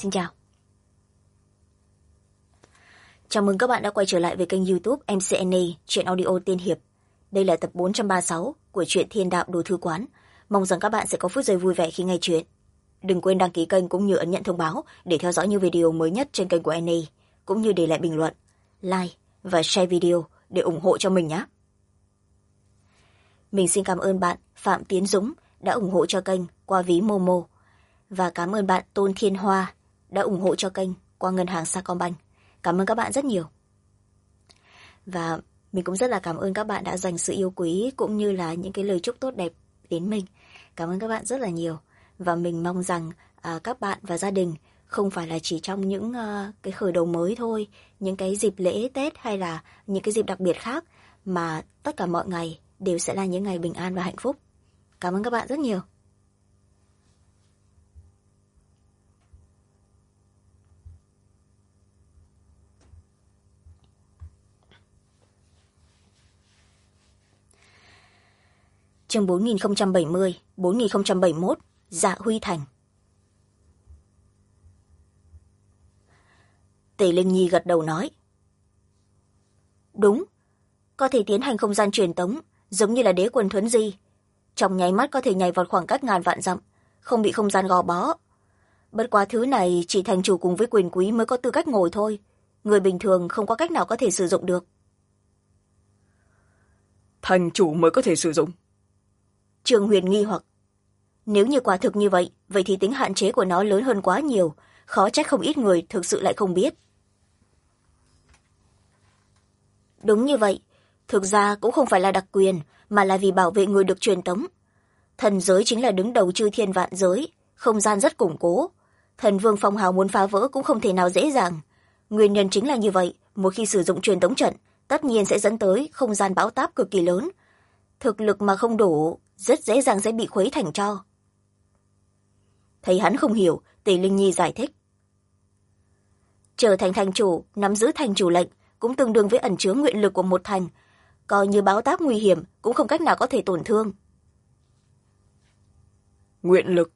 Xin chào. Chào mừng các bạn đã quay trở lại với kênh YouTube MCNA Truyện Audio Tiên Hiệp. Đây là tập 436 của truyện Thiên Đạo Đồ Thư Quán. Mong rằng các bạn sẽ có phút giây vui vẻ khi nghe chuyện. Đừng quên đăng ký kênh cũng như ấn nhận thông báo để theo dõi những video mới nhất trên kênh của NA, cũng như để lại bình luận, like và share video để ủng hộ cho mình nhé. Mình xin cảm ơn bạn Phạm Tiến Dũng đã ủng hộ cho kênh qua ví Momo, và cảm ơn bạn Tôn Thiên Hoa đã ủng hộ cho kênh qua ngân hàng Sacombank. Cảm ơn các bạn rất nhiều. Và mình cũng rất là cảm ơn các bạn đã dành sự yêu quý cũng như là những cái lời chúc tốt đẹp đến mình. Cảm ơn các bạn rất là nhiều. Và mình mong rằng các bạn và gia đình không phải là chỉ trong những cái khởi đầu mới thôi, những cái dịp lễ Tết hay là những cái dịp đặc biệt khác, mà tất cả mọi ngày đều sẽ là những ngày bình an và hạnh phúc. Cảm ơn các bạn rất nhiều. Chương 4070, 4071, Dạ Huy Thành. Tề Linh Nhi gật đầu nói. Đúng, có thể tiến hành không gian truyền tống, giống như là đế quân thuấn di. Trong nháy mắt có thể nhảy vọt khoảng cách ngàn vạn dặm, không bị không gian gò bó. Bất quá thứ này chỉ thành chủ cùng với quyền quý mới có tư cách ngồi thôi. Người bình thường không có cách nào có thể sử dụng được. Thành chủ mới có thể sử dụng? Trương Huyền nghi hoặc. Nếu như quả thực như vậy, vậy thì tính hạn chế của nó lớn hơn quá nhiều, khó trách không ít người thực sự lại không biết. Đúng như vậy, thực ra cũng không phải là đặc quyền, mà là vì bảo vệ người được truyền tống. Thần giới chính là đứng đầu chư thiên vạn giới, không gian rất củng cố. Thần vương phong hào muốn phá vỡ cũng không thể nào dễ dàng. Nguyên nhân chính là như vậy, một khi sử dụng truyền tống trận, tất nhiên sẽ dẫn tới không gian bão táp cực kỳ lớn. Thực lực mà không đủ, rất dễ dàng sẽ bị khuấy thành tro. Thấy hắn không hiểu, Tề Linh Nhi giải thích. Trở thành thành chủ, nắm giữ thành chủ lệnh, cũng tương đương với ẩn chứa nguyện lực của một thành. Coi như bão táp nguy hiểm, cũng không cách nào có thể tổn thương. Nguyện lực?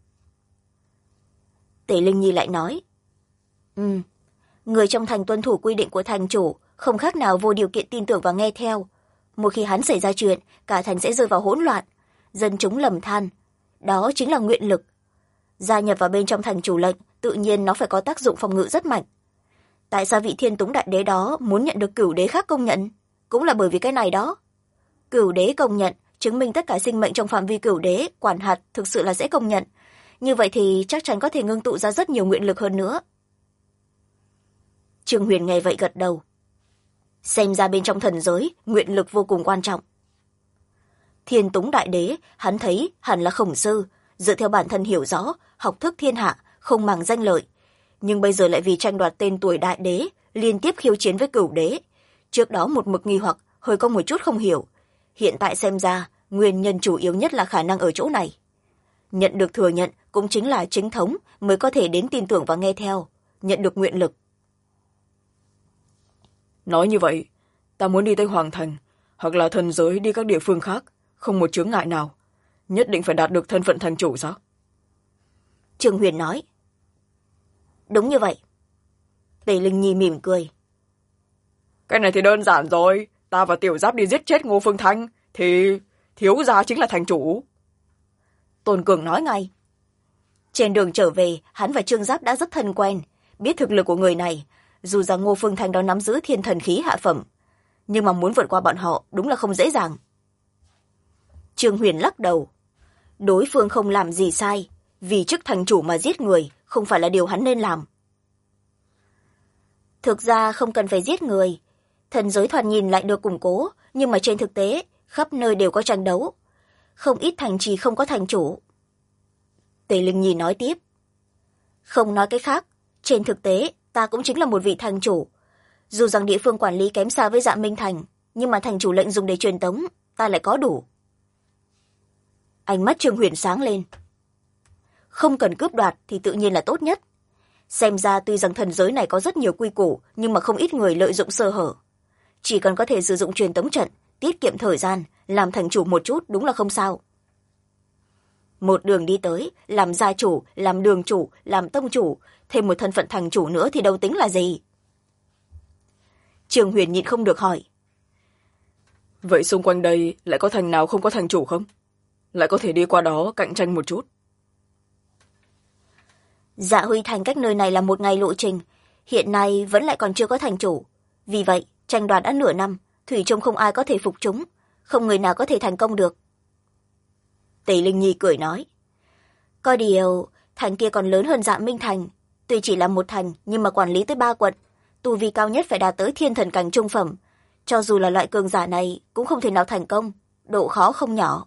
Tề Linh Nhi lại nói. Người trong thành tuân thủ quy định của thành chủ, không khác nào vô điều kiện tin tưởng và nghe theo. Một khi hắn xảy ra chuyện, cả thành sẽ rơi vào hỗn loạn. Dân chúng lầm than. Đó chính là nguyện lực. Gia nhập vào bên trong thành chủ lệnh, tự nhiên nó phải có tác dụng phòng ngự rất mạnh. Tại sao vị Thiên Túng Đại Đế đó muốn nhận được Cửu Đế khác công nhận? Cũng là bởi vì cái này đó. Cửu Đế công nhận, chứng minh tất cả sinh mệnh trong phạm vi Cửu Đế, quản hạt thực sự là sẽ công nhận. Như vậy thì chắc chắn có thể ngưng tụ ra rất nhiều nguyện lực hơn nữa. Trương Huyền nghe vậy gật đầu. Xem ra bên trong thần giới, nguyện lực vô cùng quan trọng. Thiên Túng Đại Đế, hắn thấy hẳn là khổng sư, dựa theo bản thân hiểu rõ, học thức thiên hạ, không màng danh lợi. Nhưng bây giờ lại vì tranh đoạt tên tuổi Đại Đế, liên tiếp khiêu chiến với Cửu Đế. Trước đó một mực nghi hoặc, hơi có một chút không hiểu. Hiện tại xem ra, nguyên nhân chủ yếu nhất là khả năng ở chỗ này. Nhận được thừa nhận cũng chính là chính thống mới có thể đến tin tưởng và nghe theo, nhận được nguyện lực. Nói như vậy, ta muốn đi tới Hoàng Thành, hoặc là thần giới đi các địa phương khác, không một chướng ngại nào. Nhất định phải đạt được thân phận thành chủ sao? Trương Huyền nói. Đúng như vậy. Tề Linh Nhi mỉm cười. Cái này thì đơn giản rồi, ta và Tiểu Giáp đi giết chết Ngô Phương Thanh, thì thiếu gia chính là thành chủ. Tôn Cường nói ngay. Trên đường trở về, hắn và Trương Giáp đã rất thân quen, biết thực lực của người này, dù rằng Ngô Phương Thanh đó nắm giữ thiên thần khí hạ phẩm, nhưng mà muốn vượt qua bọn họ đúng là không dễ dàng. Trương Huyền lắc đầu. Đối phương không làm gì sai, vì chức thành chủ mà giết người không phải là điều hắn nên làm. Thực ra không cần phải giết người. Thần giới thoạt nhìn lại được củng cố, nhưng mà trên thực tế, khắp nơi đều có tranh đấu. Không ít thành trì không có thành chủ. Tề Linh Nhi nói tiếp. Không nói cái khác, trên thực tế, ta cũng chính là một vị thành chủ. Dù rằng địa phương quản lý kém xa với Dạ Minh Thành, nhưng mà thành chủ lệnh dùng để truyền tống, ta lại có đủ. Ánh mắt Trương Huyền sáng lên. Không cần cướp đoạt thì tự nhiên là tốt nhất. Xem ra tuy rằng thần giới này có rất nhiều quy củ, nhưng mà không ít người lợi dụng sơ hở. Chỉ cần có thể sử dụng truyền tống trận, tiết kiệm thời gian, làm thành chủ một chút đúng là không sao. một đường đi tới, làm gia chủ, làm đường chủ, làm tông chủ, thêm một thân phận thành chủ nữa thì đâu tính là gì. Trương Huyền nhịn không được hỏi. Vậy xung quanh đây lại có thành nào không có thành chủ không? Lại có thể đi qua đó cạnh tranh một chút. Dạ Huy Thành cách nơi này là 1 ngày lộ trình, hiện nay vẫn lại còn chưa có thành chủ. Vì vậy, tranh đoạt đã nửa năm, thủy chung không ai có thể phục chúng, không người nào có thể thành công được. Tề Linh Nhi cười nói. Có điều, thành kia còn lớn hơn Dạ Minh Thành. Tuy chỉ là một thành, nhưng mà quản lý tới 3 quận. Tu vi cao nhất phải đạt tới thiên thần cảnh trung phẩm. Cho dù là loại cường giả này, cũng không thể nào thành công. Độ khó không nhỏ.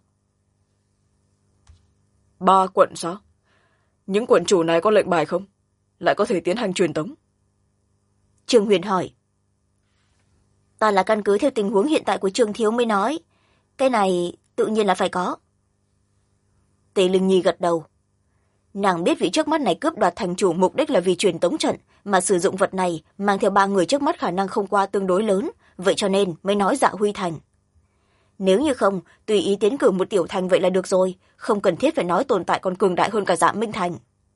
3 quận sao? Những quận chủ này có lệnh bài không? Lại có thể tiến hành truyền tống? Trương Huyền hỏi. Ta là căn cứ theo tình huống hiện tại của Trương Thiếu mới nói. Cái này tự nhiên là phải có. Tề Linh Nhi gật đầu. Nàng biết vị trước mắt này cướp đoạt thành chủ mục đích là vì truyền tống trận, mà sử dụng vật này mang theo 3 người trước mắt khả năng không qua tương đối lớn, vậy cho nên mới nói Dạ Huy Thành. Nếu như không, tùy ý tiến cử một tiểu thành vậy là được rồi, không cần thiết phải nói tồn tại còn cường đại hơn cả Dạ Minh Thành.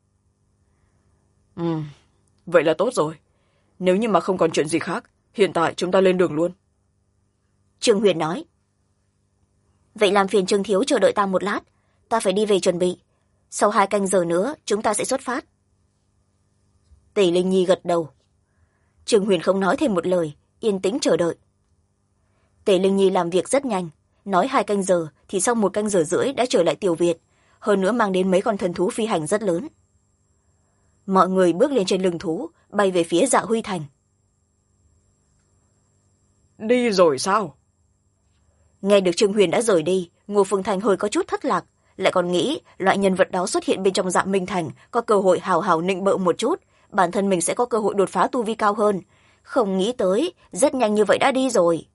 Vậy là tốt rồi. Nếu như mà không còn chuyện gì khác, hiện tại chúng ta lên đường luôn. Trương Huyền nói. Vậy làm phiền Trương Thiếu chờ đợi ta một lát, ta phải đi về chuẩn bị. Sau 2 canh giờ nữa, chúng ta sẽ xuất phát. Tề Linh Nhi gật đầu. Trương Huyền không nói thêm một lời, yên tĩnh chờ đợi. Tề Linh Nhi làm việc rất nhanh, nói 2 canh giờ thì sau 1 canh giờ rưỡi đã trở lại Tiểu Việt, hơn nữa mang đến mấy con thần thú phi hành rất lớn. Mọi người bước lên trên lưng thú, bay về phía Dạ Huy Thành. Đi rồi sao? Nghe được Trương Huyền đã rời đi, Ngô Phương Thành hơi có chút thất lạc, lại còn nghĩ loại nhân vật đó xuất hiện bên trong Dạ Minh Thành có cơ hội hào hào nịnh bợ một chút, bản thân mình sẽ có cơ hội đột phá tu vi cao hơn. Không nghĩ tới, rất nhanh như vậy đã đi rồi.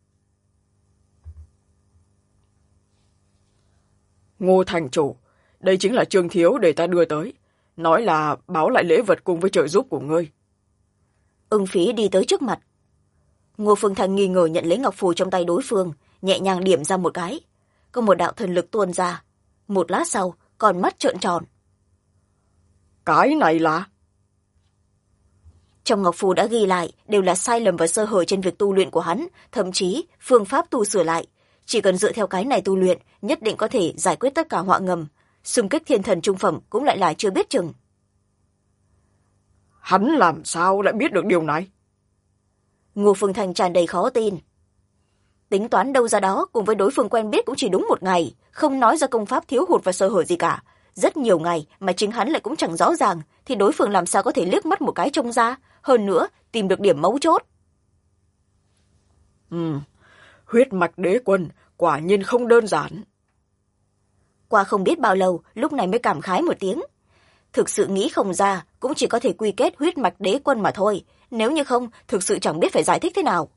Ngô thành chủ, đây chính là Trương Thiếu để ta đưa tới, nói là báo lại lễ vật cùng với trợ giúp của ngươi. Ưng Phí đi tới trước mặt. Ngô Phương Thành nghi ngờ nhận lấy ngọc phù trong tay đối phương, nhẹ nhàng điểm ra một cái. Có một đạo thần lực tuôn ra. Một lát sau, con mắt trợn tròn. Cái này là... Trong ngọc phù đã ghi lại đều là sai lầm và sơ hở trên việc tu luyện của hắn, thậm chí phương pháp tu sửa lại. Chỉ cần dựa theo cái này tu luyện, nhất định có thể giải quyết tất cả họa ngầm. Xung kích thiên thần trung phẩm cũng lại là chưa biết chừng. Hắn làm sao lại biết được điều này? Ngô Phương Thành tràn đầy khó tin. Tính toán đâu ra đó, cùng với đối phương quen biết cũng chỉ đúng 1 ngày, không nói ra công pháp thiếu hụt và sơ hở gì cả. Rất nhiều ngày mà chính hắn lại cũng chẳng rõ ràng, thì đối phương làm sao có thể liếc mắt một cái trông ra, hơn nữa tìm được điểm mấu chốt. Huyết mạch đế quân quả nhiên không đơn giản. Qua không biết bao lâu, lúc này mới cảm khái một tiếng. Thực sự nghĩ không ra, cũng chỉ có thể quy kết huyết mạch đế quân mà thôi. Nếu như không, thực sự chẳng biết phải giải thích thế nào.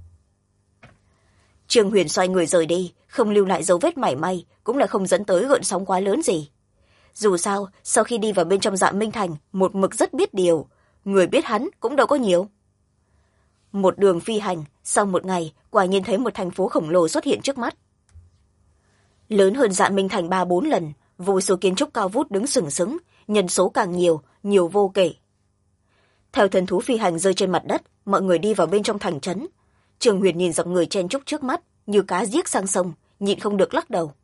Trương Huyền xoay người rời đi, không lưu lại dấu vết mảy may, cũng là không dẫn tới gợn sóng quá lớn gì. Dù sao, sau khi đi vào bên trong Dạ Minh Thành, một mực rất biết điều. Người biết hắn cũng đâu có nhiều. Một đường phi hành, sau 1 ngày, quả nhiên thấy một thành phố khổng lồ xuất hiện trước mắt. Lớn hơn Dạ Minh Thành 3-4 lần, vô số kiến trúc cao vút đứng sừng sững, nhân số càng nhiều, nhiều vô kể. Theo thần thú phi hành rơi trên mặt đất, mọi người đi vào bên trong thành trấn. Trương Huyền nhìn dòng người chen chúc trước mắt, như cá giết sang sông, nhịn không được lắc đầu.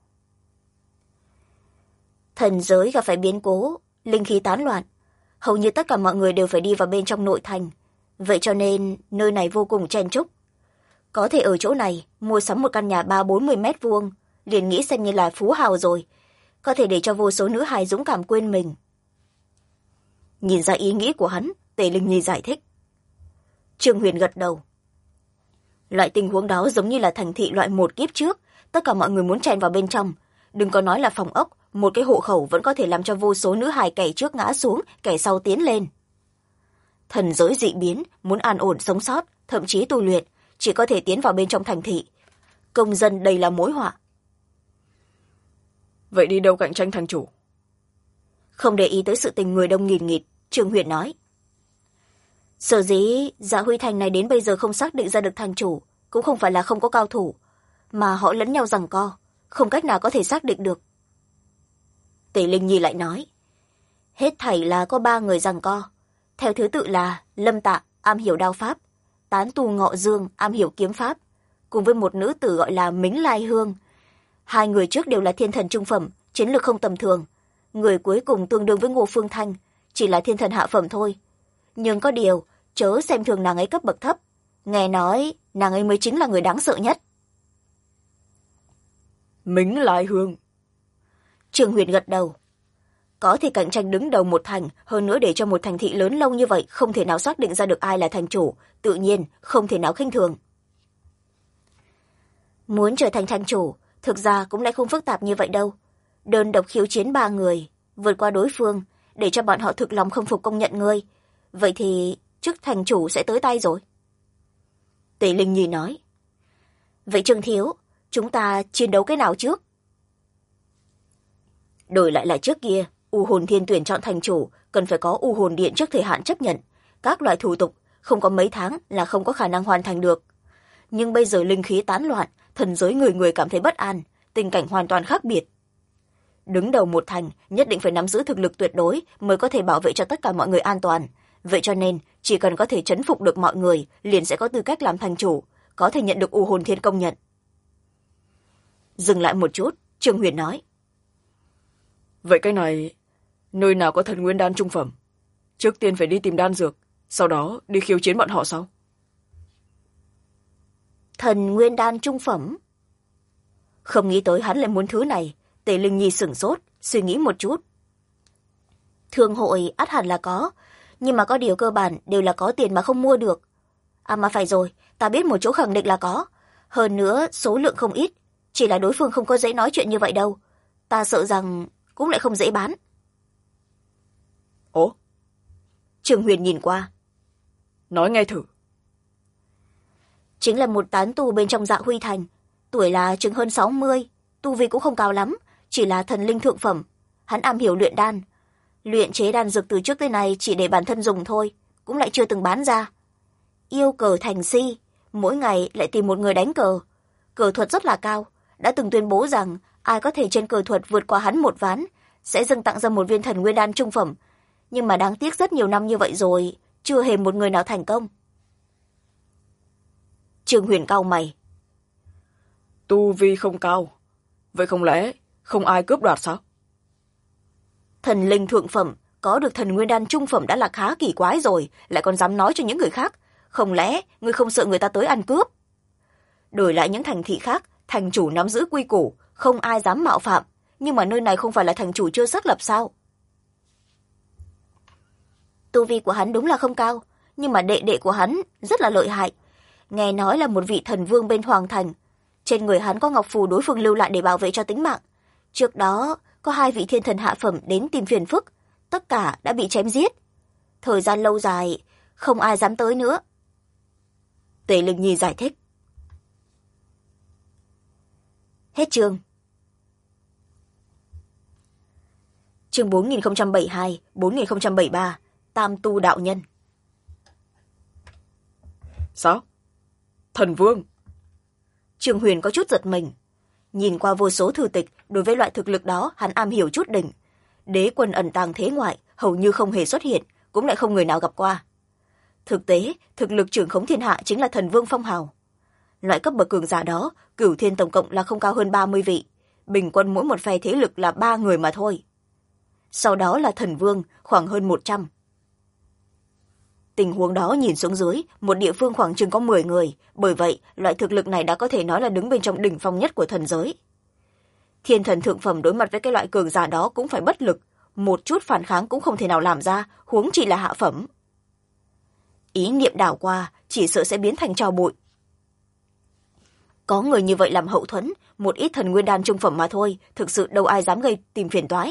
Thần giới gặp phải biến cố, linh khí tán loạn. Hầu như tất cả mọi người đều phải đi vào bên trong nội thành. Vậy cho nên, nơi này vô cùng chen chúc. Có thể ở chỗ này, mua sắm một căn nhà 30-40 mét vuông, liền nghĩ xem như là phú hào rồi. Có thể để cho vô số nữ hài dũng cảm quên mình. Nhìn ra ý nghĩ của hắn, Tề Linh Nhi giải thích. Trương Huyền gật đầu. Loại tình huống đó giống như là thành thị loại 1 kiếp trước, tất cả mọi người muốn chen vào bên trong. Đừng có nói là phòng ốc, một cái hộ khẩu vẫn có thể làm cho vô số nữ hài kẻ trước ngã xuống, kẻ sau tiến lên. Thần giới dị biến, muốn an ổn sống sót, thậm chí tu luyện, chỉ có thể tiến vào bên trong thành thị. Công dân đây là mối họa. Vậy đi đâu cạnh tranh thành chủ? Không để ý tới sự tình người đông nghìn nghịt, Trương Huyền nói. Sở dĩ Dạ Huy Thành này đến bây giờ không xác định ra được thành chủ, cũng không phải là không có cao thủ, mà họ lẫn nhau giằng co, không cách nào có thể xác định được. Tề Linh Nhi lại nói. Hết thảy là có 3 người giằng co. Theo thứ tự là Lâm Tạ, am hiểu đao pháp, tán tu Ngọ Dương, am hiểu kiếm pháp, cùng với một nữ tử gọi là Mính Lai Hương. 2 người trước đều là thiên thần trung phẩm, chiến lược không tầm thường. Người cuối cùng tương đương với Ngô Phương Thanh, chỉ là thiên thần hạ phẩm thôi. Nhưng có điều, chớ xem thường nàng ấy cấp bậc thấp. Nghe nói, nàng ấy mới chính là người đáng sợ nhất. Mính Lai Hương. Trương Huyền gật đầu. Có thể cạnh tranh đứng đầu một thành, hơn nữa để cho một thành thị lớn lâu như vậy không thể nào xác định ra được ai là thành chủ, tự nhiên không thể nào khinh thường. Muốn trở thành thành chủ, thực ra cũng lại không phức tạp như vậy đâu. Đơn độc khiêu chiến 3 người, vượt qua đối phương, để cho bọn họ thực lòng không phục công nhận ngươi. Vậy thì chức thành chủ sẽ tới tay rồi. Tề Linh Nhi nói. Vậy Trương Thiếu, chúng ta chiến đấu cái nào trước? Đổi lại là trước kia, U Hồn Thiên tuyển chọn thành chủ, cần phải có U Hồn Điện trước thời hạn chấp nhận. Các loại thủ tục, không có mấy tháng là không có khả năng hoàn thành được. Nhưng bây giờ linh khí tán loạn, thần giới người người cảm thấy bất an, tình cảnh hoàn toàn khác biệt. Đứng đầu một thành, nhất định phải nắm giữ thực lực tuyệt đối mới có thể bảo vệ cho tất cả mọi người an toàn. Vậy cho nên, chỉ cần có thể trấn phục được mọi người, liền sẽ có tư cách làm thành chủ, có thể nhận được U Hồn Thiên công nhận. Dừng lại một chút, Trương Huyền nói. Vậy cái này, nơi nào có thần nguyên đan trung phẩm? Trước tiên phải đi tìm đan dược, sau đó đi khiêu chiến bọn họ sau. Thần nguyên đan trung phẩm? Không nghĩ tới hắn lại muốn thứ này. Tề Linh Nhi sửng sốt, suy nghĩ một chút. Thương hội ắt hẳn là có, nhưng mà có điều cơ bản đều là có tiền mà không mua được. À mà phải rồi, ta biết một chỗ khẳng định là có. Hơn nữa, số lượng không ít. Chỉ là đối phương không có dễ nói chuyện như vậy đâu. Ta sợ rằng cũng lại không dễ bán. Ồ? Trương Huyền nhìn qua. Nói nghe thử. Chính là một tán tu bên trong Dạ Huy Thành. Tuổi là chừng hơn 60, tu vi cũng không cao lắm, chỉ là thần linh thượng phẩm. Hắn am hiểu luyện đan. Luyện chế đan dược từ trước tới nay chỉ để bản thân dùng thôi, cũng lại chưa từng bán ra. Yêu cờ thành si, mỗi ngày lại tìm một người đánh cờ. Cờ thuật rất là cao, đã từng tuyên bố rằng ai có thể trên cờ thuật vượt qua hắn một ván, sẽ dâng tặng ra một viên thần nguyên đan trung phẩm. Nhưng mà đáng tiếc rất nhiều năm như vậy rồi, chưa hề một người nào thành công. Trương Huyền cau mày. Tu vi không cao. Vậy không lẽ không ai cướp đoạt sao? Thần linh thượng phẩm, có được thần nguyên đan trung phẩm đã là khá kỳ quái rồi, lại còn dám nói cho những người khác. Không lẽ ngươi không sợ người ta tới ăn cướp? Đổi lại những thành thị khác, thành chủ nắm giữ quy củ, không ai dám mạo phạm. Nhưng mà nơi này không phải là thành chủ chưa xác lập sao? Tu vi của hắn đúng là không cao, nhưng mà đệ đệ của hắn rất là lợi hại. Nghe nói là một vị thần vương bên Hoàng Thành. Trên người hắn có ngọc phù đối phương lưu lại để bảo vệ cho tính mạng. Trước đó, có 2 vị thiên thần hạ phẩm đến tìm phiền phức. Tất cả đã bị chém giết. Thời gian lâu dài, không ai dám tới nữa. Tề Linh Nhi giải thích. Hết chương. Chương 4072, 4073, Tam Tu Đạo Nhân. Sao? Thần vương? Trương Huyền có chút giật mình. Nhìn qua vô số thư tịch, đối với loại thực lực đó hắn am hiểu chút đỉnh. Đế quân ẩn tàng thế ngoại, hầu như không hề xuất hiện, cũng lại không người nào gặp qua. Thực tế, thực lực trưởng khống thiên hạ chính là thần vương phong hào. Loại cấp bậc cường giả đó, Cửu Thiên tổng cộng là không cao hơn 30 vị. Bình quân mỗi một phe thế lực là 3 người mà thôi. Sau đó là thần vương, khoảng hơn 100. Tình huống đó nhìn xuống dưới, một địa phương khoảng chừng có 10 người, bởi vậy loại thực lực này đã có thể nói là đứng bên trong đỉnh phong nhất của thần giới. Thiên thần thượng phẩm đối mặt với cái loại cường giả đó cũng phải bất lực, một chút phản kháng cũng không thể nào làm ra, huống chỉ là hạ phẩm. Ý niệm đảo qua, chỉ sợ sẽ biến thành tro bụi. Có người như vậy làm hậu thuẫn, một ít thần nguyên đan trung phẩm mà thôi, thực sự đâu ai dám gây tìm phiền toái.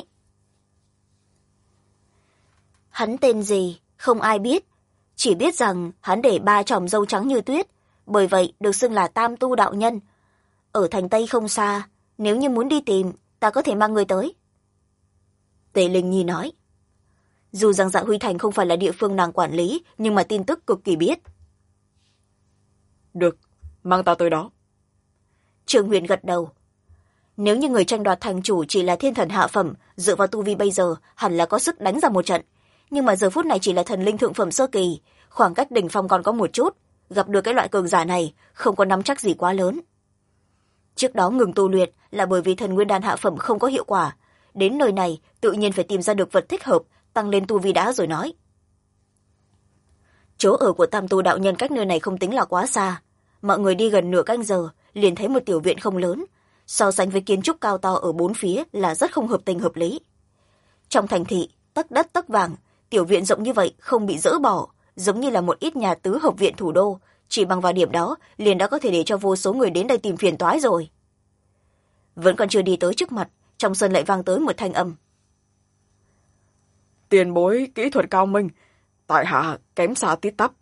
Hắn tên gì, không ai biết. Chỉ biết rằng hắn để 3 chòm râu trắng như tuyết, bởi vậy được xưng là Tam Tu Đạo Nhân. Ở thành Tây không xa, nếu như muốn đi tìm, ta có thể mang người tới. Tề Linh Nhi nói. Dù rằng Dạ Huy Thành không phải là địa phương nàng quản lý, nhưng mà tin tức cực kỳ biết. Được, mang ta tới đó. Trương Huyền gật đầu. Nếu như người tranh đoạt thành chủ chỉ là thiên thần hạ phẩm, dựa vào tu vi bây giờ hẳn là có sức đánh ra một trận. Nhưng mà giờ phút này chỉ là thần linh thượng phẩm sơ kỳ, khoảng cách đỉnh phong còn có một chút, gặp được cái loại cường giả này không có nắm chắc gì quá lớn. Trước đó ngừng tu luyện là bởi vì thần nguyên đan hạ phẩm không có hiệu quả, đến nơi này tự nhiên phải tìm ra được vật thích hợp, tăng lên tu vi đã rồi nói. Chỗ ở của Tam Tu đạo nhân cách nơi này không tính là quá xa, mọi người đi gần nửa canh giờ liền thấy một tiểu viện không lớn, so sánh với kiến trúc cao to ở bốn phía là rất không hợp tình hợp lý. Trong thành thị tấc đất tấc vàng, tiểu viện rộng như vậy không bị dỡ bỏ, giống như là một ít nhà tứ hợp viện thủ đô, chỉ bằng vào điểm đó liền đã có thể để cho vô số người đến đây tìm phiền toái rồi. Vẫn còn chưa đi tới trước mặt, trong sân lại vang tới một thanh âm. Tiền bối kỹ thuật cao minh, tại hạ kém xa tít tắp.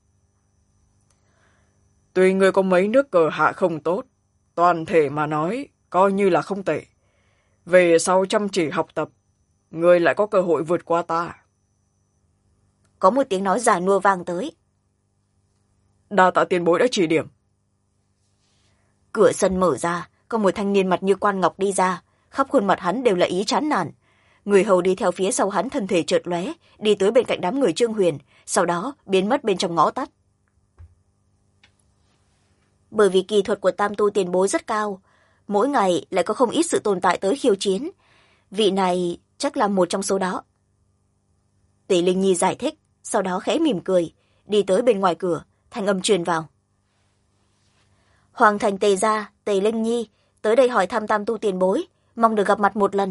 Tuy ngươi có mấy nước cờ hạ không tốt, toàn thể mà nói coi như là không tệ. Về sau chăm chỉ học tập, ngươi lại có cơ hội vượt qua ta. Có một tiếng nói già nua vang tới. Đa tạ tiền bối đã chỉ điểm. Cửa sân mở ra, có một thanh niên mặt như quan ngọc đi ra, khắp khuôn mặt hắn đều là ý chán nản. Người hầu đi theo phía sau hắn thân thể chợt lóe, đi tới bên cạnh đám người Trương Huyền, sau đó biến mất bên trong ngõ tắt. Bởi vì kỳ thuật của Tam Tu tiền bối rất cao, mỗi ngày lại có không ít sự tồn tại tới khiêu chiến. Vị này chắc là một trong số đó. Tỷ Linh Nhi giải thích, sau đó khẽ mỉm cười, đi tới bên ngoài cửa, thanh âm truyền vào. Hoàng thành Tề gia, Tề Linh Nhi, tới đây hỏi thăm Tam Tu tiền bối, mong được gặp mặt một lần.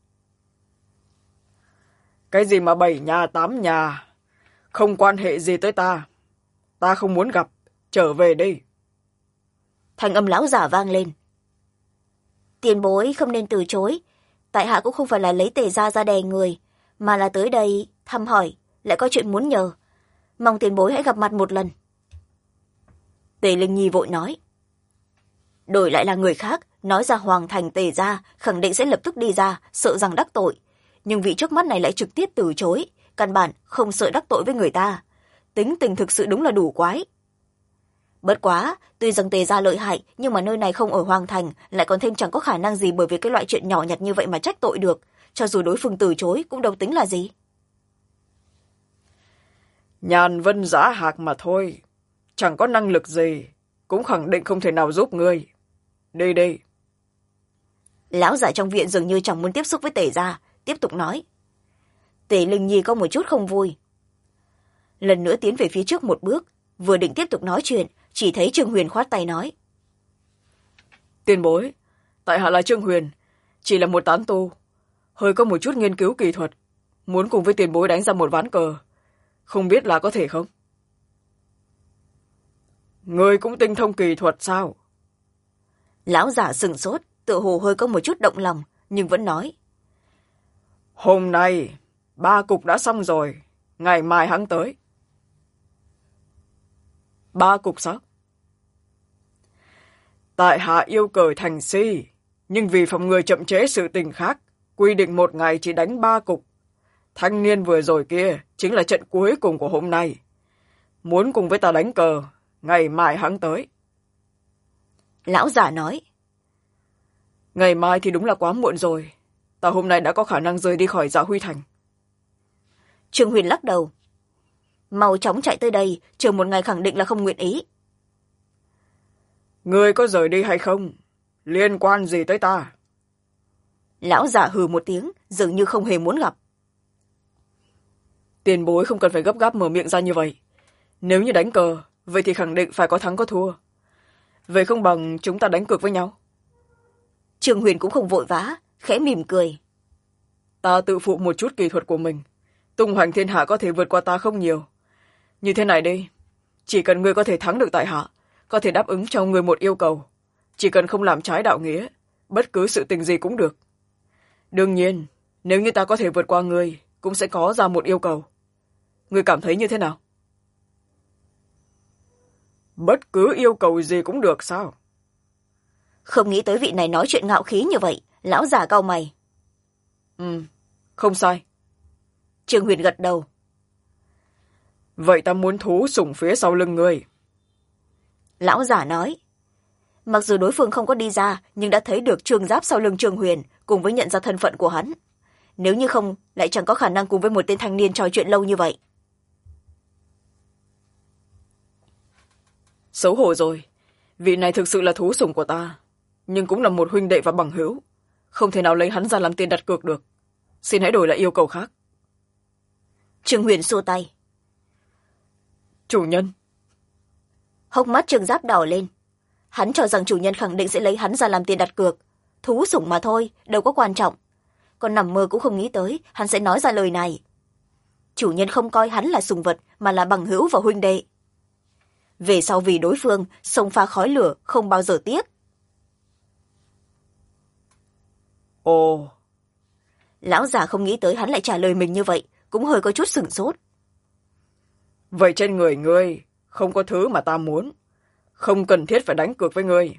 Cái gì mà 7 nhà 8 nhà, không quan hệ gì tới ta. Ta không muốn gặp, trở về đi. Thanh âm lão giả vang lên. Tiền bối không nên từ chối, tại hạ cũng không phải là lấy Tề gia ra đè người, mà là tới đây thăm hỏi, lại có chuyện muốn nhờ. Mong tiền bối hãy gặp mặt một lần. Tề Linh Nhi vội nói. Đổi lại là người khác, nói ra Hoàng thành Tề gia, khẳng định sẽ lập tức đi ra, sợ rằng đắc tội. Nhưng vị trước mắt này lại trực tiếp từ chối, căn bản không sợ đắc tội với người ta. Tính tình thực sự đúng là đủ quái. Bất quá, tuy rằng Tề gia lợi hại, nhưng mà nơi này không ở Hoàng thành, lại còn thêm chẳng có khả năng gì bởi vì cái loại chuyện nhỏ nhặt như vậy mà trách tội được. Cho dù đối phương từ chối cũng đâu tính là gì. Nhàn vân giã hạc mà thôi, chẳng có năng lực gì, cũng khẳng định không thể nào giúp ngươi. Đi đi. Lão giả trong viện dường như chẳng muốn tiếp xúc với Tề gia, tiếp tục nói. Tề Linh Nhi có một chút không vui. Lần nữa tiến về phía trước một bước, vừa định tiếp tục nói chuyện, chỉ thấy Trương Huyền khoát tay nói. Tiền bối, tại hạ là Trương Huyền, chỉ là một tán tu, hơi có một chút nghiên cứu kỳ thuật, muốn cùng với tiền bối đánh ra một ván cờ, không biết là có thể không? Ngươi cũng tinh thông kỳ thuật sao? Lão giả sừng sốt, tựa hồ hơi có một chút động lòng, nhưng vẫn nói. Hôm nay, 3 cục đã xong rồi, ngày mai hắn tới. 3 cục sao? Tại hạ yêu cờ thành si, nhưng vì phòng ngừa chậm trễ sự tình khác, quy định một ngày chỉ đánh 3 cục. Thanh niên vừa rồi kia chính là trận cuối cùng của hôm nay. Muốn cùng với ta đánh cờ, ngày mai hắn tới. Lão giả nói. Ngày mai thì đúng là quá muộn rồi. Ta hôm nay đã có khả năng rời đi khỏi Dạ Huy Thành. Trương Huyền lắc đầu. Mau chóng chạy tới đây, chờ một ngày khẳng định là không nguyện ý. Ngươi có rời đi hay không? Liên quan gì tới ta? Lão giả hừ một tiếng, dường như không hề muốn gặp. Tiền bối không cần phải gấp gáp mở miệng ra như vậy. Nếu như đánh cờ, vậy thì khẳng định phải có thắng có thua. Vậy không bằng chúng ta đánh cược với nhau. Trương Huyền cũng không vội vã, khẽ mỉm cười. Ta tự phụ một chút kỳ thuật của mình. Tung hoành thiên hạ có thể vượt qua ta không nhiều. Như thế này đi, chỉ cần ngươi có thể thắng được tại hạ, có thể đáp ứng cho ngươi một yêu cầu. Chỉ cần không làm trái đạo nghĩa, bất cứ sự tình gì cũng được. Đương nhiên, nếu như ta có thể vượt qua ngươi, cũng sẽ có ra một yêu cầu. Ngươi cảm thấy như thế nào? Bất cứ yêu cầu gì cũng được sao? Không nghĩ tới vị này nói chuyện ngạo khí như vậy, lão già cau mày. Không sai. Trương Huyền gật đầu. Vậy ta muốn thú sủng phía sau lưng ngươi. Lão giả nói. mặc dù đối phương không có đi ra nhưng đã thấy được Trương Giáp sau lưng Trương Huyền cùng với nhận ra thân phận của hắn. Nếu như không lại chẳng có khả năng cùng với một tên thanh niên trò chuyện lâu như vậy. Xấu hổ rồi, vị này thực sự là thú sủng của ta, nhưng cũng là một huynh đệ và bằng hữu, không thể nào lấy hắn ra làm tiền đặt cược được. Xin hãy đổi lại yêu cầu khác. Trương Huyền xua tay. Chủ nhân. Hốc mắt Trương Giáp đỏ lên. Hắn cho rằng chủ nhân khẳng định sẽ lấy hắn ra làm tiền đặt cược. Thú sủng mà thôi, đâu có quan trọng. Còn nằm mơ cũng không nghĩ tới hắn sẽ nói ra lời này. Chủ nhân không coi hắn là sùng vật mà là bằng hữu và huynh đệ. Về sau vì đối phương xông pha khói lửa không bao giờ tiếc. Ồ. Lão già không nghĩ tới hắn lại trả lời mình như vậy, cũng hơi có chút sửng sốt. Vậy trên người ngươi không có thứ mà ta muốn, không cần thiết phải đánh cược với ngươi.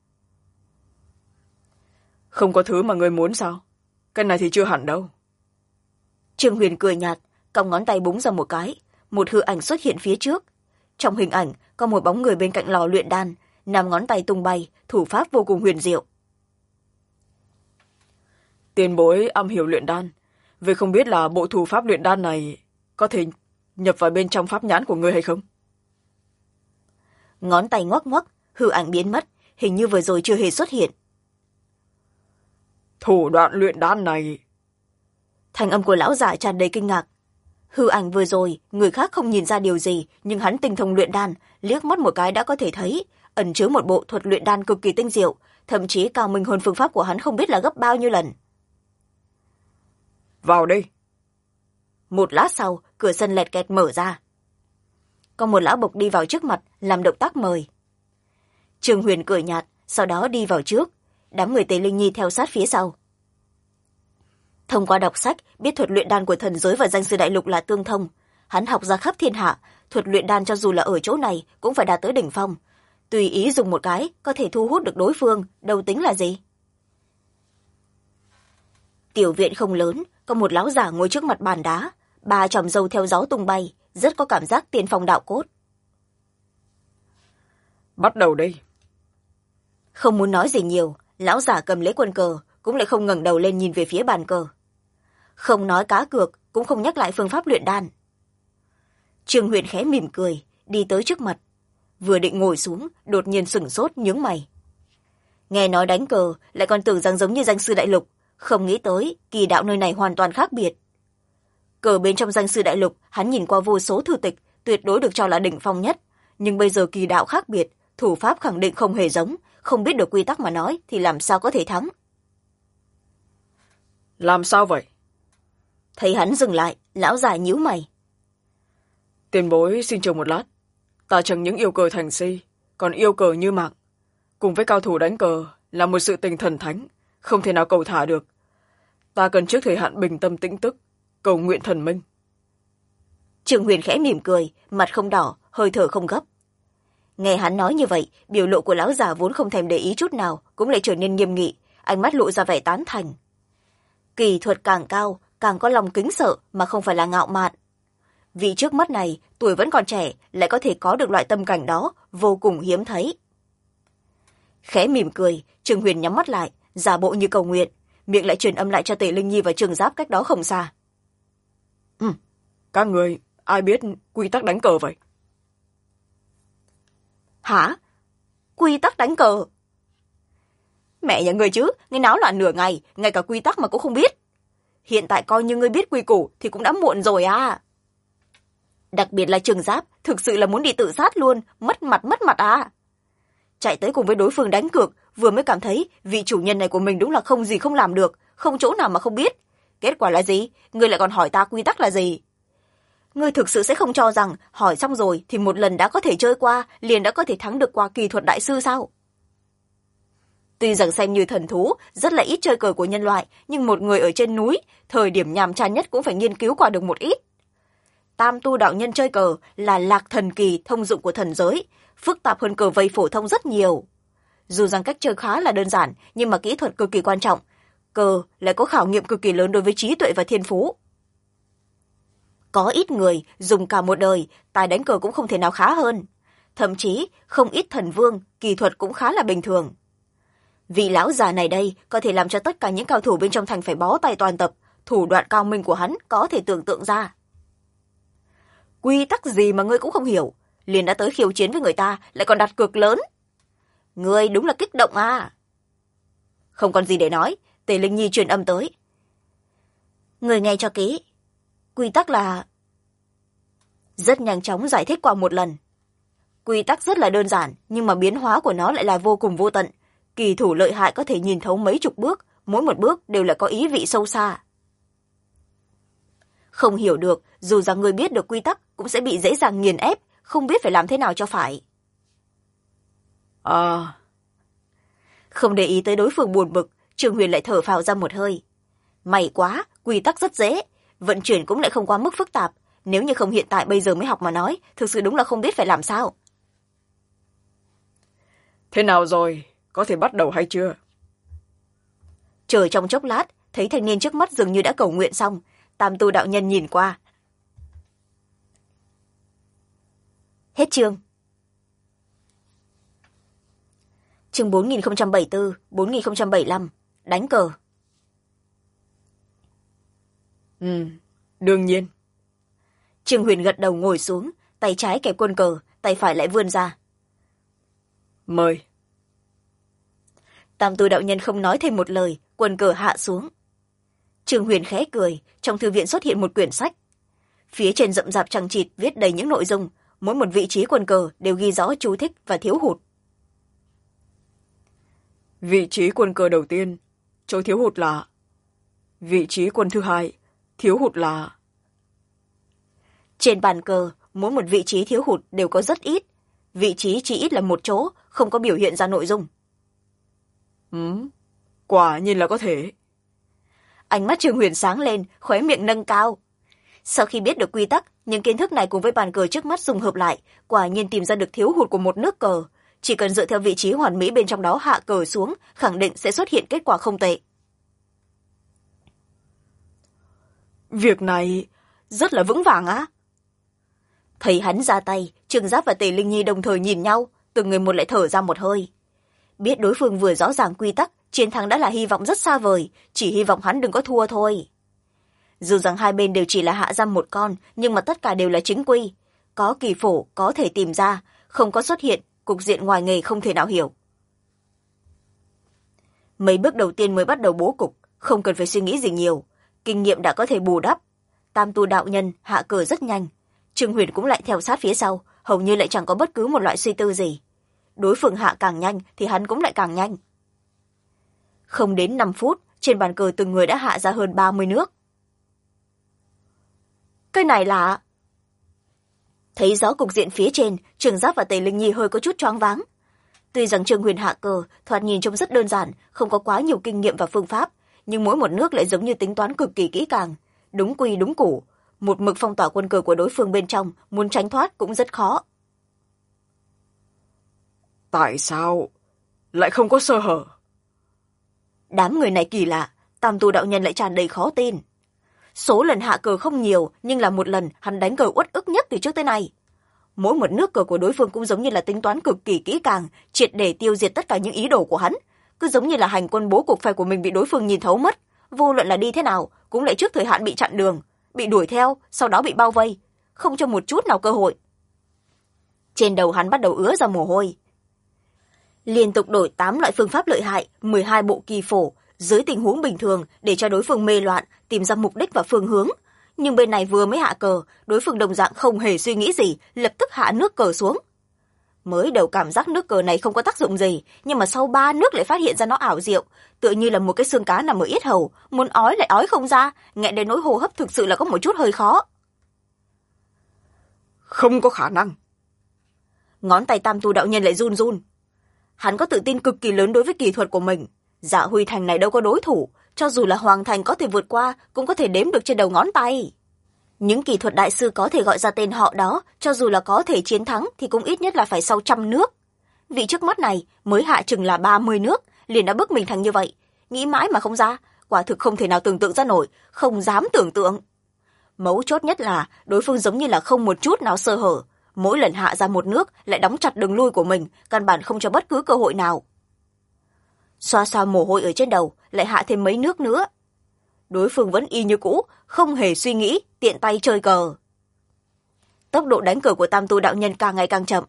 Không có thứ mà ngươi muốn sao? Cái này thì chưa hẳn đâu. Trương Huyền cười nhạt, cong ngón tay búng ra một cái, một hư ảnh xuất hiện phía trước. Trong hình ảnh có một bóng người bên cạnh lò luyện đan, nằm ngón tay tung bay, thủ pháp vô cùng huyền diệu. Tiền bối am hiểu luyện đan, vậy không biết là bộ thủ pháp luyện đan này có thể nhập vào bên trong pháp nhãn của ngươi hay không? Ngón tay ngoắc ngoắc, hư ảnh biến mất, hình như vừa rồi chưa hề xuất hiện. Thủ đoạn luyện đan này. Thanh âm của lão giả tràn đầy kinh ngạc. Hư ảnh vừa rồi người khác không nhìn ra điều gì, nhưng hắn tinh thông luyện đan, liếc mắt một cái đã có thể thấy ẩn chứa một bộ thuật luyện đan cực kỳ tinh diệu, thậm chí cao minh hơn phương pháp của hắn không biết là gấp bao nhiêu lần. Vào đây. Một lát sau, cửa sân lẹt kẹt mở ra. Có một lão bộc đi vào trước mặt, làm động tác mời. Trương Huyền cười nhạt, sau đó đi vào trước, đám người Tề Linh Nhi theo sát phía sau. Thông qua đọc sách, biết thuật luyện đan của thần giới và danh sư đại lục là tương thông. Hắn học ra khắp thiên hạ, thuật luyện đan cho dù là ở chỗ này cũng phải đạt tới đỉnh phong. Tùy ý dùng một cái, có thể thu hút được đối phương, đâu tính là gì. Tiểu viện không lớn, có một lão giả ngồi trước mặt bàn đá, ba chòm râu theo gió tung bay, rất có cảm giác tiên phong đạo cốt. Bắt đầu đi. Không muốn nói gì nhiều, lão giả cầm lấy quân cờ, cũng lại không ngẩng đầu lên nhìn về phía bàn cờ. Không nói cá cược, cũng không nhắc lại phương pháp luyện đan. Trương Huyền khẽ mỉm cười, đi tới trước mặt. Vừa định ngồi xuống, đột nhiên sửng sốt nhướng mày. Nghe nói đánh cờ, lại còn tưởng rằng giống như danh sư đại lục, không nghĩ tới kỳ đạo nơi này hoàn toàn khác biệt. Cờ bên trong danh sư đại lục, hắn nhìn qua vô số thư tịch, tuyệt đối được cho là đỉnh phong nhất. Nhưng bây giờ kỳ đạo khác biệt, thủ pháp khẳng định không hề giống, không biết được quy tắc mà nói thì làm sao có thể thắng. Làm sao vậy? Thấy hắn dừng lại, lão già nhíu mày. Tiền bối xin chờ một lát. Ta chẳng những yêu cờ thành si, còn yêu cờ như mạng. Cùng với cao thủ đánh cờ là một sự tình thần thánh, không thể nào cầu thả được. Ta cần trước thời hạn bình tâm tĩnh tức, cầu nguyện thần minh. Trương Huyền khẽ mỉm cười, mặt không đỏ, hơi thở không gấp. Nghe hắn nói như vậy, biểu lộ của lão già vốn không thèm để ý chút nào, cũng lại trở nên nghiêm nghị, ánh mắt lộ ra vẻ tán thành. Kỳ thuật càng cao, càng có lòng kính sợ mà không phải là ngạo mạn. Vị trước mắt này, tuổi vẫn còn trẻ, lại có thể có được loại tâm cảnh đó, vô cùng hiếm thấy. Khẽ mỉm cười, Trương Huyền nhắm mắt lại, giả bộ như cầu nguyện, miệng lại truyền âm lại cho Tề Linh Nhi và Trương Giáp cách đó không xa. Các người, ai biết quy tắc đánh cờ vậy? Hả? Quy tắc đánh cờ? Mẹ nhà ngươi chứ, ngươi náo loạn nửa ngày, ngay cả quy tắc mà cũng không biết. Hiện tại coi như ngươi biết quy củ thì cũng đã muộn rồi à. Đặc biệt là Trương Giáp, thực sự là muốn đi tự sát luôn, mất mặt à. Chạy tới cùng với đối phương đánh cược, vừa mới cảm thấy vị chủ nhân này của mình đúng là không gì không làm được, không chỗ nào mà không biết. Kết quả là gì? Ngươi lại còn hỏi ta quy tắc là gì? Ngươi thực sự sẽ không cho rằng hỏi xong rồi thì một lần đã có thể chơi qua, liền đã có thể thắng được qua kỳ thuật đại sư sao? Tuy rằng xem như thần thú, rất là ít chơi cờ của nhân loại, nhưng một người ở trên núi, thời điểm nhàm chán nhất cũng phải nghiên cứu qua được một ít. Tam tu đạo nhân chơi cờ là lạc thần kỳ thông dụng của thần giới, phức tạp hơn cờ vây phổ thông rất nhiều. Dù rằng cách chơi khá là đơn giản, nhưng mà kỹ thuật cực kỳ quan trọng. Cờ lại có khảo nghiệm cực kỳ lớn đối với trí tuệ và thiên phú. Có ít người dùng cả một đời, tài đánh cờ cũng không thể nào khá hơn. thậm chí không ít thần vương kỳ thuật cũng khá là bình thường. Vị lão già này đây có thể làm cho tất cả những cao thủ bên trong thành phải bó tay toàn tập, thủ đoạn cao minh của hắn có thể tưởng tượng ra. Quy tắc gì mà ngươi cũng không hiểu, liền đã tới khiêu chiến với người ta, lại còn đặt cược lớn. Ngươi đúng là kích động à. Không còn gì để nói, Tề Linh Nhi truyền âm tới. Người nghe cho kỹ, quy tắc là... Rất nhanh chóng giải thích qua một lần. Quy tắc rất là đơn giản, nhưng mà biến hóa của nó lại là vô cùng vô tận. Kỳ thủ lợi hại có thể nhìn thấu mấy chục bước, mỗi một bước đều là có ý vị sâu xa. Không hiểu được, dù rằng người biết được quy tắc cũng sẽ bị dễ dàng nghiền ép, không biết phải làm thế nào cho phải. Không để ý tới đối phương buồn bực, Trương Huyền lại thở phào ra một hơi. May quá, quy tắc rất dễ, vận chuyển cũng lại không quá mức phức tạp. Nếu như không hiện tại bây giờ mới học mà nói, thực sự đúng là không biết phải làm sao. Thế nào rồi, có thể bắt đầu hay chưa? Chờ trong chốc lát, thấy thanh niên trước mắt dường như đã cầu nguyện xong, Tam Tu đạo nhân nhìn qua. Hết chương. Chương 4074, 4075, đánh cờ. Đương nhiên. Trương Huyền gật đầu ngồi xuống, tay trái kẹp quân cờ, tay phải lại vươn ra. Mời. Tam Tu đạo nhân không nói thêm một lời, quân cờ hạ xuống. Trương Huyền khẽ cười, trong thư viện xuất hiện một quyển sách. Phía trên rậm rạp chằng chịt viết đầy những nội dung, mỗi một vị trí quân cờ đều ghi rõ chú thích và thiếu hụt. Vị trí quân cờ đầu tiên, chỗ thiếu hụt là... Vị trí quân thứ hai, thiếu hụt là... Trên bàn cờ, mỗi một vị trí thiếu hụt đều có rất ít. Vị trí chỉ ít là một chỗ, không có biểu hiện ra nội dung. Quả nhiên là có thể. Ánh mắt Trương Huyền sáng lên, khóe miệng nâng cao. Sau khi biết được quy tắc, những kiến thức này cùng với bàn cờ trước mắt dùng hợp lại, quả nhiên tìm ra được thiếu hụt của một nước cờ. Chỉ cần dựa theo vị trí hoàn mỹ bên trong đó hạ cờ xuống, khẳng định sẽ xuất hiện kết quả không tệ. Việc này rất là vững vàng á. Thấy hắn ra tay, Trương Giáp và Tề Linh Nhi đồng thời nhìn nhau, từng người một lại thở ra một hơi. Biết đối phương vừa rõ ràng quy tắc, chiến thắng đã là hy vọng rất xa vời, chỉ hy vọng hắn đừng có thua thôi. Dù rằng hai bên đều chỉ là hạ giam một con, nhưng mà tất cả đều là chính quy. Có kỳ phổ có thể tìm ra, không có xuất hiện, cục diện ngoài nghề không thể nào hiểu. Mấy bước đầu tiên mới bắt đầu bố cục, không cần phải suy nghĩ gì nhiều. Kinh nghiệm đã có thể bù đắp. Tam Tu đạo nhân hạ cờ rất nhanh. Trương Huyền cũng lại theo sát phía sau, hầu như lại chẳng có bất cứ một loại suy tư gì. Đối phương hạ càng nhanh thì hắn cũng lại càng nhanh. Không đến 5 phút, trên bàn cờ từng người đã hạ ra hơn 30 nước. Cái này là... Thấy rõ cục diện phía trên, Trương Giáp và Tề Linh Nhi hơi có chút choáng váng. Tuy rằng Trương Huyền hạ cờ thoạt nhìn trông rất đơn giản, không có quá nhiều kinh nghiệm và phương pháp, nhưng mỗi một nước lại giống như tính toán cực kỳ kỹ càng, đúng quy đúng củ, một mực phong tỏa quân cờ của đối phương bên trong, muốn tránh thoát cũng rất khó. Tại sao lại không có sơ hở? Đám người này kỳ lạ, Tam Tu đạo nhân lại tràn đầy khó tin. Số lần hạ cờ không nhiều, nhưng là một lần hắn đánh cờ uất ức nhất từ trước tới nay. Mỗi một nước cờ của đối phương cũng giống như là tính toán cực kỳ kỹ càng, triệt để tiêu diệt tất cả những ý đồ của hắn, cứ giống như là hành quân bố cục phe của mình bị đối phương nhìn thấu mất, vô luận là đi thế nào cũng lại trước thời hạn bị chặn đường, bị đuổi theo, sau đó bị bao vây, không cho một chút nào cơ hội. Trên đầu hắn bắt đầu ứa ra mồ hôi. Liên tục đổi 8 loại phương pháp lợi hại, 12 bộ kỳ phổ, dưới tình huống bình thường để cho đối phương mê loạn, tìm ra mục đích và phương hướng. Nhưng bên này vừa mới hạ cờ, đối phương đồng dạng không hề suy nghĩ gì, lập tức hạ nước cờ xuống. Mới đầu cảm giác nước cờ này không có tác dụng gì, nhưng mà sau 3 nước lại phát hiện ra nó ảo diệu, tựa như là một cái xương cá nằm ở yết hầu, muốn ói lại ói không ra, nghẹn đến nỗi hô hấp thực sự là có một chút hơi khó. Không có khả năng. Ngón tay Tam Tu đạo nhân lại run run. Hắn có tự tin cực kỳ lớn đối với kỳ thuật của mình. Dạ Huy Thành này đâu có đối thủ, cho dù là Hoàng Thành có thể vượt qua, cũng có thể đếm được trên đầu ngón tay. Những kỳ thuật đại sư có thể gọi ra tên họ đó, cho dù là có thể chiến thắng thì cũng ít nhất là phải sau 100 nước. Vị trước mắt này mới hạ chừng là 30 nước, liền đã bức mình thành như vậy. Nghĩ mãi mà không ra, quả thực không thể nào tưởng tượng ra nổi, không dám tưởng tượng. Mấu chốt nhất là đối phương giống như là không một chút nào sơ hở, mỗi lần hạ ra một nước lại đóng chặt đường lui của mình, căn bản không cho bất cứ cơ hội nào. Xoa xoa mồ hôi ở trên đầu, lại hạ thêm mấy nước nữa. Đối phương vẫn y như cũ, không hề suy nghĩ, tiện tay chơi cờ. Tốc độ đánh cờ của Tam Tu đạo nhân càng ngày càng chậm.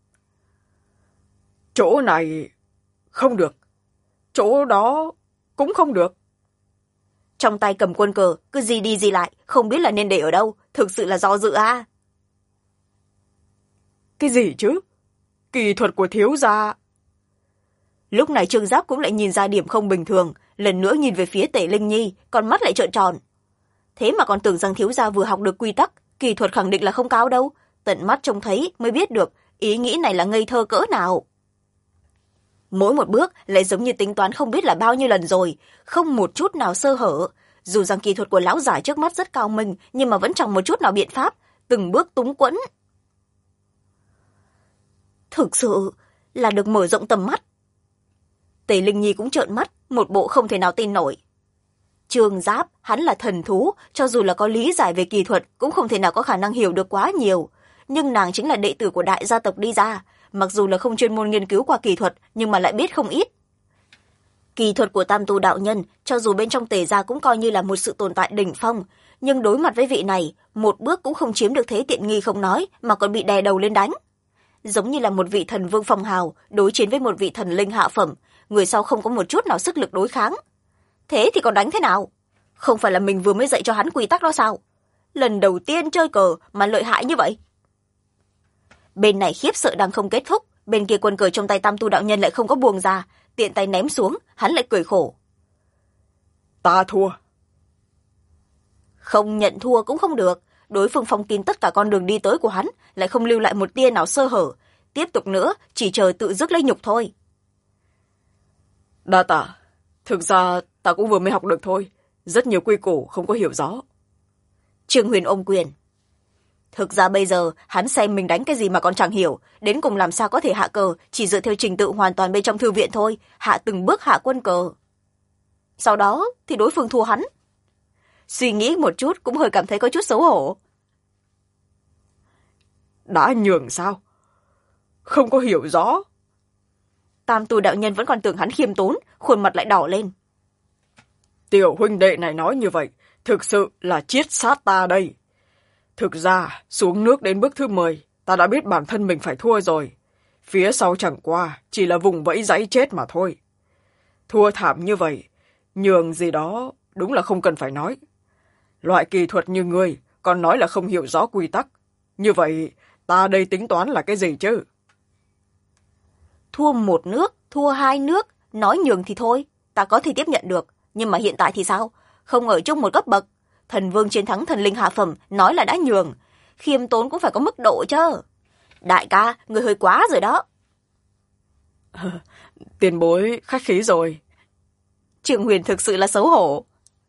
Chỗ này không được, chỗ đó cũng không được. Trong tay cầm quân cờ, cứ gì đi gì lại, không biết là nên để ở đâu, thực sự là do dự a. Cái gì chứ? Kỳ thuật của thiếu gia. Lúc này Trương Giáp cũng lại nhìn ra điểm không bình thường, lần nữa nhìn về phía Tể Linh Nhi, con mắt lại trợn tròn. Thế mà còn tưởng rằng thiếu gia vừa học được quy tắc, kỳ thuật khẳng định là không cao đâu, tận mắt trông thấy mới biết được ý nghĩ này là ngây thơ cỡ nào. Mỗi một bước lại giống như tính toán không biết là bao nhiêu lần rồi, không một chút nào sơ hở. Dù rằng kỳ thuật của lão giả trước mắt rất cao minh, nhưng mà vẫn chẳng một chút nào biện pháp, từng bước túng quẫn. Thực sự là được mở rộng tầm mắt. Tề Linh Nhi cũng trợn mắt, một bộ không thể nào tin nổi. Trương Giáp, hắn là thần thú, cho dù là có lý giải về kỳ thuật cũng không thể nào có khả năng hiểu được quá nhiều. Nhưng nàng chính là đệ tử của đại gia tộc đi ra, mặc dù là không chuyên môn nghiên cứu qua kỳ thuật, nhưng mà lại biết không ít. Kỳ thuật của Tam Tu đạo nhân, cho dù bên trong Tề gia cũng coi như là một sự tồn tại đỉnh phong, nhưng đối mặt với vị này, một bước cũng không chiếm được thế tiện nghi không nói, mà còn bị đè đầu lên đánh. Giống như là một vị thần vương phong hào đối chiến với một vị thần linh hạ phẩm, người sau không có một chút nào sức lực đối kháng. Thế thì còn đánh thế nào? Không phải là mình vừa mới dạy cho hắn quy tắc đó sao? Lần đầu tiên chơi cờ mà lợi hại như vậy. Bên này khiếp sợ đang không kết thúc, bên kia quân cờ trong tay Tam Tu đạo nhân lại không có buông ra, tiện tay ném xuống, hắn lại cười khổ. Ta thua. Không nhận thua cũng không được, đối phương phong kín tất cả con đường đi tới của hắn, lại không lưu lại một tia nào sơ hở. Tiếp tục nữa, chỉ chờ tự dứt lấy nhục thôi. Đa tạ, thực ra ta cũng vừa mới học được thôi, rất nhiều quy củ không có hiểu rõ. Trương Huyền ôm quyền. Thực ra bây giờ, hắn xem mình đánh cái gì mà còn chẳng hiểu, đến cùng làm sao có thể hạ cờ, chỉ dựa theo trình tự hoàn toàn bên trong thư viện thôi, hạ từng bước hạ quân cờ. Sau đó thì đối phương thua hắn. Suy nghĩ một chút cũng hơi cảm thấy có chút xấu hổ. Đã nhường sao? Không có hiểu rõ. Tam Tu đạo nhân vẫn còn tưởng hắn khiêm tốn, khuôn mặt lại đỏ lên. Tiểu huynh đệ này nói như vậy, thực sự là chiết sát ta đây. Thực ra, xuống nước đến bước thứ 10, ta đã biết bản thân mình phải thua rồi. Phía sau chẳng qua, chỉ là vùng vẫy giấy chết mà thôi. Thua thảm như vậy, nhường gì đó, đúng là không cần phải nói. Loại kỳ thuật như ngươi, còn nói là không hiểu rõ quy tắc. Như vậy, ta đây tính toán là cái gì chứ? Thua một nước, thua hai nước, nói nhường thì thôi, ta có thể tiếp nhận được. Nhưng mà hiện tại thì sao? Không ở chung một cấp bậc. Thần vương chiến thắng thần linh hạ phẩm, nói là đã nhường. Khiêm tốn cũng phải có mức độ chứ. Đại ca, người hơi quá rồi đó. Tiền bối khách khí rồi. Trương Huyền thực sự là xấu hổ.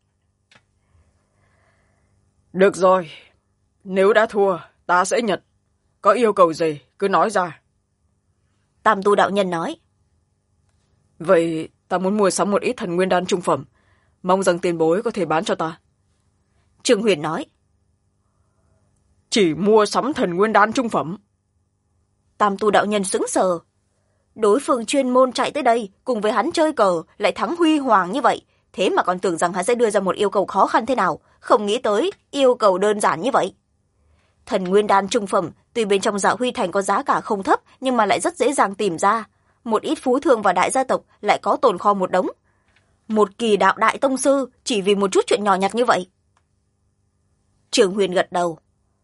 Được rồi, nếu đã thua, ta sẽ nhận. Có yêu cầu gì, cứ nói ra. Tam Tu đạo nhân nói. Vậy ta muốn mua sắm một ít thần nguyên đan trung phẩm, mong rằng tiền bối có thể bán cho ta. Trương Huyền nói. Chỉ mua sắm thần nguyên đan trung phẩm? Tam Tu đạo nhân sững sờ. Đối phương chuyên môn chạy tới đây, cùng với hắn chơi cờ, lại thắng huy hoàng như vậy. Thế mà còn tưởng rằng hắn sẽ đưa ra một yêu cầu khó khăn thế nào, không nghĩ tới yêu cầu đơn giản như vậy. Thần nguyên đan trung phẩm, tuy bên trong Dạ Huy Thành có giá cả không thấp, nhưng mà lại rất dễ dàng tìm ra. Một ít phú thương và đại gia tộc lại có tồn kho một đống. Một kỳ đạo đại tông sư chỉ vì một chút chuyện nhỏ nhặt như vậy. Trương Huyền gật đầu.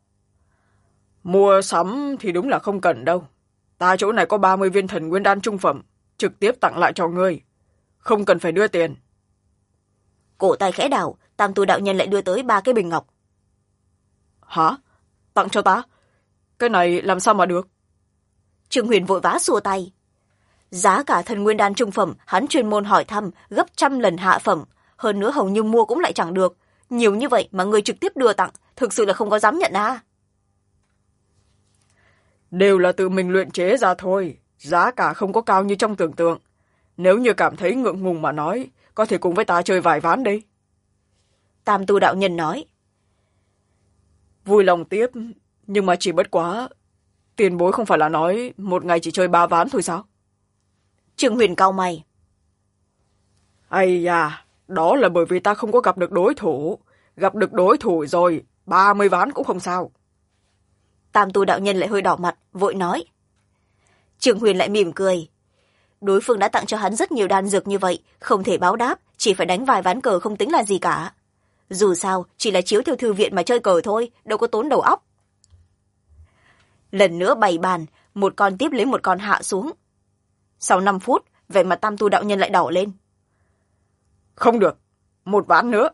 Mua sắm thì đúng là không cần đâu. Ta chỗ này có 30 viên thần nguyên đan trung phẩm, trực tiếp tặng lại cho ngươi. Không cần phải đưa tiền. Cổ tay khẽ đảo, Tam Tu đạo nhân lại đưa tới 3 cái bình ngọc. Hả? Tặng cho ta? Cái này làm sao mà được? Trương Huyền vội vã xua tay. Giá cả thần nguyên đan trung phẩm, hắn chuyên môn hỏi thăm, gấp 100 lần hạ phẩm. Hơn nữa hầu như mua cũng lại chẳng được. Nhiều như vậy mà người trực tiếp đưa tặng, thực sự là không có dám nhận à. Đều là tự mình luyện chế ra thôi, giá cả không có cao như trong tưởng tượng. Nếu như cảm thấy ngượng ngùng mà nói, có thể cùng với ta chơi vài ván đi. Tam Tu đạo nhân nói. Vui lòng tiếp, nhưng mà chỉ bất quá tiền bối không phải là nói một ngày chỉ chơi 3 ván thôi sao? Trương Huyền cau mày. Ây da, đó là bởi vì ta không có gặp được đối thủ. Gặp được đối thủ rồi, 30 ván cũng không sao. Tam tu đạo nhân lại hơi đỏ mặt, vội nói. Trương Huyền lại mỉm cười. Đối phương đã tặng cho hắn rất nhiều đan dược như vậy, không thể báo đáp, chỉ phải đánh vài ván cờ không tính là gì cả. Dù sao, chỉ là chiếu theo thư viện mà chơi cờ thôi, đâu có tốn đầu óc. Lần nữa bày bàn, một con tiếp lấy một con hạ xuống. Sau 5 phút, vẻ mặt tam tu đạo nhân lại đỏ lên. Không được, 1 ván nữa.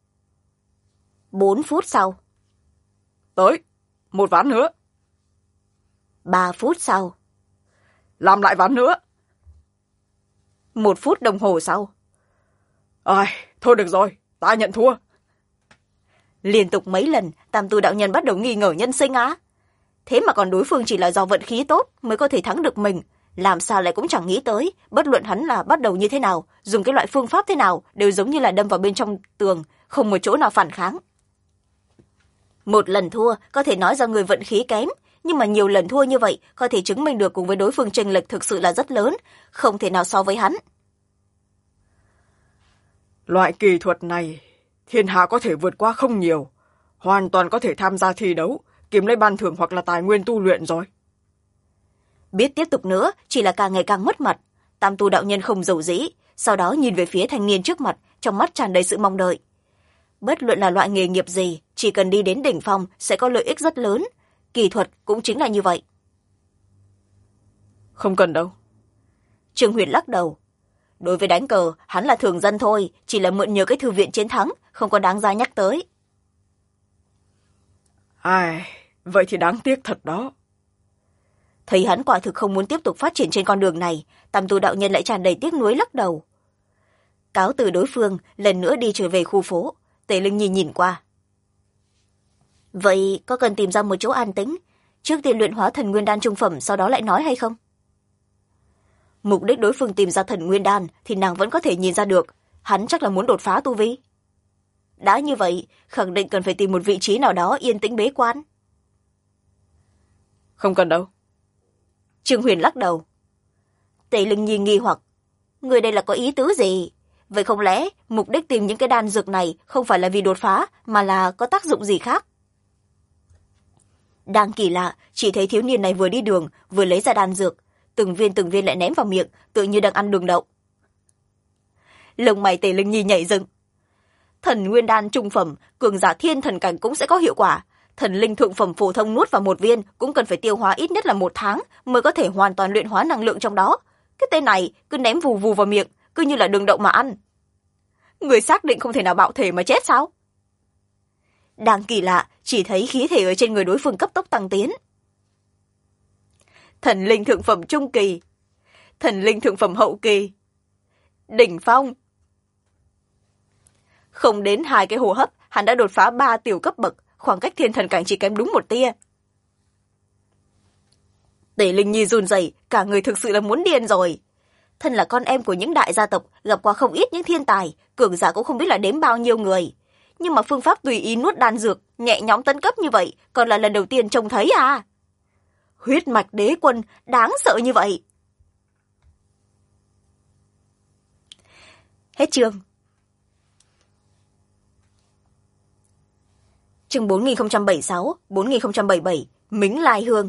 4 phút sau. Tới, 1 ván nữa. 3 phút sau. Làm lại ván nữa. 1 phút đồng hồ sau. Ai, thôi được rồi, ta nhận thua. Liên tục mấy lần, tam tu đạo nhân bắt đầu nghi ngờ nhân sinh á. Thế mà còn đối phương chỉ là do vận khí tốt mới có thể thắng được mình. Làm sao lại cũng chẳng nghĩ tới, bất luận hắn là bắt đầu như thế nào, dùng cái loại phương pháp thế nào, đều giống như là đâm vào bên trong tường, không một chỗ nào phản kháng. Một lần thua có thể nói do người vận khí kém, nhưng mà nhiều lần thua như vậy có thể chứng minh được cùng với đối phương chênh lệch thực sự là rất lớn, không thể nào so với hắn. Loại kỳ thuật này, thiên hạ có thể vượt qua không nhiều, hoàn toàn có thể tham gia thi đấu, kiếm lấy ban thưởng hoặc là tài nguyên tu luyện rồi. Biết tiếp tục nữa chỉ là càng ngày càng mất mặt. Tam tu đạo nhân không giàu dĩ, sau đó nhìn về phía thanh niên trước mặt, trong mắt tràn đầy sự mong đợi. Bất luận là loại nghề nghiệp gì, chỉ cần đi đến đỉnh phong sẽ có lợi ích rất lớn. Kỳ thuật cũng chính là như vậy. Không cần đâu. Trương Huyền lắc đầu. Đối với đánh cờ, hắn là thường dân thôi, chỉ là mượn nhờ cái thư viện chiến thắng, không có đáng giá nhắc tới. Ai, vậy thì đáng tiếc thật đó. Thấy hắn quả thực không muốn tiếp tục phát triển trên con đường này, tam tu đạo nhân lại tràn đầy tiếc nuối lắc đầu. Cáo từ đối phương, lần nữa đi trở về khu phố. Tề Linh Nhi nhìn qua. Vậy có cần tìm ra một chỗ an tĩnh, trước tiên luyện hóa thần nguyên đan trung phẩm, sau đó lại nói hay không? Mục đích đối phương tìm ra thần nguyên đan thì nàng vẫn có thể nhìn ra được, hắn chắc là muốn đột phá tu vi. Đã như vậy, khẳng định cần phải tìm một vị trí nào đó yên tĩnh bế quan. Không cần đâu. Trương Huyền lắc đầu. Tề Linh Nhi nghi hoặc, người đây là có ý tứ gì? Vậy không lẽ mục đích tìm những cái đan dược này không phải là vì đột phá, mà là có tác dụng gì khác? Đang kỳ lạ, chỉ thấy thiếu niên này vừa đi đường, vừa lấy ra đan dược, từng viên lại ném vào miệng, tự như đang ăn đường đậu. Lông mày Tề Linh Nhi nhảy dựng. Thần nguyên đan trung phẩm, cường giả thiên thần cảnh cũng sẽ có hiệu quả. Thần linh thượng phẩm phổ thông nuốt vào 1 viên cũng cần phải tiêu hóa ít nhất là 1 tháng mới có thể hoàn toàn luyện hóa năng lượng trong đó. Cái tên này cứ ném vù vù vào miệng, cứ như là đường đậu mà ăn. Người xác định không thể nào bạo thể mà chết sao? Đang kỳ lạ, chỉ thấy khí thể ở trên người đối phương cấp tốc tăng tiến. Thần linh thượng phẩm trung kỳ, thần linh thượng phẩm hậu kỳ, đỉnh phong. Không đến 2 cái hô hấp, hắn đã đột phá 3 tiểu cấp bậc, khoảng cách thiên thần cảnh chỉ kém đúng 1 tia. Tề Linh Nhi run rẩy, cả người thực sự là muốn điên rồi. Thân là con em của những đại gia tộc, gặp qua không ít những thiên tài, cường giả cũng không biết là đếm bao nhiêu người. Nhưng mà phương pháp tùy ý nuốt đan dược, nhẹ nhõm tấn cấp như vậy, còn là lần đầu tiên trông thấy à? Huyết mạch đế quân, đáng sợ như vậy. Hết chương. Chương 4076, 4077, Mính Lai Hương.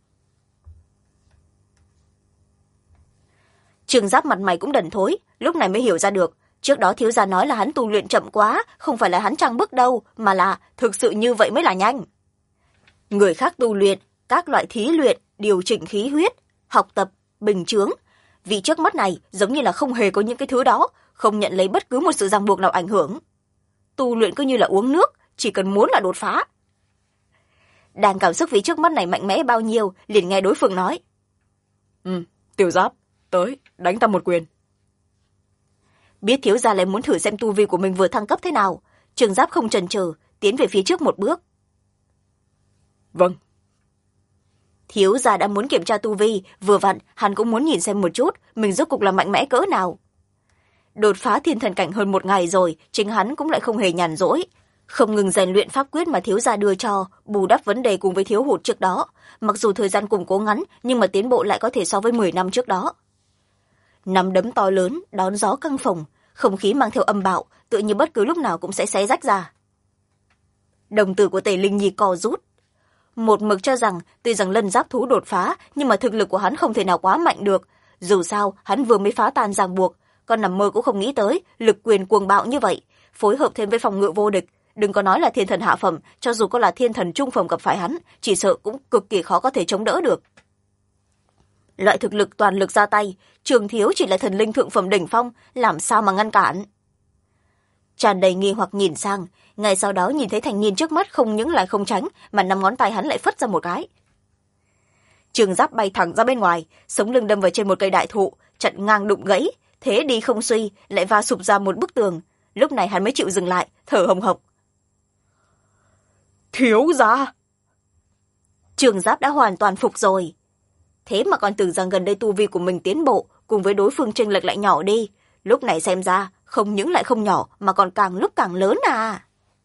Trương Giáp mặt mày cũng đần thối, lúc này mới hiểu ra được. Trước đó thiếu gia nói là hắn tu luyện chậm quá, không phải là hắn trang bức đâu, mà là thực sự như vậy mới là nhanh. Người khác tu luyện, các loại thí luyện, điều chỉnh khí huyết, học tập, bình chướng. Vị trước mắt này giống như là không hề có những cái thứ đó, không nhận lấy bất cứ một sự ràng buộc nào ảnh hưởng. Tu luyện cứ như là uống nước, chỉ cần muốn là đột phá. Đang cảm xúc vị trước mắt này mạnh mẽ bao nhiêu, liền nghe đối phương nói. Tiểu Giáp, tới, đánh ta 1 quyền. Biết thiếu gia lại muốn thử xem tu vi của mình vừa thăng cấp thế nào, Trương Giáp không chần chừ, tiến về phía trước 1 bước. Vâng. Thiếu gia đã muốn kiểm tra tu vi, vừa vặn hắn cũng muốn nhìn xem một chút mình rốt cục là mạnh mẽ cỡ nào. Đột phá thiên thần cảnh hơn 1 ngày rồi, chính hắn cũng lại không hề nhàn rỗi. Không ngừng rèn luyện pháp quyết mà thiếu gia đưa cho, bù đắp vấn đề cùng với thiếu hụt trước đó. Mặc dù thời gian củng cố ngắn, nhưng mà tiến bộ lại có thể so với 10 năm trước đó. Nắm đấm to lớn, đón gió căng phồng, không khí mang theo âm bạo, tựa như bất cứ lúc nào cũng sẽ xé rách ra. Đồng tử của Tề Linh Nhi co rút. Một mực cho rằng, tuy rằng lân giáp thú đột phá, nhưng mà thực lực của hắn không thể nào quá mạnh được. Dù sao, hắn vừa mới phá tan ràng buộc, còn nằm mơ cũng không nghĩ tới, lực quyền cuồng bạo như vậy, phối hợp thêm với phòng ngự vô địch. Đừng có nói là thiên thần hạ phẩm, cho dù có là thiên thần trung phẩm gặp phải hắn, chỉ sợ cũng cực kỳ khó có thể chống đỡ được. Loại thực lực toàn lực ra tay, Trường Thiếu chỉ là thần linh thượng phẩm đỉnh phong, làm sao mà ngăn cản. Tràn đầy nghi hoặc nhìn sang, ngay sau đó nhìn thấy thanh niên trước mắt không những lại không tránh, mà 5 ngón tay hắn lại phất ra một cái. Trường giáp bay thẳng ra bên ngoài, sống lưng đâm vào trên một cây đại thụ, chặn ngang đụng gãy, thế đi không suy, lại va sụp ra một bức tường. Lúc này hắn mới chịu dừng lại, thở hồng hộc. Thiếu gia! Trường giáp đã hoàn toàn phục rồi. Thế mà còn tưởng rằng gần đây tu vi của mình tiến bộ, cùng với đối phương chênh lệch lại nhỏ đi. Lúc này xem ra, không những lại không nhỏ, mà còn càng lúc càng lớn à.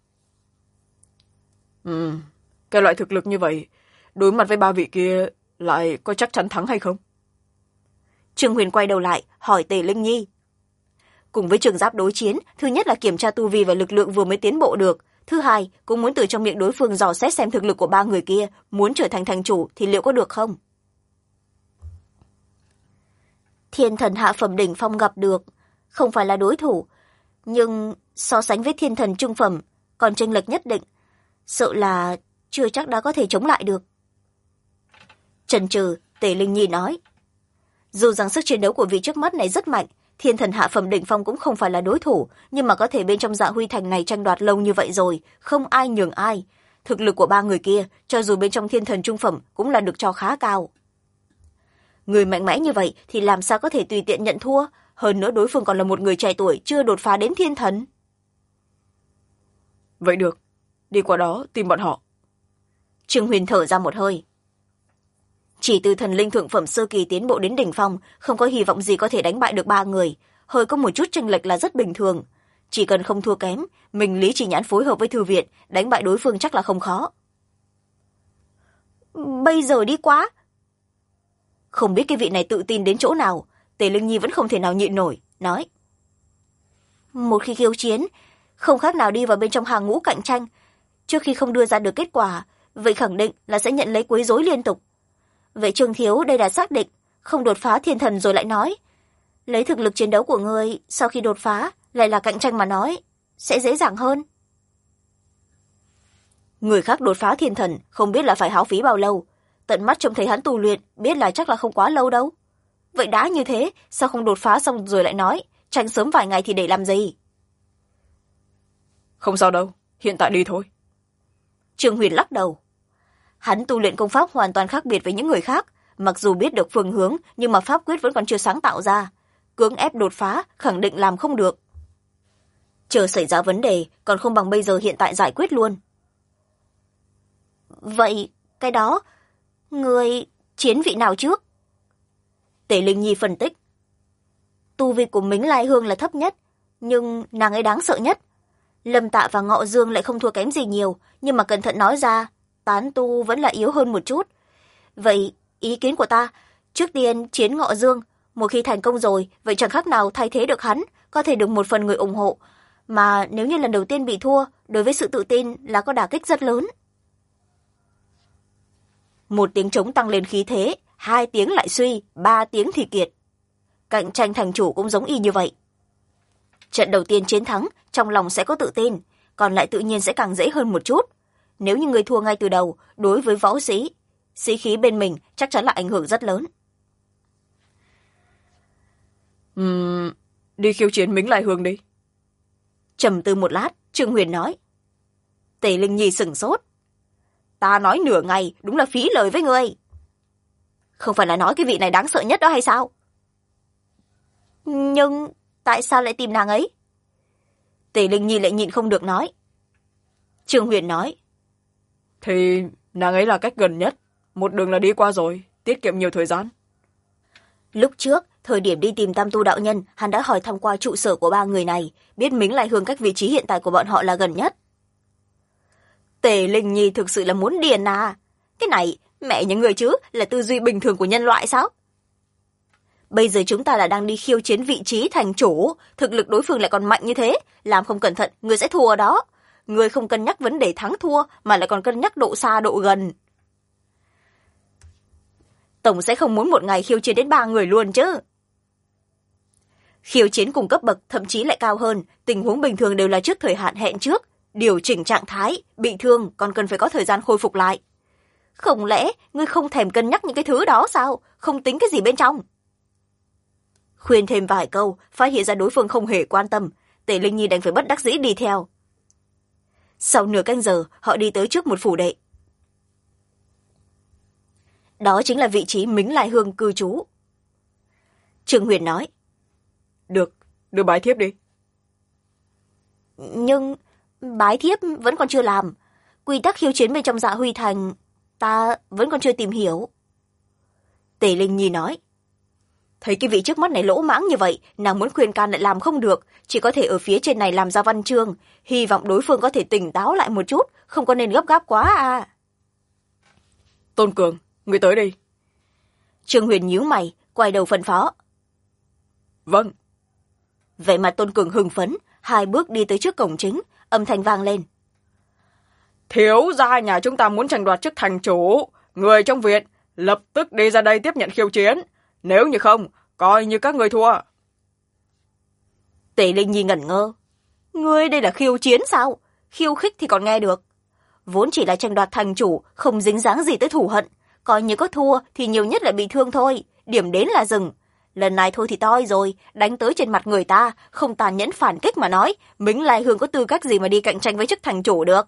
Cái loại thực lực như vậy, đối mặt với 3 vị kia, lại có chắc chắn thắng hay không? Trương Huyền quay đầu lại, hỏi Tề Linh Nhi. Cùng với trường giáp đối chiến, thứ nhất là kiểm tra tu vi và lực lượng vừa mới tiến bộ được. Thứ hai, cũng muốn từ trong miệng đối phương dò xét xem thực lực của 3 người kia, muốn trở thành thành chủ thì liệu có được không? Thiên thần hạ phẩm đỉnh phong gặp được, không phải là đối thủ, nhưng so sánh với thiên thần trung phẩm, còn chênh lệch nhất định, sợ là chưa chắc đã có thể chống lại được. Chần chừ, Tề Linh Nhi nói. Dù rằng sức chiến đấu của vị trước mắt này rất mạnh, thiên thần hạ phẩm đỉnh phong cũng không phải là đối thủ, nhưng mà có thể bên trong Dạ Huy Thành này tranh đoạt lâu như vậy rồi, không ai nhường ai. Thực lực của 3 người kia, cho dù bên trong thiên thần trung phẩm, cũng là được cho khá cao. Người mạnh mẽ như vậy thì làm sao có thể tùy tiện nhận thua, hơn nữa đối phương còn là một người trẻ tuổi chưa đột phá đến thiên thần. Vậy được, đi qua đó tìm bọn họ. Trương Huyền thở ra một hơi. Chỉ từ thần linh thượng phẩm sơ kỳ tiến bộ đến đỉnh phong, không có hy vọng gì có thể đánh bại được 3 người, hơi có một chút chênh lệch là rất bình thường. Chỉ cần không thua kém, mình Lý Chỉ Nhãn phối hợp với thư viện, đánh bại đối phương chắc là không khó. Bây giờ đi quá. Không biết cái vị này tự tin đến chỗ nào, Tề Linh Nhi vẫn không thể nào nhịn nổi, nói. Một khi khiêu chiến, không khác nào đi vào bên trong hàng ngũ cạnh tranh. Trước khi không đưa ra được kết quả, vậy khẳng định là sẽ nhận lấy quấy rối liên tục. Vậy Trương Thiếu đây là xác định, không đột phá thiên thần rồi lại nói. Lấy thực lực chiến đấu của ngươi, sau khi đột phá, lại là cạnh tranh mà nói, sẽ dễ dàng hơn. Người khác đột phá thiên thần, không biết là phải hao phí bao lâu. Tận mắt trông thấy hắn tu luyện, biết là chắc là không quá lâu đâu. Vậy đã như thế, sao không đột phá xong rồi lại nói, tranh sớm vài ngày thì để làm gì? Không sao đâu, hiện tại đi thôi. Trương Huyền lắc đầu. Hắn tu luyện công pháp hoàn toàn khác biệt với những người khác, mặc dù biết được phương hướng, nhưng mà pháp quyết vẫn còn chưa sáng tạo ra. Cưỡng ép đột phá, khẳng định làm không được. Chờ xảy ra vấn đề, còn không bằng bây giờ hiện tại giải quyết luôn. Vậy, cái đó, người chiến vị nào trước? Tề Linh Nhi phân tích. Tu vi của Mính Lai Hương là thấp nhất, nhưng nàng ấy đáng sợ nhất. Lâm Tạ và Ngọ Dương lại không thua kém gì nhiều, nhưng mà cẩn thận nói ra, tán tu vẫn là yếu hơn một chút. Vậy, ý kiến của ta, trước tiên chiến Ngọ Dương, một khi thành công rồi, vậy chẳng khác nào thay thế được hắn, có thể được một phần người ủng hộ. Mà nếu như lần đầu tiên bị thua, đối với sự tự tin là có đả kích rất lớn. Một tiếng trống tăng lên khí thế, 2 tiếng lại suy, 3 tiếng thì kiệt. Cạnh tranh thành chủ cũng giống y như vậy. Trận đầu tiên chiến thắng, trong lòng sẽ có tự tin, còn lại tự nhiên sẽ càng dễ hơn một chút. Nếu như người thua ngay từ đầu, đối với võ sĩ, sĩ khí bên mình chắc chắn là ảnh hưởng rất lớn. Đi khiêu chiến Mính Lai Hương đi. Trầm tư một lát, Trương Huyền nói. Tề Linh Nhi sửng sốt. Ta nói nửa ngày, đúng là phí lời với ngươi. Không phải là nói cái vị này đáng sợ nhất đó hay sao? Nhưng tại sao lại tìm nàng ấy? Tề Linh Nhi lại nhịn không được nói. Trương Huyền nói. Thì nàng ấy là cách gần nhất, một đường là đi qua rồi, tiết kiệm nhiều thời gian. Lúc trước, thời điểm đi tìm Tam Tu đạo nhân, hắn đã hỏi thăm qua trụ sở của 3 người này, biết Mính Lai Hương cách vị trí hiện tại của bọn họ là gần nhất. Tề Linh Nhi thực sự là muốn điên à? Cái này, mẹ nhà người chứ, là tư duy bình thường của nhân loại sao? Bây giờ chúng ta là đang đi khiêu chiến vị trí thành chủ, thực lực đối phương lại còn mạnh như thế, làm không cẩn thận, người sẽ thua đó. Người không cân nhắc vấn đề thắng thua, mà lại còn cân nhắc độ xa độ gần. Tổng sẽ không muốn một ngày khiêu chiến đến 3 người luôn chứ. Khiêu chiến cùng cấp bậc, thậm chí lại cao hơn, tình huống bình thường đều là trước thời hạn hẹn trước, điều chỉnh trạng thái, bị thương còn cần phải có thời gian khôi phục lại. Không lẽ ngươi không thèm cân nhắc những cái thứ đó sao? Không tính cái gì bên trong? Khuyên thêm vài câu, phát hiện ra đối phương không hề quan tâm, Tề Linh Nhi đành phải bất đắc dĩ đi theo. Sau nửa canh giờ, họ đi tới trước một phủ đệ. Đó chính là vị trí Mính Lai Hương cư trú. Trương Huyền nói. Được, đưa bái thiếp đi. Nhưng bái thiếp vẫn còn chưa làm. Quy tắc khiêu chiến bên trong Dạ Huy Thành ta vẫn còn chưa tìm hiểu. Tề Linh Nhi nói. Thấy cái vị trước mắt này lỗ mãng như vậy, nàng muốn khuyên can lại làm không được, chỉ có thể ở phía trên này làm ra văn chương, hy vọng đối phương có thể tỉnh táo lại một chút, không có nên gấp gáp quá à. Tôn Cường, người tới đi. Trương Huyền nhíu mày, quay đầu phân phó. Vâng. Vậy mà Tôn Cường hưng phấn, 2 bước đi tới trước cổng chính, âm thanh vang lên. Thiếu gia nhà chúng ta muốn tranh đoạt chức thành chủ, người trong viện lập tức đi ra đây tiếp nhận khiêu chiến, nếu như không, coi như các người thua. Tề Linh Nhi ngẩn ngơ. Ngươi đây là khiêu chiến sao? Khiêu khích thì còn nghe được. Vốn chỉ là tranh đoạt thành chủ, không dính dáng gì tới thù hận. Coi như có thua thì nhiều nhất là bị thương thôi, điểm đến là dừng. Lần này thôi thì toi rồi, đánh tới trên mặt người ta, không tàn nhẫn phản kích mà nói, Mính Lai Hương có tư cách gì mà đi cạnh tranh với chức thành chủ được.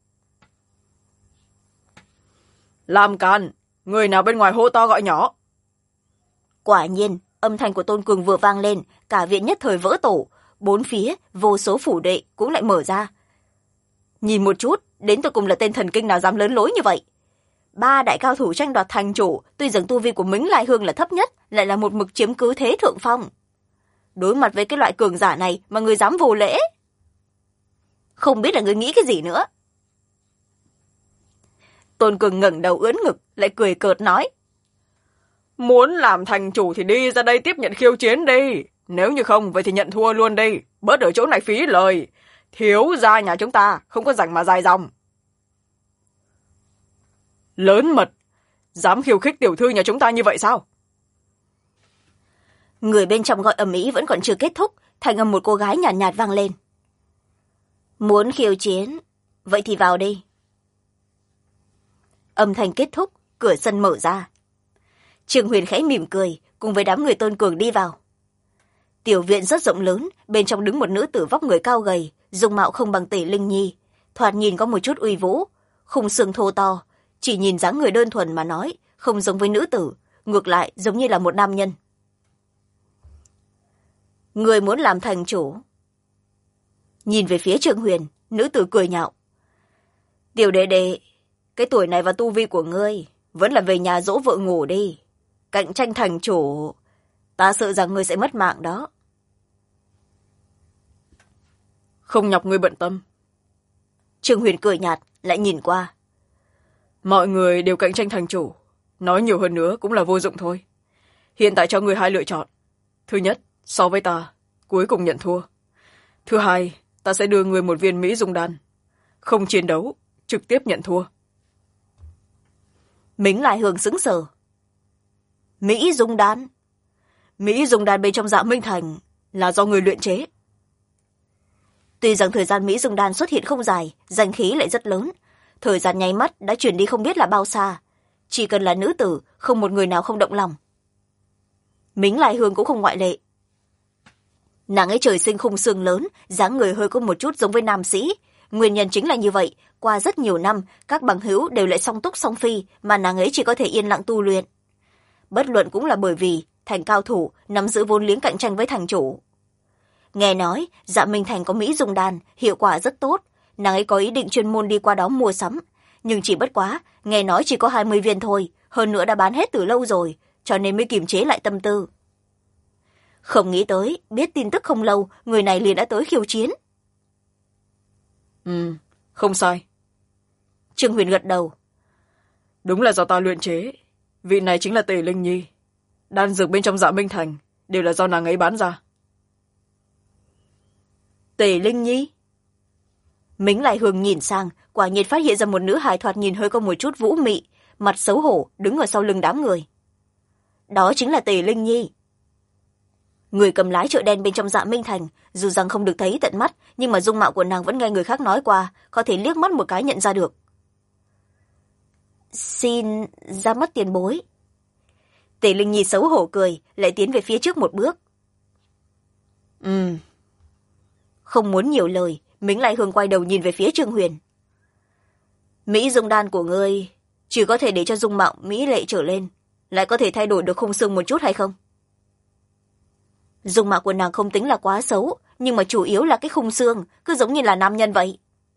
Làm càn, người nào bên ngoài hô to gọi nhỏ. Quả nhiên, âm thanh của Tôn Cường vừa vang lên, cả viện nhất thời vỡ tổ, 4 phía, vô số phủ đệ cũng lại mở ra. Nhìn một chút, đến tụi cùng là tên thần kinh nào dám lớn lối như vậy. 3 đại cao thủ tranh đoạt thành chủ, tuy rằng tu vi của Mính Lai Hương là thấp nhất, lại là một mực chiếm cứ thế thượng phong. Đối mặt với cái loại cường giả này mà người dám vô lễ. Không biết là người nghĩ cái gì nữa. Tôn Cường ngẩng đầu ưỡn ngực, lại cười cợt nói. Muốn làm thành chủ thì đi ra đây tiếp nhận khiêu chiến đi. Nếu như không, vậy thì nhận thua luôn đi. Bớt ở chỗ này phí lời. Thiếu gia nhà chúng ta, không có rảnh mà dài dòng. Lớn mật, dám khiêu khích tiểu thư nhà chúng ta như vậy sao? Người bên trong gọi ầm ĩ vẫn còn chưa kết thúc, thành âm một cô gái nhàn nhạt vang lên. Muốn khiêu chiến, vậy thì vào đi. Âm thanh kết thúc, cửa sân mở ra. Trương Huyền khẽ mỉm cười, cùng với đám người Tôn Cường đi vào. Tiểu viện rất rộng lớn, bên trong đứng một nữ tử vóc người cao gầy, dung mạo không bằng Tề Linh Nhi, thoạt nhìn có một chút uy vũ, khung xương thô to, chỉ nhìn dáng người đơn thuần mà nói, không giống với nữ tử, ngược lại giống như là một nam nhân. Người muốn làm thành chủ. Nhìn về phía Trương Huyền, nữ tử cười nhạo. Tiểu đệ đệ, cái tuổi này và tu vi của ngươi, vẫn là về nhà dỗ vợ ngủ đi. Cạnh tranh thành chủ, ta sợ rằng ngươi sẽ mất mạng đó. Không nhọc ngươi bận tâm. Trương Huyền cười nhạt, lại nhìn qua. Mọi người đều cạnh tranh thành chủ, nói nhiều hơn nữa cũng là vô dụng thôi. Hiện tại cho ngươi 2 lựa chọn. Thứ nhất, so với ta, cuối cùng nhận thua. Thứ hai, ta sẽ đưa ngươi một viên Mỹ Dung Đan. Không chiến đấu, trực tiếp nhận thua. Mính Lai Hương sững sờ. Mỹ Dung Đan? Mỹ Dung Đan bên trong Dạ Minh Thành là do người luyện chế. Tuy rằng thời gian Mỹ Dung Đan xuất hiện không dài, danh khí lại rất lớn. Thời gian nháy mắt đã chuyển đi không biết là bao xa. Chỉ cần là nữ tử, không một người nào không động lòng. Mính Lai Hương cũng không ngoại lệ. Nàng ấy trời sinh khung xương lớn, dáng người hơi có một chút giống với nam sĩ. Nguyên nhân chính là như vậy, qua rất nhiều năm, các bằng hữu đều lại song túc song phi, mà nàng ấy chỉ có thể yên lặng tu luyện. Bất luận cũng là bởi vì, thành cao thủ, nắm giữ vốn liếng cạnh tranh với thành chủ. Nghe nói, Dạ Minh Thành có Mỹ Dung Đan, hiệu quả rất tốt, nàng ấy có ý định chuyên môn đi qua đó mua sắm. Nhưng chỉ bất quá, nghe nói chỉ có 20 viên thôi, hơn nữa đã bán hết từ lâu rồi, cho nên mới kiềm chế lại tâm tư. Không nghĩ tới, biết tin tức không lâu, người này liền đã tới khiêu chiến. Không sai. Trương Huyền gật đầu. Đúng là do ta luyện chế. Vị này chính là Tề Linh Nhi. Đan dược bên trong Dạ Minh Thành đều là do nàng ấy bán ra. Tề Linh Nhi? Mính Lại Hương nhìn sang, quả nhiên phát hiện ra một nữ hài thoạt nhìn hơi có một chút vũ mị, mặt xấu hổ đứng ở sau lưng đám người. Đó chính là Tề Linh Nhi. Người cầm lái chợ đen bên trong Dạ Minh Thành, dù rằng không được thấy tận mắt, nhưng mà dung mạo của nàng vẫn nghe người khác nói qua, có thể liếc mắt một cái nhận ra được. Xin ra mắt tiền bối. Tề Linh Nhi xấu hổ cười, lại tiến về phía trước một bước. Không muốn nhiều lời, Mính Lại Hương quay đầu nhìn về phía Trương Huyền. Mỹ dung đan của ngươi chỉ có thể để cho dung mạo mỹ lệ trở lên, lại có thể thay đổi được khung xương một chút hay không? Dung mạo của nàng không tính là quá xấu, nhưng mà chủ yếu là cái khung xương, cứ giống như là nam nhân vậy.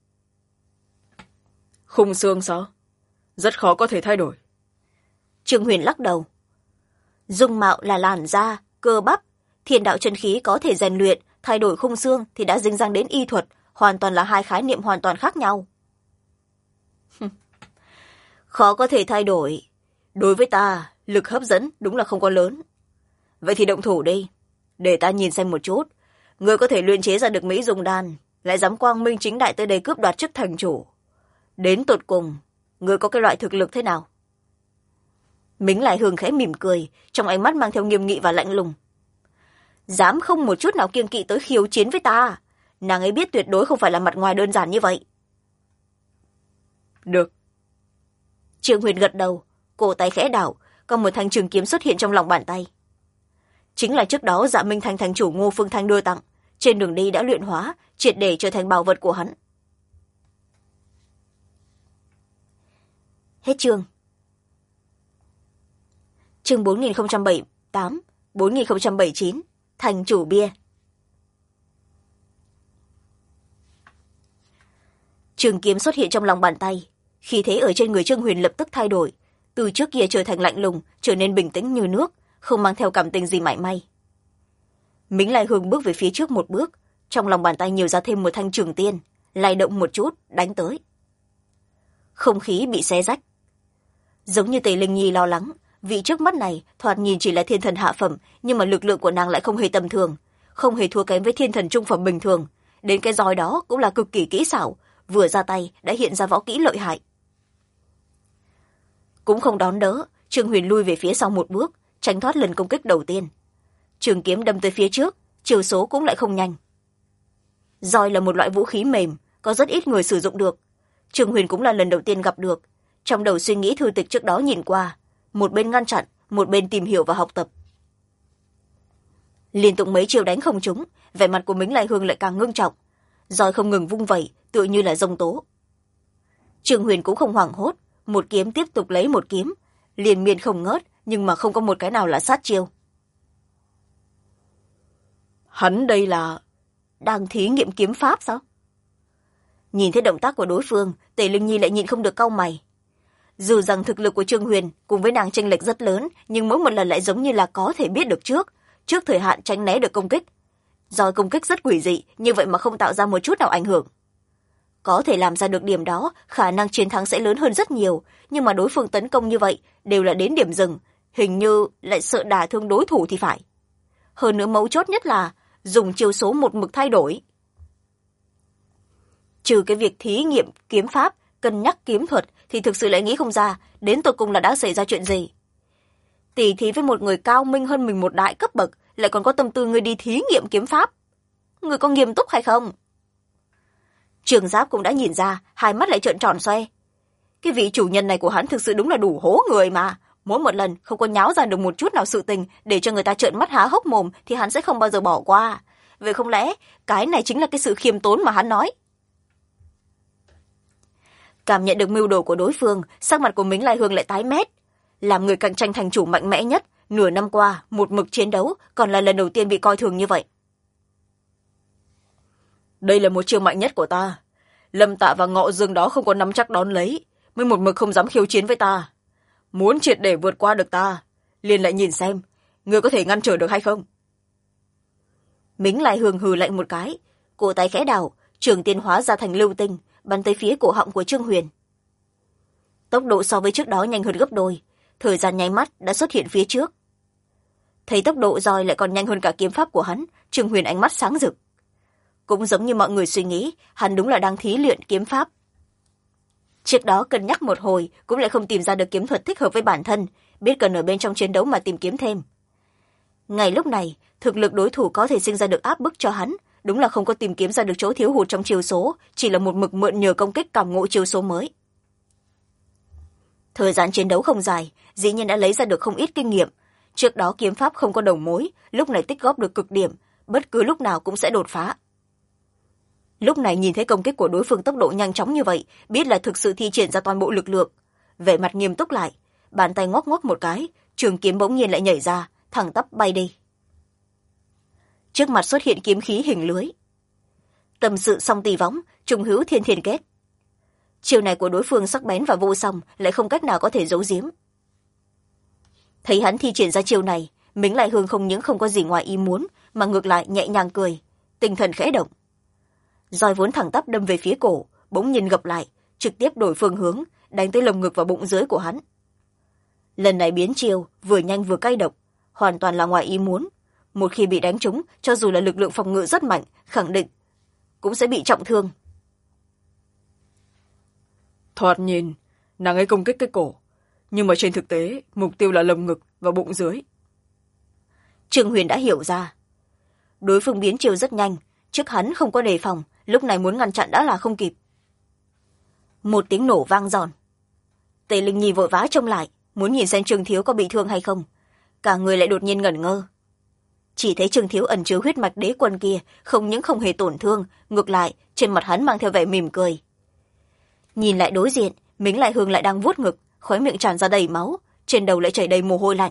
Khung xương sao? Rất khó có thể thay đổi. Trương Huyền lắc đầu. Dung mạo là làn da, cơ bắp, thiên đạo chân khí có thể rèn luyện, thay đổi khung xương thì đã dính dáng đến y thuật, hoàn toàn là hai khái niệm hoàn toàn khác nhau. Khó có thể thay đổi. Đối với ta, lực hấp dẫn đúng là không có lớn. Vậy thì động thủ đi, để ta nhìn xem một chút. Ngươi có thể luyện chế ra được Mỹ dung đan, lại dám quang minh chính đại tới đây cướp đoạt chức thành chủ. Đến tột cùng, ngươi có cái loại thực lực thế nào? Mính Lại Hương khẽ mỉm cười, trong ánh mắt mang theo nghiêm nghị và lạnh lùng. Dám không một chút nào kiêng kỵ tới khiêu chiến với ta, nàng ấy biết tuyệt đối không phải là mặt ngoài đơn giản như vậy. Được. Trương Huyền gật đầu, cổ tay khẽ đảo, còn một thanh trường kiếm xuất hiện trong lòng bàn tay. Chính là trước đó Dạ Minh Thành thành chủ Ngô Phương Thanh đưa tặng, trên đường đi đã luyện hóa, triệt để trở thành bảo vật của hắn. Hết chương. Chương 4078, 4079, thành chủ bia. Trường kiếm xuất hiện trong lòng bàn tay, khí thế ở trên người Trương Huyền lập tức thay đổi, từ trước kia trở thành lạnh lùng, trở nên bình tĩnh như nước, không mang theo cảm tình gì mảy may. Mính Lại Hương bước về phía trước một bước, trong lòng bàn tay nhiều ra thêm một thanh trường tiên, lay động một chút, đánh tới. Không khí bị xé rách. Giống như Tề Linh Nhi lo lắng, vị trước mắt này thoạt nhìn chỉ là thiên thần hạ phẩm, nhưng mà lực lượng của nàng lại không hề tầm thường, không hề thua kém với thiên thần trung phẩm bình thường, đến cái roi đó cũng là cực kỳ kỹ xảo, vừa ra tay đã hiện ra võ kỹ lợi hại. Cũng không đón đỡ, Trương Huyền lui về phía sau một bước, tránh thoát lần công kích đầu tiên. Trường kiếm đâm tới phía trước, chiều số cũng lại không nhanh. Roi là một loại vũ khí mềm, có rất ít người sử dụng được. Trương Huyền cũng là lần đầu tiên gặp được, trong đầu suy nghĩ thư tịch trước đó nhìn qua, một bên ngăn chặn, một bên tìm hiểu và học tập. Liên tục mấy chiều đánh không trúng, vẻ mặt của Mính Lại Hương lại càng ngưng trọng, roi không ngừng vung vẩy, tựa như là giông tố. Trương Huyền cũng không hoảng hốt, một kiếm tiếp tục lấy một kiếm, liên miên không ngớt, nhưng mà không có một cái nào là sát chiêu. Hắn đây là đang thí nghiệm kiếm pháp sao? Nhìn thấy động tác của đối phương, Tề Linh Nhi lại nhịn không được cau mày. Dù rằng thực lực của Trương Huyền cùng với nàng chênh lệch rất lớn, nhưng mỗi một lần lại giống như là có thể biết được trước thời hạn tránh né được công kích. Roi công kích rất quỷ dị, như vậy mà không tạo ra một chút nào ảnh hưởng. Có thể làm ra được điểm đó, khả năng chiến thắng sẽ lớn hơn rất nhiều, nhưng mà đối phương tấn công như vậy đều là đến điểm dừng, hình như lại sợ đả thương đối thủ thì phải. Hơn nữa mấu chốt nhất là dùng chiêu số một mực thay đổi. Trừ cái việc thí nghiệm kiếm pháp, cân nhắc kiếm thuật thì thực sự lại nghĩ không ra đến tột cùng là đã xảy ra chuyện gì. Tỉ thí với một người cao minh hơn mình một đại cấp bậc, lại còn có tâm tư người đi thí nghiệm kiếm pháp. Người có nghiêm túc hay không? Trường Giáp cũng đã nhìn ra, hai mắt lại trợn tròn xoe. Cái vị chủ nhân này của hắn thực sự đúng là đủ hố người mà. Mỗi một lần không có nháo ra được một chút nào sự tình để cho người ta trợn mắt há hốc mồm thì hắn sẽ không bao giờ bỏ qua. Vậy không lẽ cái này chính là cái sự khiêm tốn mà hắn nói? Cảm nhận được mưu đồ của đối phương, sắc mặt của Mính Lại Hương lại tái mét. Làm người cạnh tranh thành chủ mạnh mẽ nhất, nửa năm qua một mực chiến đấu, còn là lần đầu tiên bị coi thường như vậy. Đây là một chiêu mạnh nhất của ta. Lâm Tạ và Ngọ Dương đó không có nắm chắc đón lấy, mới một mực không dám khiêu chiến với ta. Muốn triệt để vượt qua được ta, liền lại nhìn xem ngươi có thể ngăn trở được hay không. Mính Lại Hương hừ lạnh một cái, cổ tay khẽ đảo, trường tiên hóa ra thành lưu tinh, bắn tới phía cổ họng của Trương Huyền. tốc độ so với trước đó nhanh hơn gấp đôi, thời gian nháy mắt đã xuất hiện phía trước. Thấy tốc độ roi lại còn nhanh hơn cả kiếm pháp của hắn, Trương Huyền ánh mắt sáng rực. Cũng giống như mọi người suy nghĩ, hắn đúng là đang thí luyện kiếm pháp. Trước đó cân nhắc một hồi cũng lại không tìm ra được kiếm thuật thích hợp với bản thân, biết cần ở bên trong chiến đấu mà tìm kiếm thêm. Ngay lúc này, thực lực đối thủ có thể sinh ra được áp bức cho hắn, đúng là không có tìm kiếm ra được chỗ thiếu hụt trong chiêu số, chỉ là một mực mượn nhờ công kích cảm ngộ chiêu số mới. Thời gian chiến đấu không dài, dĩ nhiên đã lấy ra được không ít kinh nghiệm. Trước đó kiếm pháp không có đầu mối, lúc này tích góp được cực điểm, bất cứ lúc nào cũng sẽ đột phá. Lúc này nhìn thấy công kích của đối phương tốc độ nhanh chóng như vậy, biết là thực sự thi triển ra toàn bộ lực lượng. Vẻ mặt nghiêm túc lại, bàn tay ngoắc ngoắc một cái, trường kiếm bỗng nhiên lại nhảy ra, thẳng tắp bay đi. Trước mặt xuất hiện kiếm khí hình lưới. Tâm sự song tỳ võng, trùng hữu thiên thiên kết. Chiều này của đối phương sắc bén và vô song, lại không cách nào có thể giấu giếm. Thấy hắn thi triển ra chiều này, Mính Lại Hương không những không có gì ngoài ý muốn, mà ngược lại nhẹ nhàng cười, tinh thần khẽ động. Roi vốn thẳng tắp đâm về phía cổ, bỗng nhiên gập lại, trực tiếp đổi phương hướng, đánh tới lồng ngực và bụng dưới của hắn. Lần này biến chiều, vừa nhanh vừa cay độc, hoàn toàn là ngoài ý muốn. Một khi bị đánh trúng, cho dù là lực lượng phòng ngự rất mạnh, khẳng định cũng sẽ bị trọng thương. Thoạt nhìn, nàng ấy công kích cái cổ, nhưng mà trên thực tế, mục tiêu là lồng ngực và bụng dưới. Trương Huyền đã hiểu ra. Đối phương biến chiều rất nhanh, trước hắn không có đề phòng, lúc này muốn ngăn chặn đã là không kịp. Một tiếng nổ vang giòn. Tề Linh Nhi vội vã trông lại, muốn nhìn xem Trương Thiếu có bị thương hay không. Cả người lại đột nhiên ngẩn ngơ. Chỉ thấy Trương Thiếu ẩn chứa huyết mạch đế quân kia, không những không hề tổn thương, ngược lại, trên mặt hắn mang theo vẻ mỉm cười. Nhìn lại đối diện, Mính Lại Hương lại đang vuốt ngực, khóe miệng tràn ra đầy máu, trên đầu lại chảy đầy mồ hôi lạnh.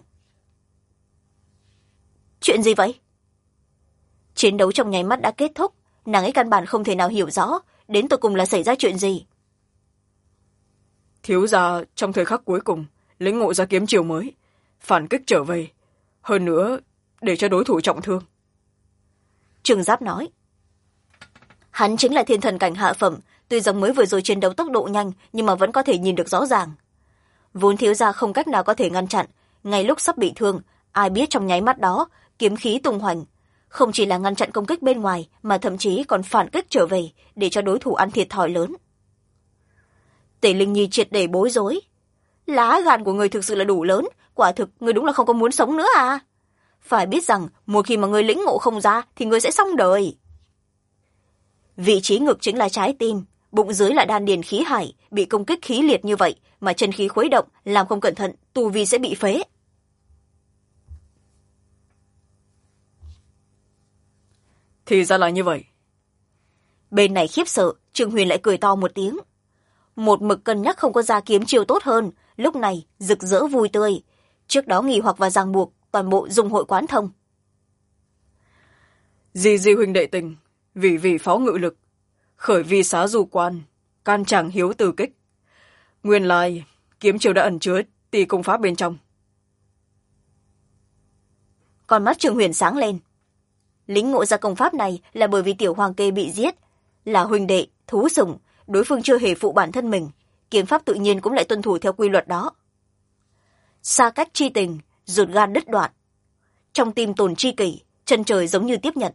Chuyện gì vậy? Chiến đấu trong nháy mắt đã kết thúc, nàng ấy căn bản không thể nào hiểu rõ, đến tột cùng là xảy ra chuyện gì. Thiếu gia trong thời khắc cuối cùng, lĩnh ngộ ra kiếm chiều mới, phản kích trở về. Hơn nữa, để cho đối thủ trọng thương. Trương Giáp nói. Hắn chính là thiên thần cảnh hạ phẩm, tuy rằng mới vừa rồi chiến đấu tốc độ nhanh, nhưng mà vẫn có thể nhìn được rõ ràng. Vốn thiếu gia không cách nào có thể ngăn chặn, ngay lúc sắp bị thương, ai biết trong nháy mắt đó, kiếm khí tung hoành. Không chỉ là ngăn chặn công kích bên ngoài, mà thậm chí còn phản kích trở về, để cho đối thủ ăn thiệt thòi lớn. Tề Linh Nhi triệt để bối rối. Lá gan của người thực sự là đủ lớn, quả thực người đúng là không có muốn sống nữa à? Phải biết rằng, một khi mà người lĩnh ngộ không ra, thì người sẽ xong đời. Vị trí ngực chính là trái tim, bụng dưới là đan điền khí hải, bị công kích khí liệt như vậy, mà chân khí khuấy động, làm không cẩn thận, tu vi sẽ bị phế. Thì ra là như vậy. Bên này khiếp sợ, Trương Huyền lại cười to một tiếng. Một mực cân nhắc không có ra kiếm chiêu tốt hơn, lúc này rực rỡ vui tươi. Trước đó nghi hoặc và ràng buộc, toàn bộ dùng hội quán thông. Di di huynh đệ tình, vì phó ngự lực, khởi vi xá du quan, can chẳng hiếu từ kích. Nguyên lai, kiếm chiêu đã ẩn chứa tỷ công pháp bên trong. Con mắt Trương Huyền sáng lên. Lĩnh ngộ ra công pháp này là bởi vì tiểu hoàng kê bị giết, là huynh đệ, thú sủng, đối phương chưa hề phụ bản thân mình, kiếm pháp tự nhiên cũng lại tuân thủ theo quy luật đó. Xa cách chi tình, ruột gan đứt đoạn. Trong tim tồn chi kỷ, chân trời giống như tiếp nhận.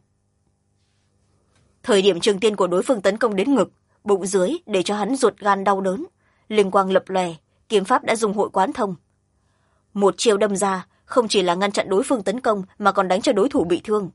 Thời điểm trường tiên của đối phương tấn công đến ngực, bụng dưới để cho hắn ruột gan đau đớn, linh quang lập lòe, kiếm pháp đã dùng hội quán thông. Một chiêu đâm ra, không chỉ là ngăn chặn đối phương tấn công mà còn đánh cho đối thủ bị thương.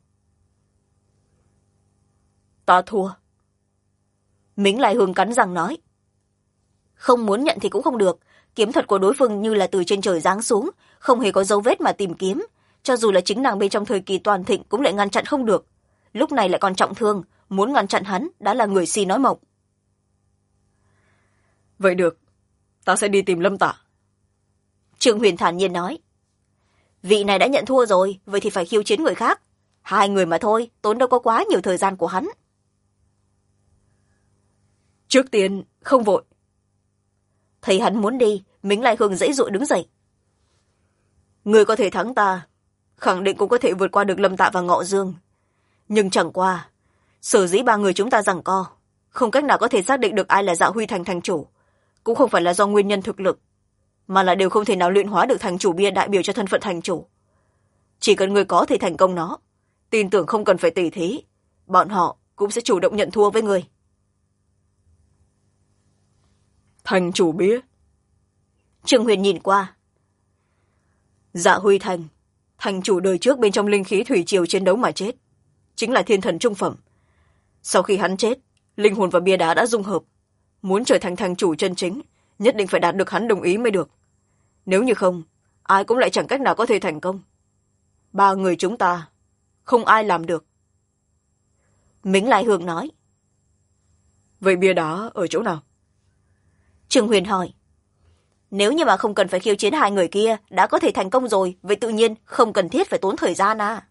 Ta thua. Mính Lại Hương cắn răng nói. Không muốn nhận thì cũng không được, kiếm thuật của đối phương như là từ trên trời giáng xuống, không hề có dấu vết mà tìm kiếm, cho dù là chính nàng bên trong thời kỳ toàn thịnh cũng lại ngăn chặn không được. Lúc này lại còn trọng thương, muốn ngăn chặn hắn đã là người si nói mộng. Vậy được, ta sẽ đi tìm Lâm Tạ. Trương Huyền thản nhiên nói. Vị này đã nhận thua rồi, vậy thì phải khiêu chiến người khác. 2 người mà thôi, tốn đâu có quá nhiều thời gian của hắn. Trước tiên, không vội. Thấy hắn muốn đi, Mính Lại Hương dãy dụa đứng dậy. Người có thể thắng ta, khẳng định cũng có thể vượt qua được Lâm Tạ và Ngọ Dương. Nhưng chẳng qua, sở dĩ 3 người chúng ta giằng co, không cách nào có thể xác định được ai là Dạ Huy Thành thành chủ. cũng không phải là do nguyên nhân thực lực, mà là đều không thể nào luyện hóa được thành chủ bia đại biểu cho thân phận thành chủ. Chỉ cần người có thể thành công nó, tin tưởng không cần phải tỉ thí, bọn họ cũng sẽ chủ động nhận thua với người. Thành chủ bia. Trương Huyền nhìn qua. Dạ Huy Thành, thành chủ đời trước bên trong linh khí thủy triều chiến đấu mà chết, chính là thiên thần trung phẩm. Sau khi hắn chết, linh hồn và bia đá đã dung hợp. Muốn trở thành thành chủ chân chính, nhất định phải đạt được hắn đồng ý mới được. Nếu như không, ai cũng lại chẳng cách nào có thể thành công. 3 người chúng ta, không ai làm được. Mính Lai Hương nói. Vậy bia đá ở chỗ nào? Trương Huyền hỏi. Nếu như mà không cần phải khiêu chiến 2 người kia, đã có thể thành công rồi, vậy tự nhiên không cần thiết phải tốn thời gian à.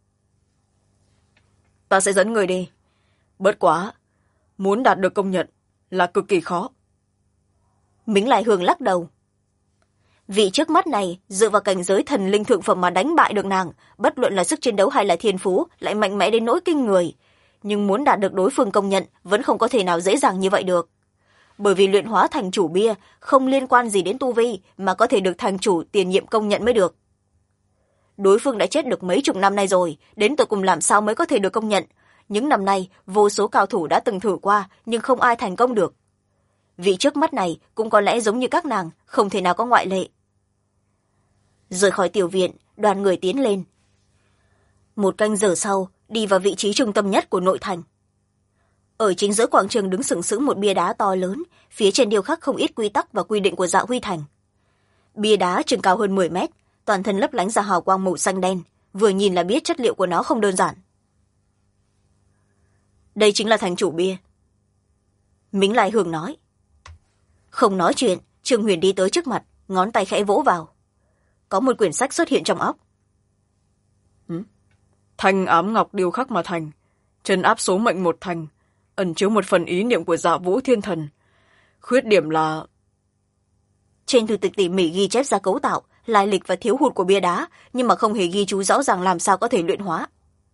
Ta sẽ dẫn người đi. Bất quá, muốn đạt được công nhận là cực kỳ khó. Mính Lai Hương lắc đầu. Vị trước mắt này dựa vào cảnh giới thần linh thượng phẩm mà đánh bại được nàng, bất luận là sức chiến đấu hay là thiên phú, lại mạnh mẽ đến nỗi kinh người. Nhưng muốn đạt được đối phương công nhận vẫn không có thể nào dễ dàng như vậy được. Bởi vì luyện hóa thành chủ bia không liên quan gì đến tu vi, mà có thể được thành chủ tiền nhiệm công nhận mới được. Đối phương đã chết được mấy chục năm nay rồi, đến tận cùng làm sao mới có thể được công nhận. Những năm nay, vô số cao thủ đã từng thử qua, nhưng không ai thành công được. Vị trước mắt này cũng có lẽ giống như các nàng, không thể nào có ngoại lệ. Rời khỏi tiểu viện, đoàn người tiến lên. 1 canh giờ sau, đi vào vị trí trung tâm nhất của nội thành. Ở chính giữa quảng trường đứng sừng sững một bia đá to lớn, phía trên điêu khắc không ít quy tắc và quy định của Dạ Huy Thành. Bia đá chừng cao hơn 10 mét, toàn thân lấp lánh ra hào quang màu xanh đen, vừa nhìn là biết chất liệu của nó không đơn giản. Đây chính là thành chủ bia. Mính Lai Hương nói. Không nói chuyện, Trương Huyền đi tới trước mặt, ngón tay khẽ vỗ vào. Có một quyển sách xuất hiện trong óc. Thanh ám ngọc điêu khắc mà thành, trấn áp số mệnh một thành, ẩn chứa một phần ý niệm của Dạ Vũ Thiên Thần. Khuyết điểm là... Trên thư tịch tỉ mỉ ghi chép ra cấu tạo, lai lịch và thiếu hụt của bia đá, nhưng mà không hề ghi chú rõ ràng làm sao có thể luyện hóa.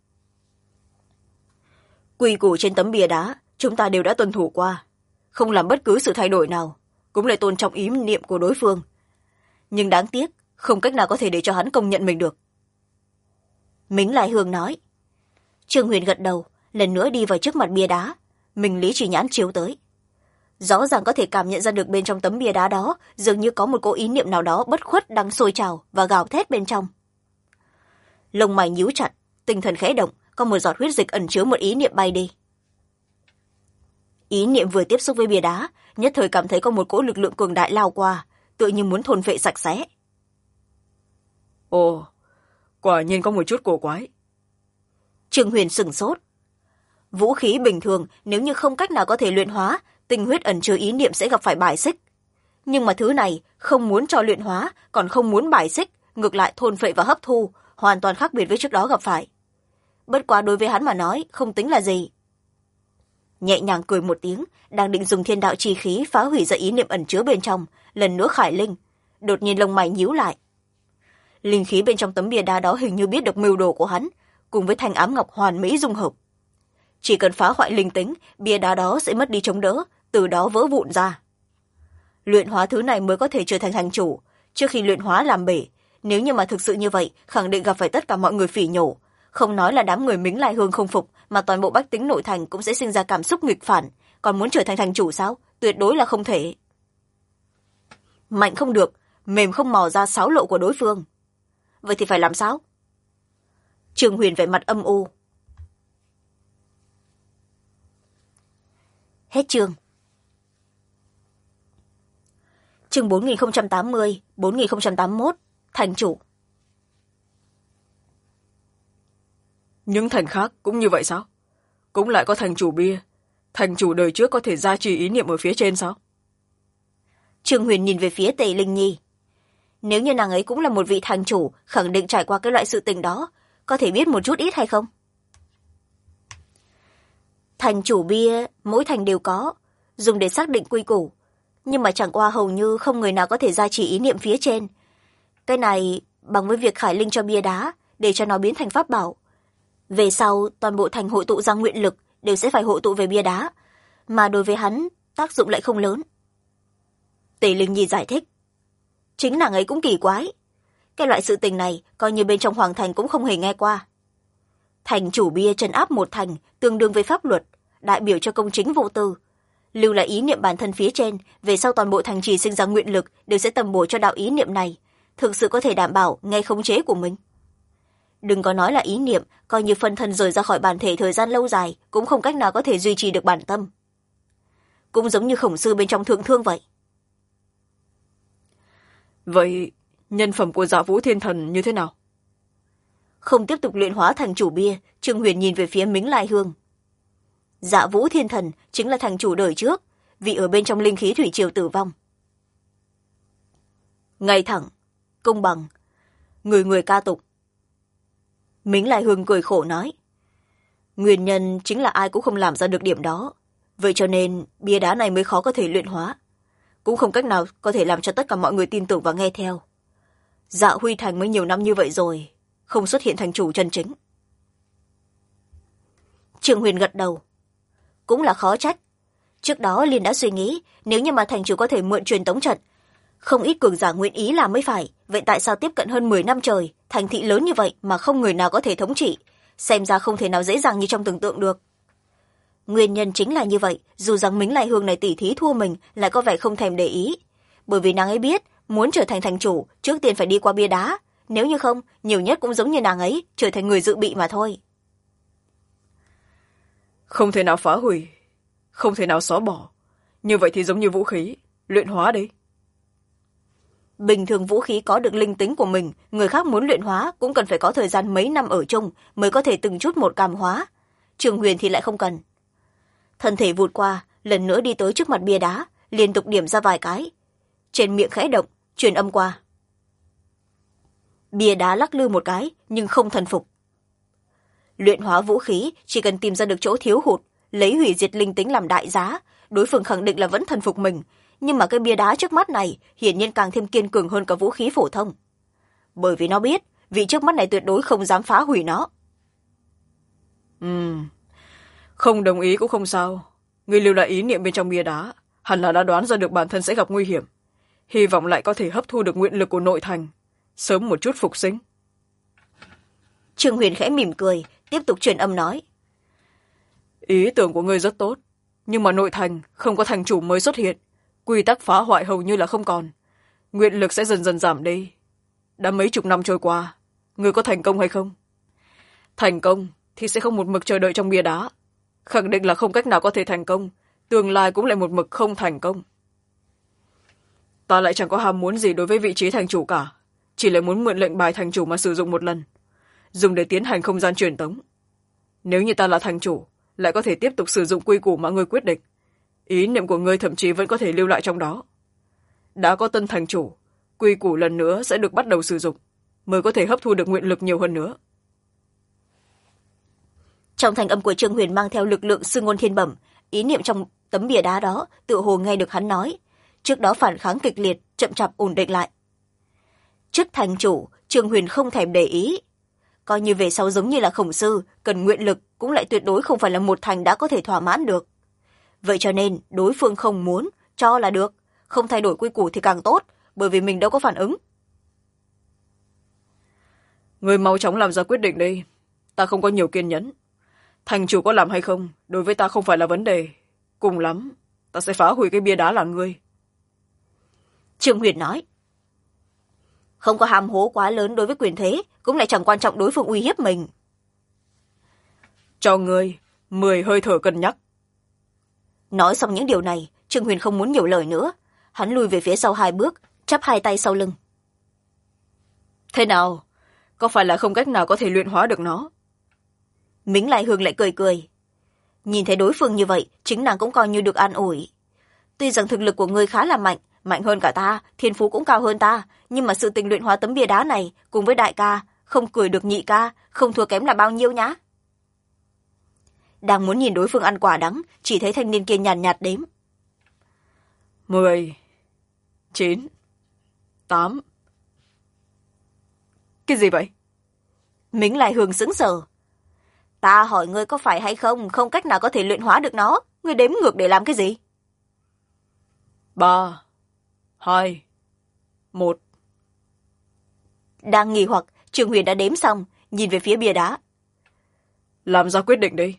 Quy củ trên tấm bia đá, chúng ta đều đã tuân thủ qua. Không làm bất cứ sự thay đổi nào, cũng lại tôn trọng ý niệm của đối phương. Nhưng đáng tiếc, không cách nào có thể để cho hắn công nhận mình được. Mính Lai Hương nói. Trương Huyền gật đầu, lần nữa đi vào trước mặt bia đá. Mình Lý Chỉ Nhãn chiếu tới. Rõ ràng có thể cảm nhận ra được bên trong tấm bia đá đó dường như có một cỗ ý niệm nào đó bất khuất đang sôi trào và gào thét bên trong. Lông mày nhíu chặt, tinh thần khẽ động, có một giọt huyết dịch ẩn chứa một ý niệm bay đi. Ý niệm vừa tiếp xúc với bia đá, nhất thời cảm thấy có một cỗ lực lượng cường đại lao qua, tựa như muốn thôn phệ sạch sẽ. Ồ, quả nhiên có một chút cổ quái. Trương Huyền sửng sốt. Vũ khí bình thường nếu như không cách nào có thể luyện hóa, tinh huyết ẩn chứa ý niệm sẽ gặp phải bài xích. Nhưng mà thứ này không muốn cho luyện hóa, còn không muốn bài xích, ngược lại thôn phệ và hấp thu, hoàn toàn khác biệt với trước đó gặp phải. Bất quá đối với hắn mà nói, không tính là gì. Nhẹ nhàng cười một tiếng, đang định dùng thiên đạo chi khí phá hủy ra ý niệm ẩn chứa bên trong, lần nữa khải linh. Đột nhiên lông mày nhíu lại. Linh khí bên trong tấm bia đá đó hình như biết được mưu đồ của hắn, cùng với thanh ám ngọc hoàn mỹ dung hợp. Chỉ cần phá hoại linh tính, bia đá đó sẽ mất đi chống đỡ, từ đó vỡ vụn ra. Luyện hóa thứ này mới có thể trở thành thành chủ. Trước khi luyện hóa làm bể, nếu như mà thực sự như vậy, khẳng định gặp phải tất cả mọi người phỉ nhổ. Không nói là đám người Mính Lai Hương không phục, mà toàn bộ bách tính nội thành cũng sẽ sinh ra cảm xúc nghịch phản. Còn muốn trở thành thành chủ sao? Tuyệt đối là không thể. Mạnh không được, mềm không mò ra sáo lộ của đối phương. Vậy thì phải làm sao? Trương Huyền vẻ mặt âm u. Hết chương. Chương 4080, 4081, thành chủ. Những thành khác cũng như vậy sao? Cũng lại có thành chủ bia. Thành chủ đời trước có thể gia trì ý niệm ở phía trên sao? Trương Huyền nhìn về phía Tề Linh Nhi. Nếu như nàng ấy cũng là một vị thành chủ, khẳng định trải qua cái loại sự tình đó, có thể biết một chút ít hay không? Thành chủ bia, mỗi thành đều có, dùng để xác định quy củ. Nhưng mà chẳng qua hầu như không người nào có thể gia trì ý niệm phía trên. Cái này bằng với việc khải linh cho bia đá, để cho nó biến thành pháp bảo. Về sau, toàn bộ thành hội tụ ra nguyện lực, đều sẽ phải hội tụ về bia đá. Mà đối với hắn, tác dụng lại không lớn. Tề Linh Nhi giải thích. Chính nàng ấy cũng kỳ quái. Cái loại sự tình này coi như bên trong hoàng thành cũng không hề nghe qua. Thành chủ bia trấn áp một thành tương đương với pháp luật, đại biểu cho công chính vô tư. Lưu lại ý niệm bản thân phía trên, về sau toàn bộ thành trì sinh ra nguyện lực đều sẽ tầm bổ cho đạo ý niệm này, thực sự có thể đảm bảo ngay khống chế của mình. Đừng có nói là ý niệm, coi như phân thân rời ra khỏi bản thể thời gian lâu dài cũng không cách nào có thể duy trì được bản tâm. Cũng giống như Khổng Sư bên trong Thượng Thương vậy. Vậy nhân phẩm của Dạ Vũ Thiên Thần như thế nào? Không tiếp tục luyện hóa thành chủ bia, Trương Huyền nhìn về phía Mính Lai Hương. Dạ Vũ Thiên Thần chính là thành chủ đời trước, vị ở bên trong linh khí thủy triều tử vong. Ngay thẳng, công bằng, người người ca tụng. Mính Lai Hương cười khổ nói. Nguyên nhân chính là ai cũng không làm ra được điểm đó, vậy cho nên bia đá này mới khó có thể luyện hóa, cũng không cách nào có thể làm cho tất cả mọi người tin tưởng và nghe theo. Dạ Huy Thành mới nhiều năm như vậy rồi, không xuất hiện thành chủ chân chính. Trương Huyền gật đầu. Cũng là khó trách. Trước đó liền đã suy nghĩ, nếu như mà thành chủ có thể mượn truyền tống trận, không ít cường giả nguyện ý làm mới phải, vậy tại sao tiếp cận hơn 10 năm trời, thành thị lớn như vậy mà không người nào có thể thống trị, xem ra không thể nào dễ dàng như trong tưởng tượng được. Nguyên nhân chính là như vậy, dù rằng Mính Lai Hương này tỉ thí thua mình lại có vẻ không thèm để ý, bởi vì nàng ấy biết muốn trở thành thành chủ trước tiên phải đi qua bia đá, nếu như không nhiều nhất cũng giống như nàng ấy trở thành người dự bị mà thôi. Không thể nào phá hủy, không thể nào xóa bỏ, như vậy thì giống như vũ khí luyện hóa đấy. Bình thường vũ khí có được linh tính của mình, người khác muốn luyện hóa cũng cần phải có thời gian mấy năm ở chung mới có thể từng chút một cảm hóa. Trường Huyền thì lại không cần. Thân thể vụt qua, lần nữa đi tới trước mặt bia đá, liên tục điểm ra vài cái. Trên miệng khẽ động, truyền âm qua. Bia đá lắc lư một cái, nhưng không thần phục. Luyện hóa vũ khí chỉ cần tìm ra được chỗ thiếu hụt, lấy hủy diệt linh tính làm đại giá, đối phương khẳng định là vẫn thần phục mình, nhưng mà cái bia đá trước mắt này hiển nhiên càng thêm kiên cường hơn cả vũ khí phổ thông, bởi vì nó biết vị trước mắt này tuyệt đối không dám phá hủy nó. Không đồng ý cũng không sao, người lưu lại ý niệm bên trong bia đá hẳn là đã đoán ra được bản thân sẽ gặp nguy hiểm, hy vọng lại có thể hấp thu được nguyện lực của nội thành, sớm một chút phục sinh. Trương Huyền khẽ mỉm cười, tiếp tục truyền âm nói. Ý tưởng của ngươi rất tốt, nhưng mà nội thành không có thành chủ mới xuất hiện, quy tắc phá hoại hầu như là không còn, nguyện lực sẽ dần dần giảm đi. Đã mấy chục năm trôi qua, ngươi có thành công hay không? Thành công thì sẽ không một mực chờ đợi trong bia đá, khẳng định là không cách nào có thể thành công, tương lai cũng lại một mực không thành công. Ta lại chẳng có ham muốn gì đối với vị trí thành chủ cả, chỉ là muốn mượn lệnh bài thành chủ mà sử dụng một lần, dùng để tiến hành không gian truyền tống. Nếu như ta là thành chủ, lại có thể tiếp tục sử dụng quy củ mà ngươi quyết định, ý niệm của ngươi thậm chí vẫn có thể lưu lại trong đó. Đã có tân thành chủ, quy củ lần nữa sẽ được bắt đầu sử dụng, mới có thể hấp thu được nguyện lực nhiều hơn nữa. Trong thanh âm của Trương Huyền mang theo lực lượng sư ngôn thiên bẩm, ý niệm trong tấm bìa đá đó tự hồ nghe được hắn nói, trước đó phản kháng kịch liệt chậm chạp ổn định lại. Trước thành chủ, Trương Huyền không thèm để ý, coi như về sau giống như là Khổng Sư cần nguyện lực cũng lại tuyệt đối không phải là một thành đã có thể thỏa mãn được. Vậy cho nên đối phương không muốn cho là được, không thay đổi quy củ thì càng tốt, bởi vì mình đâu có phản ứng. Người mau chóng làm ra quyết định đi, ta không có nhiều kiên nhẫn. Thành chủ có làm hay không đối với ta không phải là vấn đề, cùng lắm ta sẽ phá hủy cái bia đá là ngươi. Trương Huyền nói. Không có hàm hố quá lớn đối với quyền thế, cũng lại chẳng quan trọng đối phương uy hiếp mình. Cho ngươi 10 hơi thở cân nhắc. Nói xong những điều này, Trương Huyền không muốn nhiều lời nữa, hắn lùi về phía sau 2 bước, chắp 2 tay sau lưng. Thế nào, có phải là không cách nào có thể luyện hóa được nó? Mính Lai Hương lại cười cười. Nhìn thấy đối phương như vậy, chính nàng cũng coi như được an ủi. Tuy rằng thực lực của ngươi khá là mạnh, mạnh hơn cả ta, thiên phú cũng cao hơn ta, nhưng mà sự tình luyện hóa tấm bia đá này cùng với đại ca, không cười được nhị ca, không thua kém là bao nhiêu nhá. Đang muốn nhìn đối phương ăn quả đắng, chỉ thấy thanh niên kia nhàn nhạt đếm. 10, 9, 8. Cái gì vậy? Mính Lai Hương sững sờ. Ta hỏi ngươi có phải hay không, không cách nào có thể luyện hóa được nó, ngươi đếm ngược để làm cái gì? 3, 2, 1. Đang nghi hoặc, Trương Huyền đã đếm xong, nhìn về phía bia đá. Làm ra quyết định đi.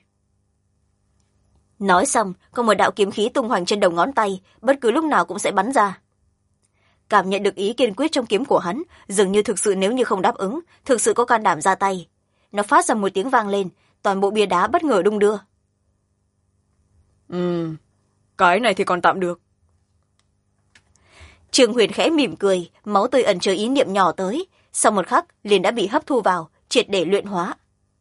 Nói xong, có một đạo kiếm khí tung hoành trên đầu ngón tay, bất cứ lúc nào cũng sẽ bắn ra. Cảm nhận được ý kiên quyết trong kiếm của hắn, dường như thực sự nếu như không đáp ứng, thực sự có can đảm ra tay. Nó phát ra một tiếng vang lên, toàn bộ bia đá bất ngờ đung đưa. Cái này thì còn tạm được. Trương Huyền khẽ mỉm cười, máu tươi ẩn chứa ý niệm nhỏ tới, sau một khắc liền đã bị hấp thu vào, triệt để luyện hóa.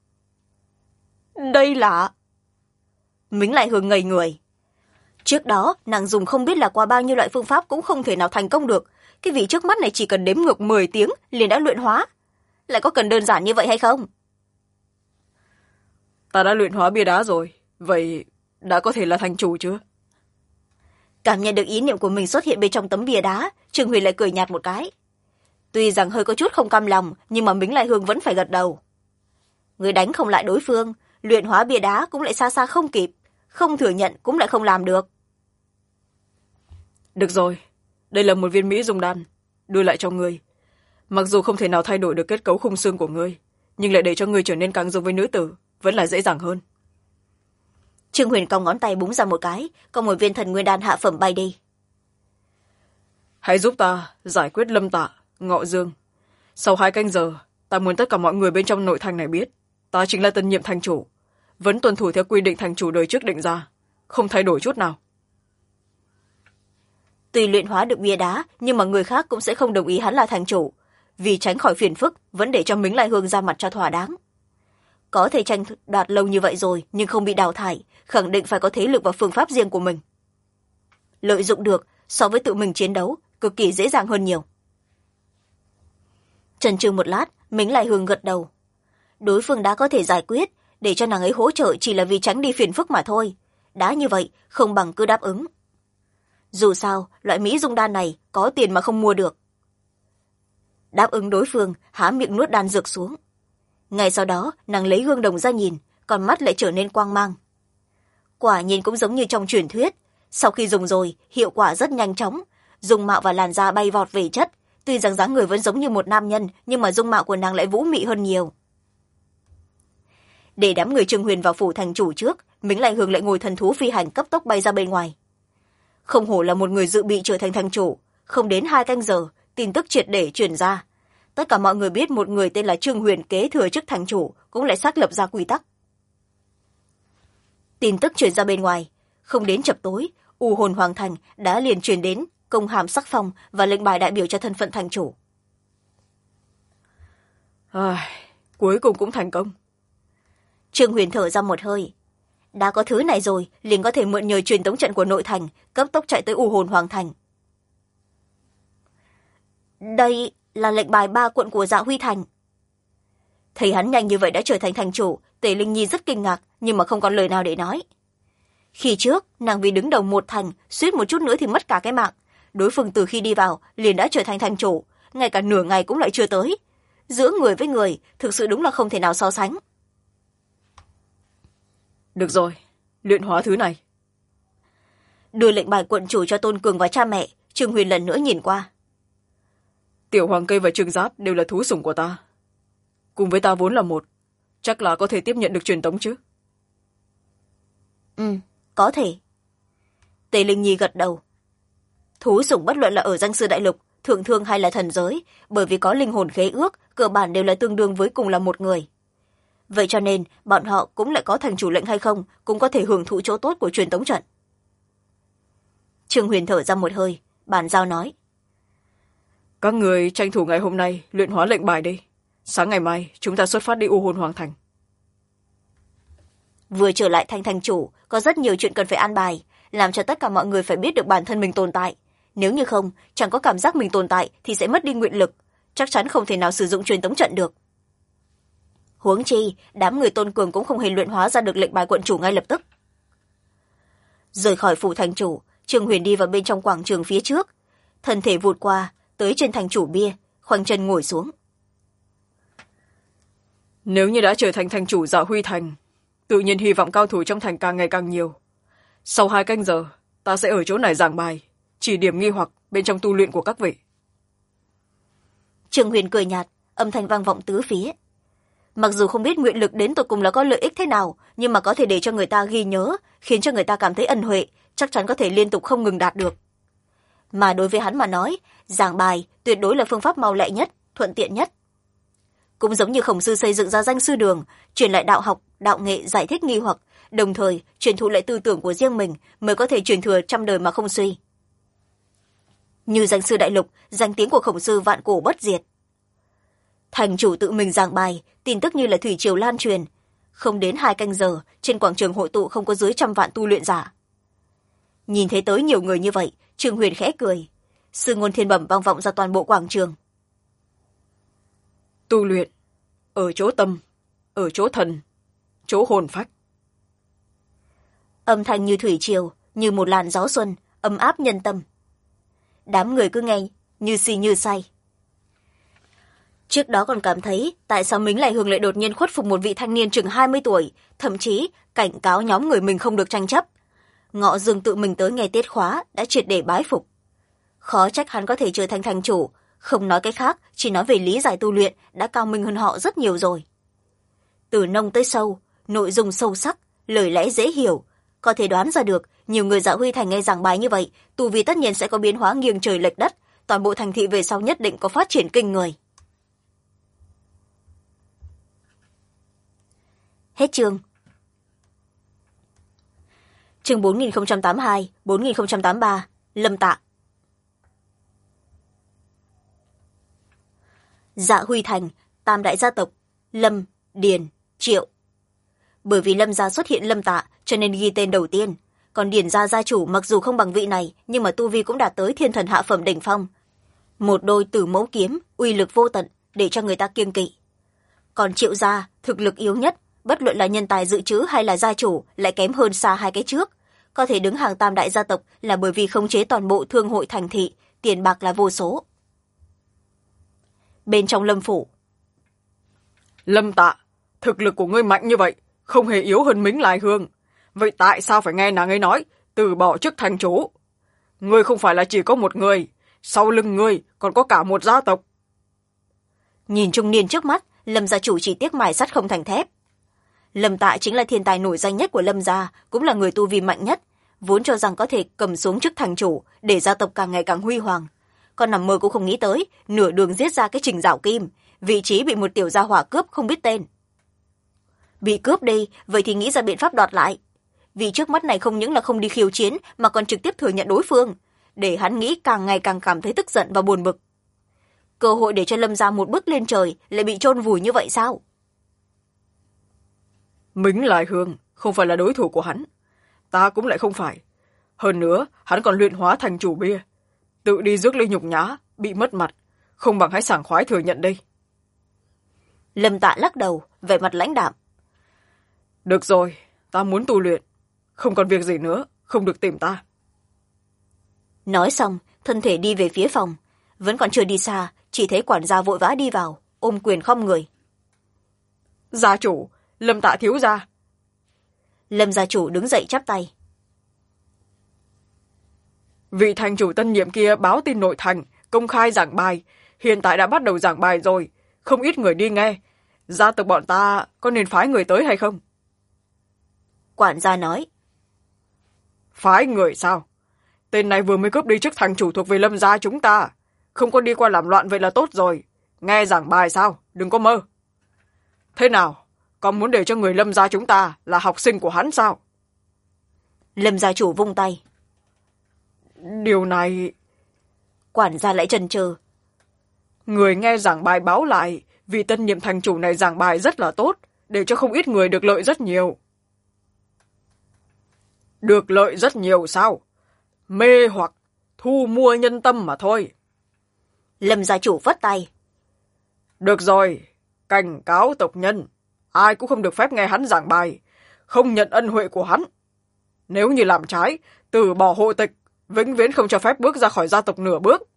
Đây là... Mính Lại Hương ngây người. Trước đó, nàng dùng không biết là qua bao nhiêu loại phương pháp cũng không thể nào thành công được. Cái vị trước mắt này chỉ cần đếm ngược 10 tiếng liền đã luyện hóa. Lại có cần đơn giản như vậy hay không? Ta đã luyện hóa bia đá rồi. Vậy đã có thể là thành chủ chưa? Cảm nhận được ý niệm của mình xuất hiện bên trong tấm bia đá, Trương Huyền lại cười nhạt một cái. Tuy rằng hơi có chút không cam lòng, nhưng mà Mính Lại Hương vẫn phải gật đầu. Người đánh không lại đối phương, luyện hóa bia đá cũng lại xa xa không kịp, không thừa nhận cũng lại không làm được. Được rồi, đây là một viên Mỹ dung đan, đưa lại cho ngươi. Mặc dù không thể nào thay đổi được kết cấu khung xương của ngươi, nhưng lại để cho ngươi trở nên càng giống với nữ tử, vẫn là dễ dàng hơn. Trương Huyền cong ngón tay búng ra một cái, có một viên thần nguyên đan hạ phẩm bay đi. Hãy giúp ta giải quyết Lâm Tạ, Ngọ Dương. Sau 2 canh giờ, ta muốn tất cả mọi người bên trong nội thành này biết, ta chính là tân nhiệm thành chủ, vẫn tuân thủ theo quy định thành chủ đời trước định ra, không thay đổi chút nào. Tuy luyện hóa được bia đá, nhưng mà người khác cũng sẽ không đồng ý hắn là thành chủ. Vì tránh khỏi phiền phức, vẫn để cho Mính Lại Hương ra mặt cho thỏa đáng. Có thể tranh đoạt lâu như vậy rồi, nhưng không bị đào thải, khẳng định phải có thế lực và phương pháp riêng của mình. Lợi dụng được, so với tự mình chiến đấu, cực kỳ dễ dàng hơn nhiều. Chần chừ một lát, Mính Lại Hương gật đầu. Đối phương đã có thể giải quyết, để cho nàng ấy hỗ trợ chỉ là vì tránh đi phiền phức mà thôi. Đã như vậy, không bằng cứ đáp ứng. Dù sao, loại Mỹ dung đan này có tiền mà không mua được. Đáp ứng đối phương, há miệng nuốt đan dược xuống. Ngay sau đó, nàng lấy gương đồng ra nhìn, còn mắt lại trở nên quang mang. Quả nhìn cũng giống như trong truyền thuyết. Sau khi dùng rồi, hiệu quả rất nhanh chóng. Dung mạo và làn da bay vọt về chất. Tuy rằng dáng người vẫn giống như một nam nhân, nhưng mà dung mạo của nàng lại vũ mị hơn nhiều. Để đám người Trương Huyền vào phủ thành chủ trước, Mính Lại Hương lại ngồi thần thú phi hành cấp tốc bay ra bên ngoài. Không hổ là một người dự bị trở thành thành chủ, không đến 2 canh giờ, tin tức triệt để truyền ra. Tất cả mọi người biết một người tên là Trương Huyền kế thừa chức thành chủ, cũng lại xác lập ra quy tắc. Tin tức truyền ra bên ngoài, không đến chập tối, U Hồn Hoàng Thành đã liền truyền đến công hàm sắc phong và lệnh bài đại biểu cho thân phận thành chủ. Cuối cùng cũng thành công. Trương Huyền thở ra một hơi. Đã có thứ này rồi, liền có thể mượn nhờ truyền tống trận của nội thành, cấp tốc chạy tới U Hồn Hoàng Thành. Đây là lệnh bài 3 quận của Dạ Huy Thành. Thấy hắn nhanh như vậy đã trở thành thành chủ, Tề Linh Nhi rất kinh ngạc, nhưng mà không còn lời nào để nói. Khi trước, nàng vì đứng đầu một thành, suýt một chút nữa thì mất cả cái mạng. Đối phương từ khi đi vào, liền đã trở thành thành chủ, ngay cả nửa ngày cũng lại chưa tới. Giữa người với người, thực sự đúng là không thể nào so sánh. Được rồi, luyện hóa thứ này. Đưa lệnh bài quận chủ cho Tôn Cường và cha mẹ, Trương Huyền lần nữa nhìn qua. Tiểu Hoàng Cây và Trương Giáp đều là thú sủng của ta. Cùng với ta vốn là một, chắc là có thể tiếp nhận được truyền tống chứ? Có thể. Tề Linh Nhi gật đầu. Thú sủng bất luận là ở danh sư đại lục, thượng thương hay là thần giới, bởi vì có linh hồn khế ước, cơ bản đều là tương đương với cùng là một người. Vậy cho nên, bọn họ cũng lại có thành chủ lệnh hay không, cũng có thể hưởng thụ chỗ tốt của truyền tống trận. Trương Huyền thở ra một hơi, bàn giao nói. Các người tranh thủ ngày hôm nay luyện hóa lệnh bài đi. Sáng ngày mai, chúng ta xuất phát đi U Hồn Hoàng Thành. Vừa trở lại thành thành chủ, có rất nhiều chuyện cần phải an bài, làm cho tất cả mọi người phải biết được bản thân mình tồn tại. Nếu như không, chẳng có cảm giác mình tồn tại thì sẽ mất đi nguyện lực, chắc chắn không thể nào sử dụng truyền tống trận được. Huống chi, đám người Tôn Cường cũng không hề luyện hóa ra được lệnh bài quận chủ ngay lập tức. Rời khỏi phủ thành chủ, Trương Huyền đi vào bên trong quảng trường phía trước, thân thể vụt qua, tới trên thành chủ bia, khoanh chân ngồi xuống. Nếu như đã trở thành thành chủ Dạ Huy Thành, tự nhiên hy vọng cao thủ trong thành càng ngày càng nhiều. Sau 2 canh giờ, ta sẽ ở chỗ này giảng bài, chỉ điểm nghi hoặc bên trong tu luyện của các vị. Trương Huyền cười nhạt, âm thanh vang vọng tứ phía. Mặc dù không biết nguyện lực đến tột cùng là có lợi ích thế nào, nhưng mà có thể để cho người ta ghi nhớ, khiến cho người ta cảm thấy ân huệ, chắc chắn có thể liên tục không ngừng đạt được. Mà đối với hắn mà nói, giảng bài tuyệt đối là phương pháp mau lẹ nhất, thuận tiện nhất. Cũng giống như Khổng Sư xây dựng ra danh sư đường, truyền lại đạo học, đạo nghệ, giải thích nghi hoặc, đồng thời truyền thụ lại tư tưởng của riêng mình, mới có thể truyền thừa trăm đời mà không suy. Như danh sư đại lục, danh tiếng của Khổng Sư vạn cổ bất diệt. Thành chủ tự mình giảng bài, tin tức như là thủy triều lan truyền. Không đến 2 canh giờ, trên quảng trường hội tụ không có dưới 100 vạn tu luyện giả. Nhìn thấy tới nhiều người như vậy, Trương Huyền khẽ cười. Sư ngôn thiên bẩm vang vọng ra toàn bộ quảng trường. Tu luyện, ở chỗ tâm, ở chỗ thần, chỗ hồn phách. Âm thanh như thủy triều, như một làn gió xuân, ấm áp nhân tâm. Đám người cứ nghe, như si như say. Trước đó còn cảm thấy tại sao Mính Lại Hương lại đột nhiên khuất phục một vị thanh niên chừng 20 tuổi, thậm chí cảnh cáo nhóm người mình không được tranh chấp. Ngọ Dương tự mình tới nghe tiết khóa đã triệt để bái phục. Khó trách hắn có thể trở thành thành chủ, không nói cái khác, chỉ nói về lý giải tu luyện đã cao minh hơn họ rất nhiều rồi. Từ nông tới sâu, nội dung sâu sắc, lời lẽ dễ hiểu, có thể đoán ra được nhiều người Dạ Huy Thành nghe giảng bài như vậy, tu vi tất nhiên sẽ có biến hóa nghiêng trời lệch đất, toàn bộ thành thị về sau nhất định có phát triển kinh người. Hết chương. Chương 4082, 4083, Lâm Tạ. Dạ Huy Thành, tam đại gia tộc, Lâm, Điền, Triệu. Bởi vì Lâm gia xuất hiện Lâm Tạ, cho nên ghi tên đầu tiên. Còn Điền gia gia chủ mặc dù không bằng vị này, nhưng mà tu vi cũng đạt tới thiên thần hạ phẩm đỉnh phong. Một đôi tử mẫu kiếm, uy lực vô tận, để cho người ta kiêng kỵ. Còn Triệu gia, thực lực yếu nhất, bất luận là nhân tài dự trữ hay là gia chủ, lại kém hơn xa hai cái trước. Có thể đứng hàng tam đại gia tộc là bởi vì khống chế toàn bộ thương hội thành thị, tiền bạc là vô số. Bên trong Lâm phủ. Lâm Tạ, thực lực của ngươi mạnh như vậy, không hề yếu hơn Mính Lại Hương. Vậy tại sao phải nghe nàng ấy nói từ bỏ chức thành chủ? Ngươi không phải là chỉ có một người, sau lưng ngươi còn có cả một gia tộc. Nhìn trung niên trước mắt, Lâm gia chủ chỉ tiếc mài sắt không thành thép. Lâm Tạ chính là thiên tài nổi danh nhất của Lâm gia, cũng là người tu vi mạnh nhất, vốn cho rằng có thể cầm xuống chức thành chủ để gia tộc càng ngày càng huy hoàng. Còn nằm mơ cũng không nghĩ tới, nửa đường giết ra cái Trình Giảo Kim, vị trí bị một tiểu gia hỏa cướp không biết tên. Bị cướp đi, vậy thì nghĩ ra biện pháp đoạt lại. Vì trước mắt này không những là không đi khiêu chiến mà còn trực tiếp thừa nhận đối phương, để hắn nghĩ càng ngày càng cảm thấy tức giận và buồn bực. Cơ hội để cho Lâm gia một bước lên trời lại bị chôn vùi như vậy sao? Mính Lại Hương không phải là đối thủ của hắn, ta cũng lại không phải. Hơn nữa, hắn còn luyện hóa thành chủ bia. Tự đi rước lấy nhục nhã, bị mất mặt, không bằng hãy sảng khoái thừa nhận đây. Lâm Tạ lắc đầu, vẻ mặt lãnh đạm. Được rồi, ta muốn tu luyện. Không còn việc gì nữa, không được tìm ta. Nói xong, thân thể đi về phía phòng. Vẫn còn chưa đi xa, chỉ thấy quản gia vội vã đi vào, ôm quyền khom người. Gia chủ, Lâm Tạ thiếu gia. Lâm gia chủ đứng dậy chắp tay. Vị thành chủ tân nhiệm kia báo tin nội thành, công khai giảng bài. Hiện tại đã bắt đầu giảng bài rồi, không ít người đi nghe. Gia tộc bọn ta có nên phái người tới hay không? Quản gia nói. Phái người sao? Tên này vừa mới cướp đi chức thành chủ thuộc về Lâm gia chúng ta. Không có đi qua làm loạn vậy là tốt rồi. Nghe giảng bài sao? Đừng có mơ. Thế nào? Còn muốn để cho người Lâm gia chúng ta là học sinh của hắn sao? Lâm gia chủ vung tay. Điều này... Quản gia lại chần chừ. Người nghe giảng bài báo lại, vị tân nhiệm thành chủ này giảng bài rất là tốt, để cho không ít người được lợi rất nhiều. Được lợi rất nhiều sao? Mê hoặc thu mua nhân tâm mà thôi. Lâm gia chủ vất tay. Được rồi, cảnh cáo tộc nhân, ai cũng không được phép nghe hắn giảng bài, không nhận ân huệ của hắn. Nếu như làm trái, từ bỏ hộ tịch, vĩnh viễn không cho phép bước ra khỏi gia tộc nửa bước.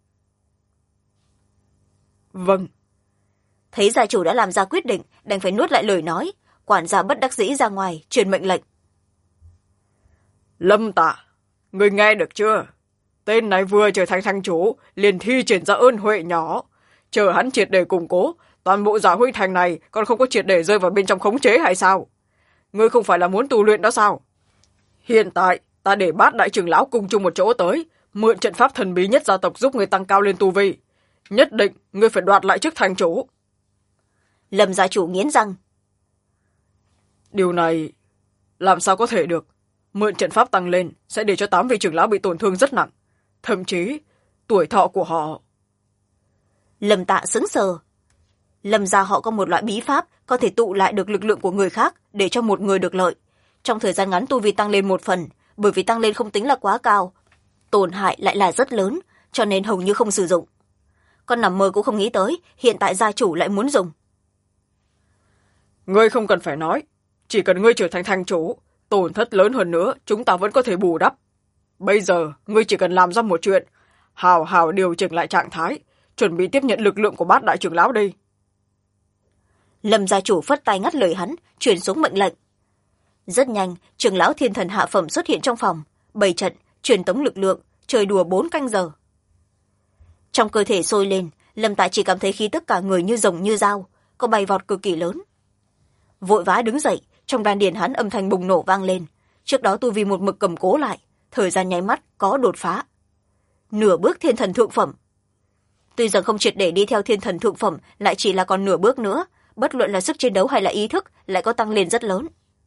Vâng. Thấy gia chủ đã làm ra quyết định, đành phải nuốt lại lời nói. Quản gia bất đắc dĩ ra ngoài, truyền mệnh lệnh. Lâm Tạ, người nghe được chưa? tên này vừa trở thành thành chủ liền thi triển ra ơn huệ nhỏ, chờ hắn triệt để củng cố, toàn bộ Dạ Huy Thành này còn không có triệt để rơi vào bên trong khống chế hay sao? Ngươi không phải là muốn tu luyện đó sao? Hiện tại ta để Bát đại trưởng lão cùng chung một chỗ tới, mượn trận pháp thần bí nhất gia tộc giúp ngươi tăng cao lên tu vi, nhất định ngươi phải đoạt lại chức thành chủ. Lâm gia chủ nghiến răng. Điều này làm sao có thể được? Mượn trận pháp tăng lên sẽ để cho 8 vị trưởng lão bị tổn thương rất nặng, thậm chí tuổi thọ của họ. Lâm Tạ sững sờ. Lâm gia họ có một loại bí pháp có thể tụ lại được lực lượng của người khác để cho một người được lợi. Trong thời gian ngắn tu vi tăng lên 1 phần, bởi vì tăng lên không tính là quá cao, tổn hại lại là rất lớn, cho nên hầu như không sử dụng. Con nằm mơ cũng không nghĩ tới, hiện tại gia chủ lại muốn dùng. Ngươi không cần phải nói, chỉ cần ngươi trở thành thành chủ, tổn thất lớn hơn nữa chúng ta vẫn có thể bù đắp. Bây giờ ngươi chỉ cần làm ra một chuyện, hào hào điều chỉnh lại trạng thái, chuẩn bị tiếp nhận lực lượng của Bát đại trưởng lão đi. Lâm gia chủ phất tay ngắt lời hắn, chuyển xuống mệnh lệnh. Rất nhanh, trưởng lão thiên thần hạ phẩm xuất hiện trong phòng, bày trận, truyền tống lực lượng, chơi đùa 4 canh giờ. Trong cơ thể sôi lên, Lâm Tạ chỉ cảm thấy khí tức cả người như rồng như dao, có bay vọt cực kỳ lớn. Vội vã đứng dậy, trong đan điền hắn âm thanh bùng nổ vang lên. Trước đó tu vi một mực cầm cố lại, thời gian nháy mắt có đột phá. Nửa bước thiên thần thượng phẩm. Tuy rằng không triệt để đi theo thiên thần thượng phẩm, lại chỉ là còn nửa bước nữa, bất luận là sức chiến đấu hay là ý thức lại có tăng lên rất lớn.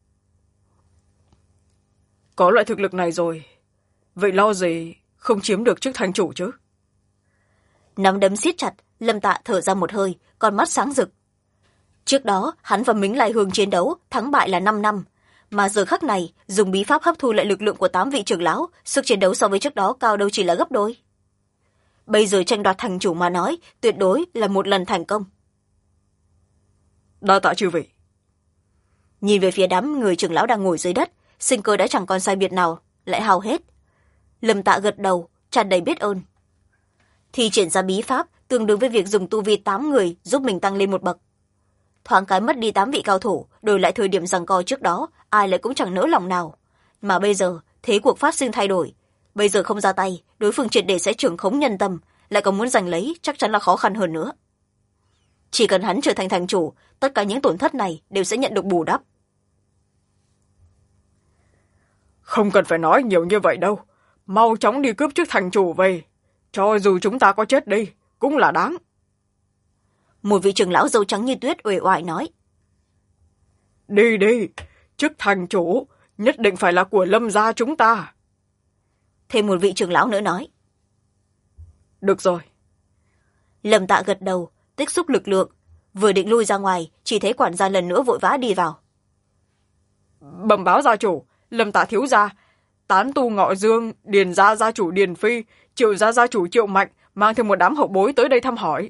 Có loại thực lực này rồi, vậy lo gì không chiếm được chức thành chủ chứ? Nắm đấm siết chặt, Lâm Tạ thở ra một hơi, con mắt sáng rực. Trước đó hắn và Mính Lai Hương chiến đấu, thắng bại là 5 năm, mà giờ khắc này dùng bí pháp hấp thu lại lực lượng của 8 vị trưởng lão, sức chiến đấu so với trước đó cao đâu chỉ là gấp đôi. Bây giờ tranh đoạt thành chủ mà nói, tuyệt đối là một lần thành công. Đa tạ chư vị. Nhìn về phía đám người trưởng lão đang ngồi dưới đất, sinh cơ đã chẳng còn sai biệt nào, lại hao hết. Lâm Tạ gật đầu, tràn đầy biết ơn. Thi triển ra bí pháp tương đương với việc dùng tu vi 8 người giúp mình tăng lên một bậc. Thoáng cái mất đi 8 vị cao thủ, đổi lại thời điểm giằng co trước đó, ai lại cũng chẳng nỡ lòng nào. Mà bây giờ, thế cuộc phát sinh thay đổi. Bây giờ không ra tay, đối phương triệt để sẽ trưởng khống nhân tâm, lại còn muốn giành lấy, chắc chắn là khó khăn hơn nữa. Chỉ cần hắn trở thành thành chủ, tất cả những tổn thất này đều sẽ nhận được bù đắp. Không cần phải nói nhiều như vậy đâu, mau chóng đi cướp chức thành chủ về, cho dù chúng ta có chết đi cũng là đáng. Một vị trưởng lão râu trắng như tuyết uể oải nói. Đi đi, chức thành chủ nhất định phải là của Lâm gia chúng ta. Thêm một vị trưởng lão nữa nói. Được rồi. Lâm Tạ gật đầu, tích xúc lực lượng, vừa định lui ra ngoài, chỉ thấy quản gia lần nữa vội vã đi vào. Bẩm báo gia chủ, Lâm Tạ thiếu gia, Tán tu Ngọ Dương, Điền gia gia chủ Điền Phi, Triệu gia gia chủ Triệu Mạnh mang thêm một đám hậu bối tới đây thăm hỏi.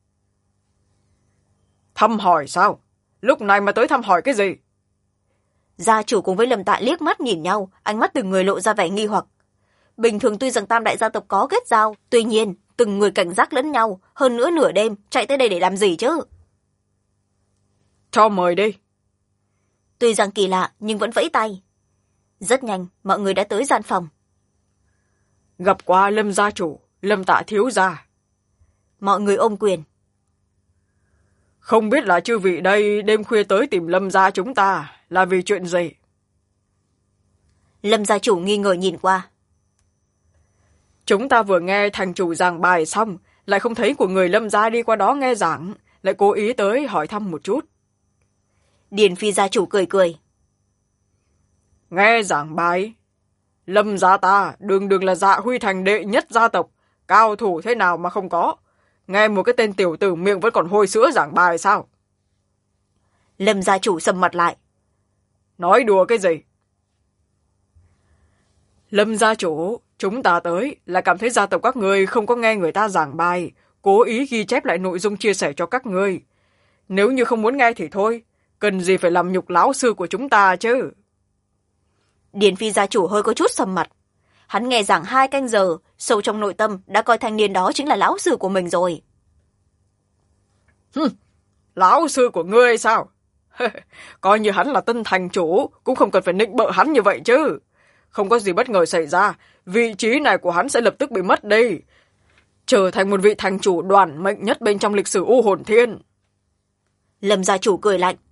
Thăm hỏi sao? Lúc này mà tới thăm hỏi cái gì? Gia chủ cùng với Lâm Tạ liếc mắt nhìn nhau, ánh mắt từng người lộ ra vẻ nghi hoặc. Bình thường tuy rằng tam đại gia tộc có kết giao, tuy nhiên từng người cảnh giác lẫn nhau, hơn nữa nửa đêm chạy tới đây để làm gì chứ? Cho mời đi. Tuy rằng kỳ lạ nhưng vẫn vẫy tay. Rất nhanh mọi người đã tới gian phòng. Gặp qua Lâm gia chủ, Lâm Tạ thiếu gia. Mọi người ôm quyền. Không biết là chư vị đây đêm khuya tới tìm Lâm gia chúng ta là vì chuyện gì? Lâm gia chủ nghi ngờ nhìn qua. Chúng ta vừa nghe thành chủ giảng bài xong, lại không thấy của người Lâm gia đi qua đó nghe giảng, lại cố ý tới hỏi thăm một chút. Điền Phi gia chủ cười cười. Nghe giảng bài? Lâm gia ta đường đường là Dạ Huy Thành đệ nhất gia tộc, cao thủ thế nào mà không có? Nghe một cái tên tiểu tử miệng vẫn còn hôi sữa giảng bài sao? Lâm gia chủ sầm mặt lại. Nói đùa cái gì? Lâm gia chủ, chúng ta tới là cảm thấy gia tộc các ngươi không có nghe người ta giảng bài, cố ý ghi chép lại nội dung chia sẻ cho các ngươi. Nếu như không muốn nghe thì thôi, cần gì phải làm nhục lão sư của chúng ta chứ? Điền Phi gia chủ hơi có chút sầm mặt. Hắn nghe giảng 2 canh giờ, sâu trong nội tâm đã coi thanh niên đó chính là lão sư của mình rồi. Lão sư của ngươi sao? Coi như hắn là tân thành chủ, cũng không cần phải nịnh bợ hắn như vậy chứ. không có gì bất ngờ xảy ra, vị trí này của hắn sẽ lập tức bị mất đi, trở thành một vị thành chủ đoản mệnh nhất bên trong lịch sử U Hồn Thiên. Lâm gia chủ cười lạnh.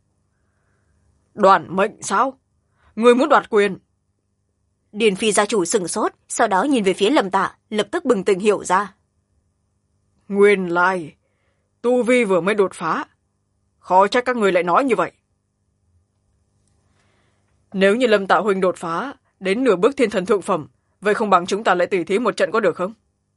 Đoản mệnh sao? Người muốn đoạt quyền? Điền Phi gia chủ sửng sốt, sau đó nhìn về phía Lâm Tạ, lập tức bừng tỉnh hiểu ra. Nguyên lai, tu vi vừa mới đột phá. Khó trách các người lại nói như vậy. Nếu như Lâm Tạ huynh đột phá đến nửa bước thiên thần thượng phẩm, vậy không bằng chúng ta lại tỉ thí một trận có được không?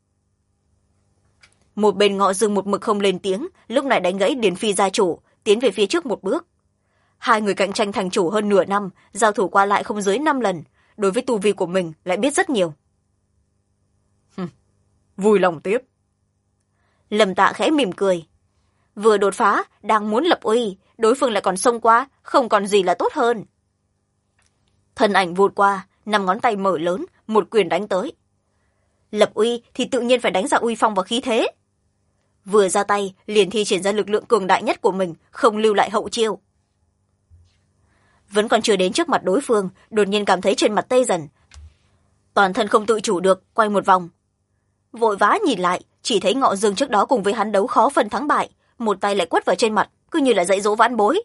Một bên Ngọ Dương một mực không lên tiếng, lúc này đánh gãy Điền Phi gia chủ, tiến về phía trước một bước. Hai người cạnh tranh thành chủ hơn nửa năm, giao thủ qua lại không dưới 5 lần, đối với tu vi của mình lại biết rất nhiều. Vui lòng tiếp. Lâm Tạ khẽ mỉm cười. Vừa đột phá, đang muốn lập uy, đối phương lại còn xông qua, không còn gì là tốt hơn. Thân ảnh vụt qua, 5 ngón tay mở lớn, một quyền đánh tới. Lập uy thì tự nhiên phải đánh ra uy phong và khí thế. Vừa ra tay, liền thi triển ra lực lượng cường đại nhất của mình, không lưu lại hậu chiêu. Vẫn còn chưa đến trước mặt đối phương, đột nhiên cảm thấy trên mặt tê dần. Toàn thân không tự chủ được, quay một vòng. Vội vã nhìn lại, chỉ thấy Ngọ Dương trước đó cùng với hắn đấu khó phân thắng bại, một tay lại quất vào trên mặt, cứ như là dạy dỗ vãn bối.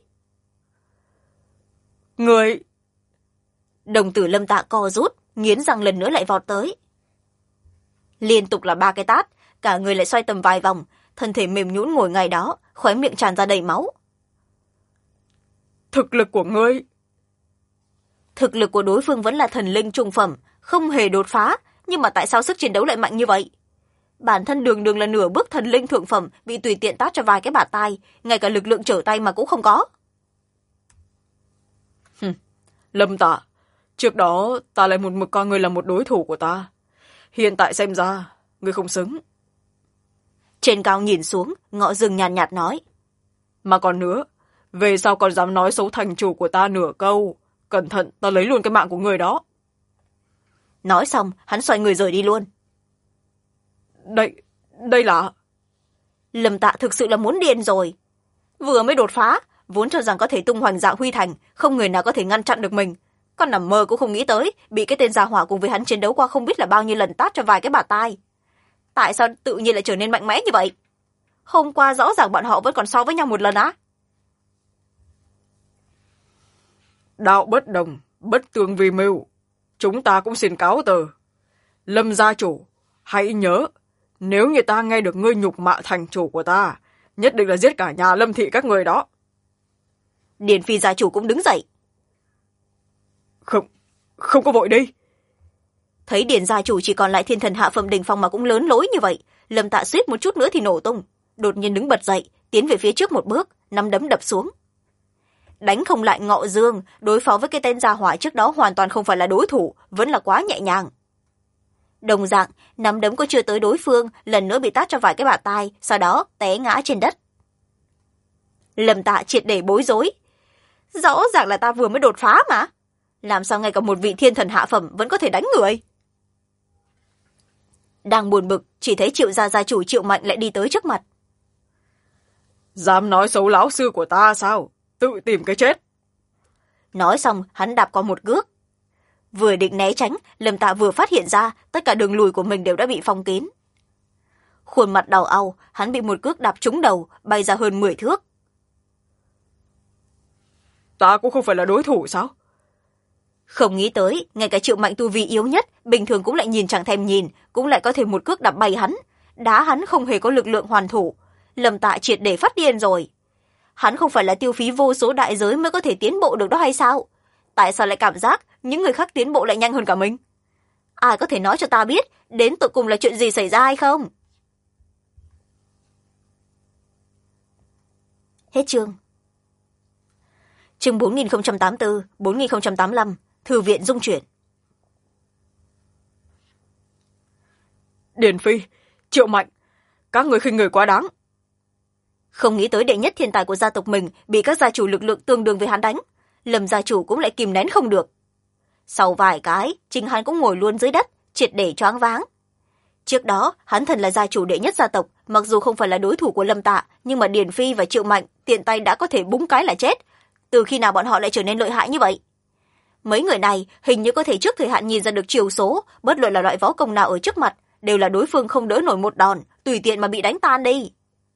Người... Đồng tử Lâm Tạ co rút, nghiến răng lần nữa lại vọt tới. Liên tục là 3 cái tát, cả người lại xoay tầm vài vòng, thân thể mềm nhũn ngồi ngay đó, khóe miệng tràn ra đầy máu. Thực lực của ngươi... Thực lực của đối phương vẫn là thần linh trung phẩm, không hề đột phá, nhưng mà tại sao sức chiến đấu lại mạnh như vậy? Bản thân đường đường là nửa bước thần linh thượng phẩm, bị tùy tiện tát cho vài cái bạt tai, ngay cả lực lượng trở tay mà cũng không có. Lâm Tạ, trước đó ta lại một mực coi ngươi là một đối thủ của ta. Hiện tại xem ra, ngươi không xứng. Trên cao nhìn xuống, Ngọ Dương nhàn nhạt nói. Mà còn nữa, về sau còn dám nói xấu thành chủ của ta nửa câu, cẩn thận ta lấy luôn cái mạng của ngươi đó. Nói xong, hắn xoay người rời đi luôn. Đây là... Lâm Tạ thực sự là muốn điên rồi. Vừa mới đột phá, vốn cho rằng có thể tung hoành Dạ Huy Thành, không người nào có thể ngăn chặn được mình. Còn nằm mơ cũng không nghĩ tới, bị cái tên gia hỏa cùng với hắn chiến đấu qua không biết là bao nhiêu lần tát cho vài cái bạt tai. Tại sao tự nhiên lại trở nên mạnh mẽ như vậy? Hôm qua rõ ràng bọn họ vẫn còn so với nhau một lần á. Đạo bất đồng, bất tương vi mưu. Chúng ta cũng xin cáo từ. Lâm gia chủ, hãy nhớ, nếu như ta nghe được ngươi nhục mạ thành chủ của ta, nhất định là giết cả nhà Lâm thị các người đó. Điền Phi gia chủ cũng đứng dậy. Không có vội đi. Thấy Điền gia chủ chỉ còn lại thiên thần hạ phẩm đỉnh phong mà cũng lớn lối như vậy, Lâm Tạ suýt một chút nữa thì nổ tung, đột nhiên đứng bật dậy, tiến về phía trước một bước, nắm đấm đập xuống. Đánh không lại Ngọ Dương, đối phó với cái tên gia hỏa trước đó hoàn toàn không phải là đối thủ, vẫn là quá nhẹ nhàng. Đồng dạng, nắm đấm có chưa tới đối phương, lần nữa bị tát cho vài cái bạt tai, sau đó té ngã trên đất. Lâm Tạ triệt để bối rối. Rõ ràng là ta vừa mới đột phá mà. Làm sao ngay cả một vị thiên thần hạ phẩm vẫn có thể đánh người? Đang buồn bực, chỉ thấy Triệu gia gia chủ Triệu Mạnh lại đi tới trước mặt. Dám nói xấu lão sư của ta sao? Tự tìm cái chết. Nói xong, hắn đạp qua một cước. Vừa định né tránh, Lâm Tạ vừa phát hiện ra tất cả đường lùi của mình đều đã bị phong kín. Khuôn mặt đau au, hắn bị một cước đạp trúng đầu, bay ra hơn 10 thước. Ta cũng không phải là đối thủ sao? Không nghĩ tới, ngay cả Triệu Mạnh tu vi yếu nhất, bình thường cũng lại nhìn chẳng thèm nhìn, cũng lại có thể một cước đạp bay hắn. Đá hắn không hề có lực lượng hoàn thủ. Lâm Tạ triệt để phát điên rồi. Hắn không phải là tiêu phí vô số đại giới mới có thể tiến bộ được đó hay sao? Tại sao lại cảm giác những người khác tiến bộ lại nhanh hơn cả mình? Ai có thể nói cho ta biết đến tụi cùng là chuyện gì xảy ra hay không? Hết chương. Chương 4084, 4085, Thư viện dung chuyển. Điền Phi, Triệu Mạnh, các người khinh người quá đáng. Không nghĩ tới đệ nhất thiên tài của gia tộc mình bị các gia chủ lực lượng tương đương với hắn đánh. Lâm gia chủ cũng lại kìm nén không được. Sau vài cái, chính hắn cũng ngồi luôn dưới đất, triệt để choáng váng. Trước đó, hắn thần là gia chủ đệ nhất gia tộc, mặc dù không phải là đối thủ của Lâm Tạ, nhưng mà Điền Phi và Triệu Mạnh tiện tay đã có thể búng cái là chết. Từ khi nào bọn họ lại trở nên lợi hại như vậy? mấy người này hình như có thể trước thời hạn nhìn ra được chiều số, bất luận là loại võ công nào ở trước mặt, đều là đối phương không đỡ nổi một đòn, tùy tiện mà bị đánh tan đi.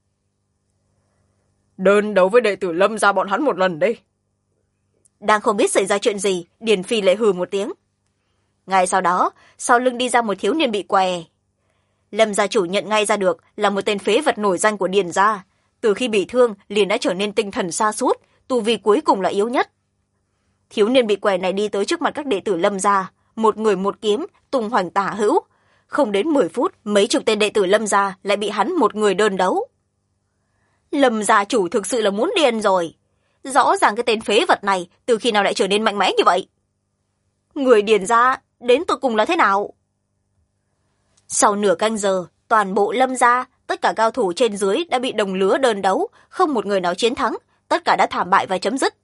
Đơn đấu với đệ tử Lâm gia bọn hắn một lần đi. Đang không biết xảy ra chuyện gì, Điền Phi lại hừ một tiếng. Ngay sau đó, sau lưng đi ra một thiếu niên bị què. Lâm gia chủ nhận ngay ra được là một tên phế vật nổi danh của Điền gia. Từ khi bị thương liền đã trở nên tinh thần sa sút, tu vi cuối cùng là yếu nhất. Thiếu niên bị què này đi tới trước mặt các đệ tử Lâm gia, một người một kiếm, tung hoành tả hữu. Không đến 10 phút, mấy chục tên đệ tử Lâm gia lại bị hắn một người đơn đấu. Lâm gia chủ thực sự là muốn điên rồi. Rõ ràng cái tên phế vật này từ khi nào lại trở nên mạnh mẽ như vậy? Người Điền gia đến tột cùng là thế nào? Sau nửa canh giờ, toàn bộ Lâm gia, tất cả cao thủ trên dưới đã bị đồng lứa đơn đấu, không một người nào chiến thắng, tất cả đã thảm bại và chấm dứt.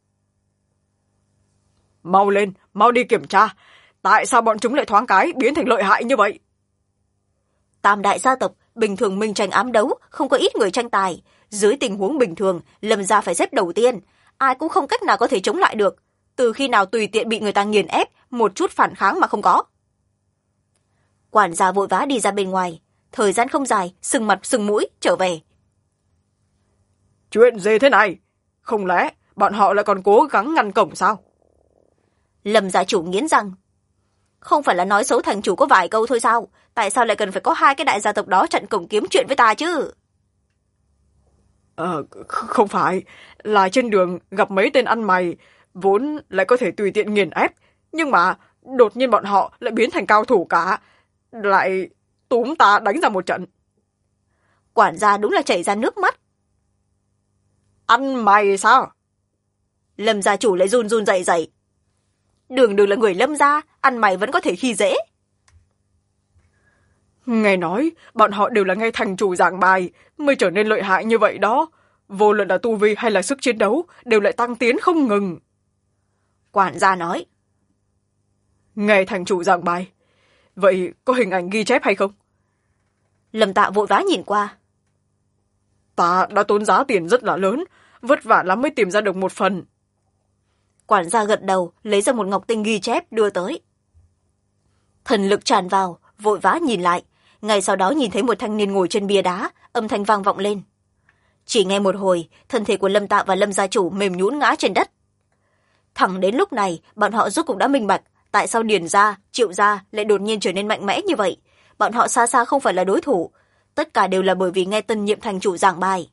Mau lên, mau đi kiểm tra. Tại sao bọn chúng lại thoáng cái biến thành lợi hại như vậy? Tam đại gia tộc bình thường minh tranh ám đấu, không có ít người tranh tài. Dưới tình huống bình thường, Lâm gia phải xếp đầu tiên, ai cũng không cách nào có thể chống lại được. Từ khi nào tùy tiện bị người ta nghiền ép, một chút phản kháng mà không có. Quản gia vội vã đi ra bên ngoài, thời gian không dài, sưng mặt sưng mũi trở về. Chuyện gì thế này? Không lẽ bọn họ lại còn cố gắng ngăn cổng sao? Lâm gia chủ nghiến răng. Không phải là nói xấu thành chủ có vài câu thôi sao? Tại sao lại cần phải có hai cái đại gia tộc đó chặn cổng kiếm chuyện với ta chứ? Không phải, là trên đường gặp mấy tên ăn mày, vốn lại có thể tùy tiện nghiền ép, nhưng mà đột nhiên bọn họ lại biến thành cao thủ cả, lại túm ta đánh ra một trận. Quản gia đúng là chảy ra nước mắt. Ăn mày sao? Lâm gia chủ lại run run rẩy rẩy. Đường đường là người Lâm gia, ăn mày vẫn có thể khi dễ. Nghe nói, bọn họ đều là nghe thành chủ giảng bài, mới trở nên lợi hại như vậy đó. Vô luận là tu vi hay là sức chiến đấu, đều lại tăng tiến không ngừng. Quản gia nói. Nghe thành chủ giảng bài. Vậy có hình ảnh ghi chép hay không? Lâm Tạ vội vã nhìn qua. Ta đã tốn giá tiền rất là lớn, vất vả lắm mới tìm ra được một phần. Quản gia gật đầu, lấy ra một ngọc tinh ghi chép đưa tới. Thần lực tràn vào, vội vã nhìn lại. Ngay sau đó nhìn thấy một thanh niên ngồi trên bia đá, âm thanh vang vọng lên. Chỉ nghe một hồi, thân thể của Lâm Tạ và Lâm gia chủ mềm nhũn ngã trên đất. Thẳng đến lúc này, bọn họ rốt cũng đã minh bạch tại sao Điền gia, Triệu gia lại đột nhiên trở nên mạnh mẽ như vậy. Bọn họ xa xa không phải là đối thủ. Tất cả đều là bởi vì nghe tân nhiệm thành chủ giảng bài.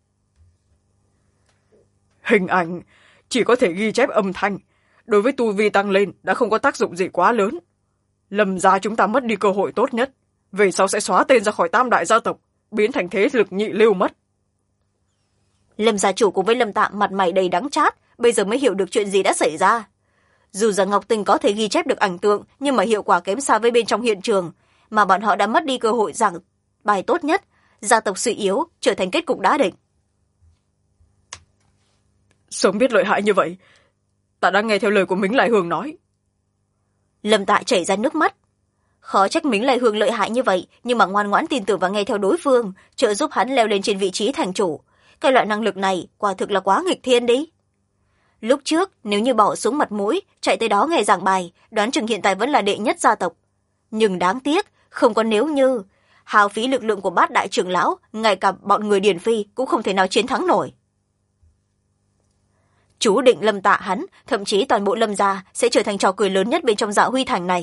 Hình ảnh chỉ có thể ghi chép âm thanh. Đối với tu vi tăng lên đã không có tác dụng gì quá lớn. Lâm gia chúng ta mất đi cơ hội tốt nhất. Về sau sẽ xóa tên ra khỏi tam đại gia tộc, biến thành thế lực nhị lưu mất. Lâm gia chủ cùng với Lâm Tạm mặt mày đầy đắng chát, bây giờ mới hiểu được chuyện gì đã xảy ra. Dù rằng Ngọc Tinh có thể ghi chép được ảnh tượng, nhưng mà hiệu quả kém xa với bên trong hiện trường, mà bọn họ đã mất đi cơ hội giảng bài tốt nhất, gia tộc suy yếu, trở thành kết cục đã định. Sớm biết lợi hại như vậy, ta đã nghe theo lời của Mính Lại Hương nói. Lâm Tạ chảy ra nước mắt. Khó trách Mính Lại Hương lợi hại như vậy, nhưng mà ngoan ngoãn tin tưởng và nghe theo đối phương, trợ giúp hắn leo lên trên vị trí thành chủ. Cái loại năng lực này quả thực là quá nghịch thiên đi. Lúc trước, nếu như bỏ xuống mặt mũi, chạy tới đó nghe giảng bài, đoán chừng hiện tại vẫn là đệ nhất gia tộc. Nhưng đáng tiếc, không có nếu như. Hao phí lực lượng của bát đại trưởng lão, ngay cả bọn người Điền Phi cũng không thể nào chiến thắng nổi. Chú định Lâm Tạ hắn, thậm chí toàn bộ Lâm gia sẽ trở thành trò cười lớn nhất bên trong Dạ Huy Thành này.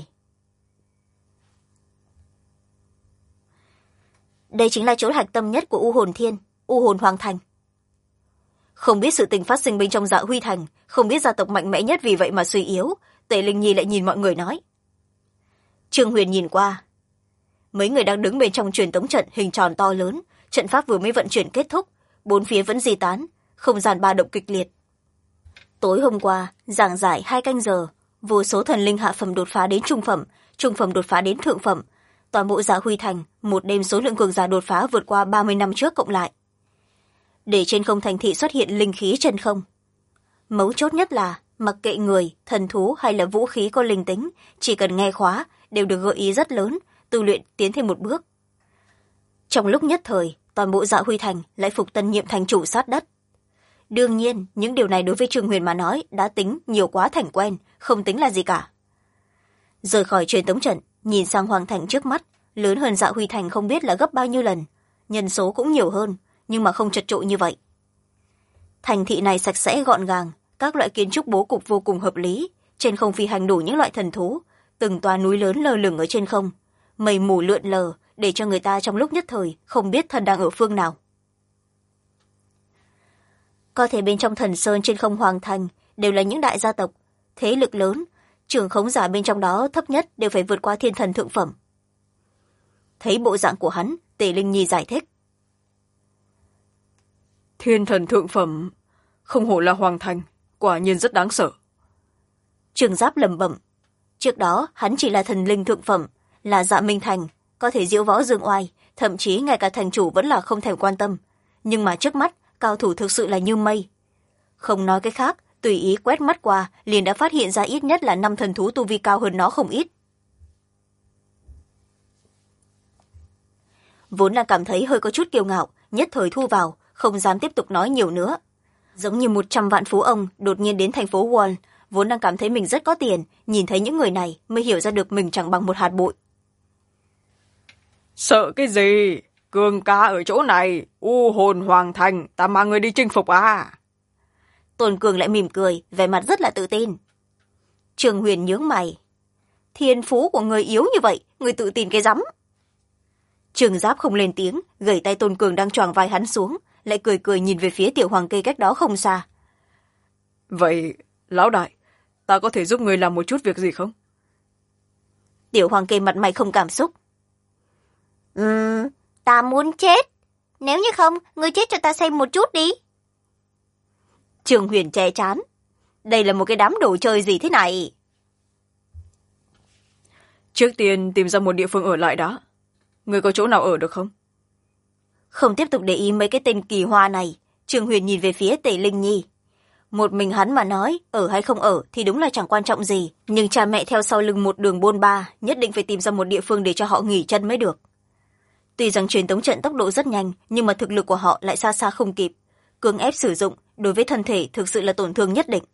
Đây chính là chỗ hạch tâm nhất của U Hồn Thiên, U Hồn Hoàng Thành. Không biết sự tình phát sinh bên trong Dạ Huy Thành, không biết gia tộc mạnh mẽ nhất vì vậy mà suy yếu, Tề Linh Nhi lại nhìn mọi người nói. Trương Huyền nhìn qua. Mấy người đang đứng bên trong truyền tống trận hình tròn to lớn, trận pháp vừa mới vận chuyển kết thúc, bốn phía vẫn di tán, không gian ba động kịch liệt. Tối hôm qua, giảng giải 2 canh giờ, vô số thần linh hạ phẩm đột phá đến trung phẩm đột phá đến thượng phẩm. Toàn bộ Dạ Huy Thành, một đêm số lượng cường giả đột phá vượt qua 30 năm trước cộng lại. Để trên không thành thị xuất hiện linh khí chân không. Mấu chốt nhất là, mặc kệ người, thần thú hay là vũ khí có linh tính, chỉ cần nghe khóa, đều được gợi ý rất lớn, tu luyện tiến thêm một bước. Trong lúc nhất thời, toàn bộ Dạ Huy Thành lại phục tân nhiệm thành chủ sát đất. đương nhiên những điều này đối với Trương Huyền mà nói đã tính nhiều quá thành quen, không tính là gì cả. Rời khỏi truyền tống trận, nhìn sang hoàng thành trước mắt, lớn hơn Dạ Huy Thành không biết là gấp bao nhiêu lần, nhân số cũng nhiều hơn, nhưng mà không chật chội như vậy. Thành thị này sạch sẽ gọn gàng, các loại kiến trúc bố cục vô cùng hợp lý, trên không phi hành đủ những loại thần thú, từng tòa núi lớn lơ lửng ở trên không, mây mù lượn lờ để cho người ta trong lúc nhất thời không biết thần đang ở phương nào. Có thể bên trong thần sơn trên không hoàng thành đều là những đại gia tộc, thế lực lớn, trưởng khống giả bên trong đó thấp nhất đều phải vượt qua thiên thần thượng phẩm. Thấy bộ dạng của hắn, Tề Linh Nhi giải thích. Thiên thần thượng phẩm, không hổ là hoàng thành, quả nhiên rất đáng sợ. Trường Giáp lẩm bẩm. Trước đó hắn chỉ là thần linh thượng phẩm, là Dạ Minh Thành, có thể diễu võ dương oai, thậm chí ngay cả thành chủ vẫn là không thèm quan tâm. Nhưng mà trước mắt, cao thủ thực sự là như mây. Không nói cái khác, tùy ý quét mắt qua, liền đã phát hiện ra ít nhất là 5 thần thú tu vi cao hơn nó không ít. Vốn là cảm thấy hơi có chút kiêu ngạo, nhất thời thu vào, không dám tiếp tục nói nhiều nữa. Giống như 100 vạn phú ông đột nhiên đến thành phố Wall, vốn đang cảm thấy mình rất có tiền, nhìn thấy những người này mới hiểu ra được mình chẳng bằng một hạt bụi. Sợ cái gì? Cường ca ở chỗ này, u hồn hoàng thành, ta mang người đi chinh phục à? Tôn Cường lại mỉm cười, vẻ mặt rất là tự tin. Trường Huyền nhướng mày. Thiên phú của người yếu như vậy, người tự tin cái rắm. Trường Giáp không lên tiếng, gẩy tay Tôn Cường đang choàng vai hắn xuống, lại cười cười nhìn về phía tiểu hoàng kê cách đó không xa. Vậy, lão đại, ta có thể giúp người làm một chút việc gì không? Tiểu hoàng kê mặt mày không cảm xúc. Ta muốn chết. Nếu như không, ngươi chết cho ta xem một chút đi. Trường Huyền che chán. Đây là một cái đám đồ chơi gì thế này? Trước tiên tìm ra một địa phương ở lại đã. Người có chỗ nào ở được không? Không tiếp tục để ý mấy cái tên kỳ hoa này, Trường Huyền nhìn về phía Tề Linh Nhi. Một mình hắn mà nói, ở hay không ở thì đúng là chẳng quan trọng gì, nhưng cha mẹ theo sau lưng một đường bôn ba, nhất định phải tìm ra một địa phương để cho họ nghỉ chân mới được. Tuy rằng truyền tống trận tốc độ rất nhanh, nhưng mà thực lực của họ lại xa xa không kịp. Cưỡng ép sử dụng, đối với thân thể thực sự là tổn thương nhất định.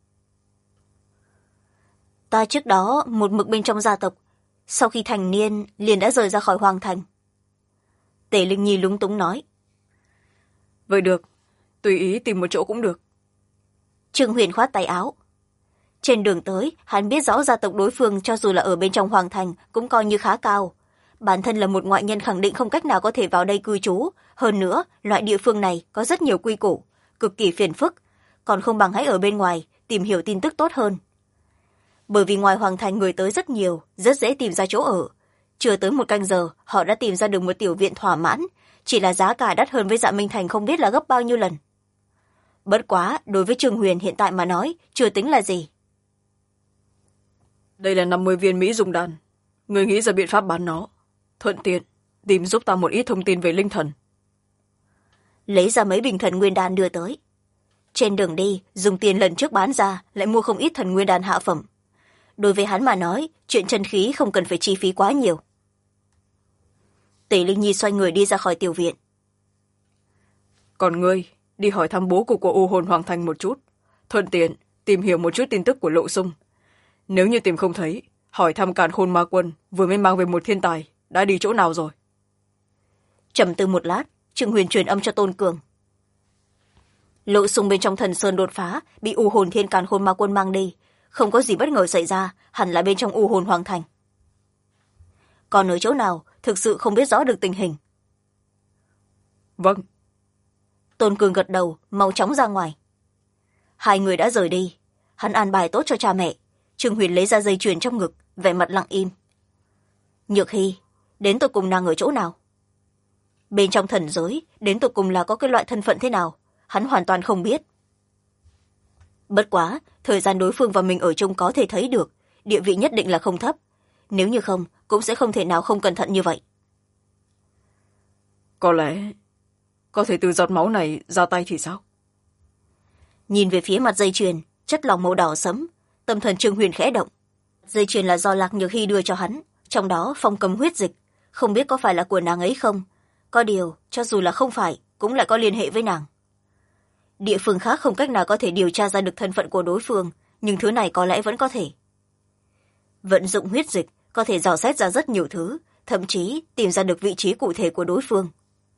Ta trước đó một mực bên trong gia tộc, sau khi thành niên liền đã rời ra khỏi hoàng thành. Tề Linh Nhi lúng túng nói. Vậy được, tùy ý tìm một chỗ cũng được. Trương Huyền khoát tay áo. Trên đường tới, hắn biết rõ gia tộc đối phương cho dù là ở bên trong hoàng thành cũng coi như khá cao. Bản thân là một ngoại nhân khẳng định không cách nào có thể vào đây cư trú. Hơn nữa, loại địa phương này có rất nhiều quy củ, cực kỳ phiền phức. Còn không bằng hãy ở bên ngoài, tìm hiểu tin tức tốt hơn. Bởi vì ngoài hoàng thành người tới rất nhiều, rất dễ tìm ra chỗ ở. Chưa tới 1 canh giờ, họ đã tìm ra được một tiểu viện thỏa mãn. Chỉ là giá cả đắt hơn với Dạ Minh Thành không biết là gấp bao nhiêu lần. Bất quá, đối với Trương Huyền hiện tại mà nói, chưa tính là gì. Đây là 50 viên Mỹ dung đan. Người nghĩ ra biện pháp bán nó. Thuận tiện, tìm giúp ta một ít thông tin về linh thần. Lấy ra mấy bình thần nguyên đan đưa tới. Trên đường đi, dùng tiền lần trước bán ra, lại mua không ít thần nguyên đan hạ phẩm. Đối với hắn mà nói, chuyện chân khí không cần phải chi phí quá nhiều. Tề Linh Nhi xoay người đi ra khỏi tiểu viện. Còn ngươi, đi hỏi thăm bố cục của U Hồn Hoàng Thành một chút. Thuận tiện, tìm hiểu một chút tin tức của Lộ Sung. Nếu như tìm không thấy, hỏi thăm Càn Khôn Ma Quân vừa mới mang về một thiên tài, đã đi chỗ nào rồi? Trầm tư một lát, Trương Huyền truyền âm cho Tôn Cường. Lộ Sung bên trong thần sơn đột phá, bị U Hồn Thiên Càn Khôn Ma Quân mang đi. Không có gì bất ngờ xảy ra, hẳn là bên trong U Hồn Hoàng Thành. Còn ở chỗ nào, thực sự không biết rõ được tình hình. Vâng. Tôn Cường gật đầu, mau chóng ra ngoài. Hai người đã rời đi. Hắn an bài tốt cho cha mẹ. Trương Huyền lấy ra dây chuyền trong ngực, vẻ mặt lặng im. Nhược Hy, đến tột cùng nàng ở chỗ nào? Bên trong thần giới, đến tột cùng là có cái loại thân phận thế nào? Hắn hoàn toàn không biết. Bất quá, thời gian đối phương và mình ở chung có thể thấy được, địa vị nhất định là không thấp. Nếu như không, cũng sẽ không thể nào không cẩn thận như vậy. Có lẽ, có thể từ giọt máu này ra tay thì sao? Nhìn về phía mặt dây chuyền, chất lỏng màu đỏ sẫm, tâm thần Trương Huyền khẽ động. Dây chuyền là do Lạc Nhược Hy đưa cho hắn, trong đó phong cấm huyết dịch, không biết có phải là của nàng ấy không. Có điều, cho dù là không phải, cũng lại có liên hệ với nàng. địa phương khác không cách nào có thể điều tra ra được thân phận của đối phương, nhưng thứ này có lẽ vẫn có thể. Vận dụng huyết dịch có thể dò xét ra rất nhiều thứ, thậm chí tìm ra được vị trí cụ thể của đối phương.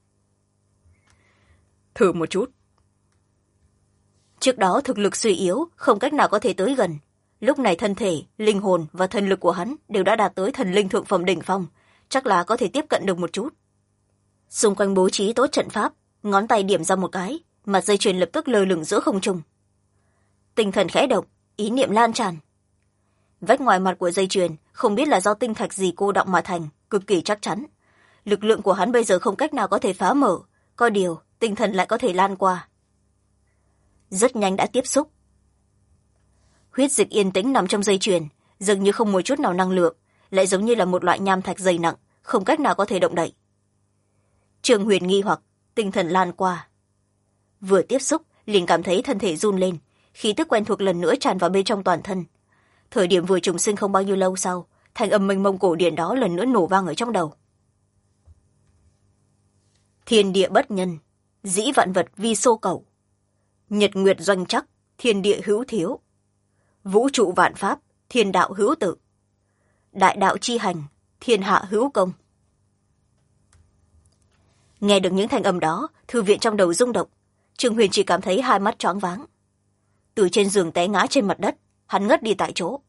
Thử một chút. Trước đó thực lực suy yếu, không cách nào có thể tới gần. Lúc này thân thể, linh hồn và thần lực của hắn đều đã đạt tới thần linh thượng phẩm đỉnh phong, chắc là có thể tiếp cận được một chút. Xung quanh bố trí tốt trận pháp, ngón tay điểm ra một cái, mặt dây chuyền lập tức lơ lửng giữa không trung. Tinh thần khẽ động, ý niệm lan tràn. Vách ngoài mặt của dây chuyền không biết là do tinh thạch gì cô đọng mà thành, cực kỳ chắc chắn. Lực lượng của hắn bây giờ không cách nào có thể phá mở, có điều tinh thần lại có thể lan qua. Rất nhanh đã tiếp xúc. Huyết dịch yên tĩnh nằm trong dây chuyền, dường như không một chút nào năng lượng, lại giống như là một loại nham thạch dày nặng, không cách nào có thể động đậy. Trương Huyền nghi hoặc, tinh thần lan qua. Vừa tiếp xúc, liền cảm thấy thân thể run lên, khí tức quen thuộc lần nữa tràn vào bên trong toàn thân. Thời điểm vừa trùng sinh không bao nhiêu lâu sau, thanh âm mênh mông cổ điển đó lần nữa nổ vang ở trong đầu. Thiên địa bất nhân, dĩ vạn vật vi xô cầu. Nhật nguyệt doanh chắc, thiên địa hữu thiếu. Vũ trụ vạn pháp, thiên đạo hữu tự. Đại đạo chi hành, thiên hạ hữu công. Nghe được những thanh âm đó, thư viện trong đầu rung động. Trương Huyền chỉ cảm thấy hai mắt choáng váng. Từ trên giường té ngã trên mặt đất, hắn ngất đi tại chỗ.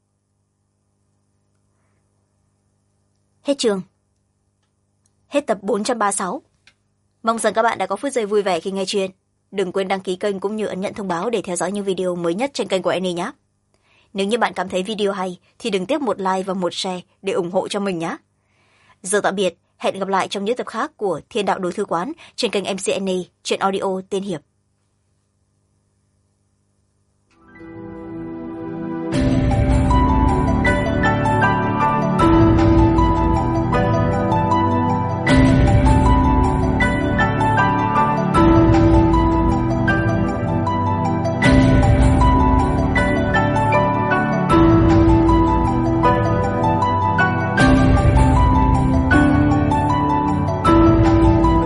Hết chương. Hết tập 436. Mong rằng các bạn đã có phút giây vui vẻ khi nghe chuyện. Đừng quên đăng ký kênh cũng như ấn nhận thông báo để theo dõi những video mới nhất trên kênh của Annie nhé. Nếu như bạn cảm thấy video hay thì đừng tiếc một like và một share để ủng hộ cho mình nhé. Giờ tạm biệt, hẹn gặp lại trong những tập khác của Thiên đạo Đối Thư Quán trên kênh MC Annie, truyện audio tên Hiệp.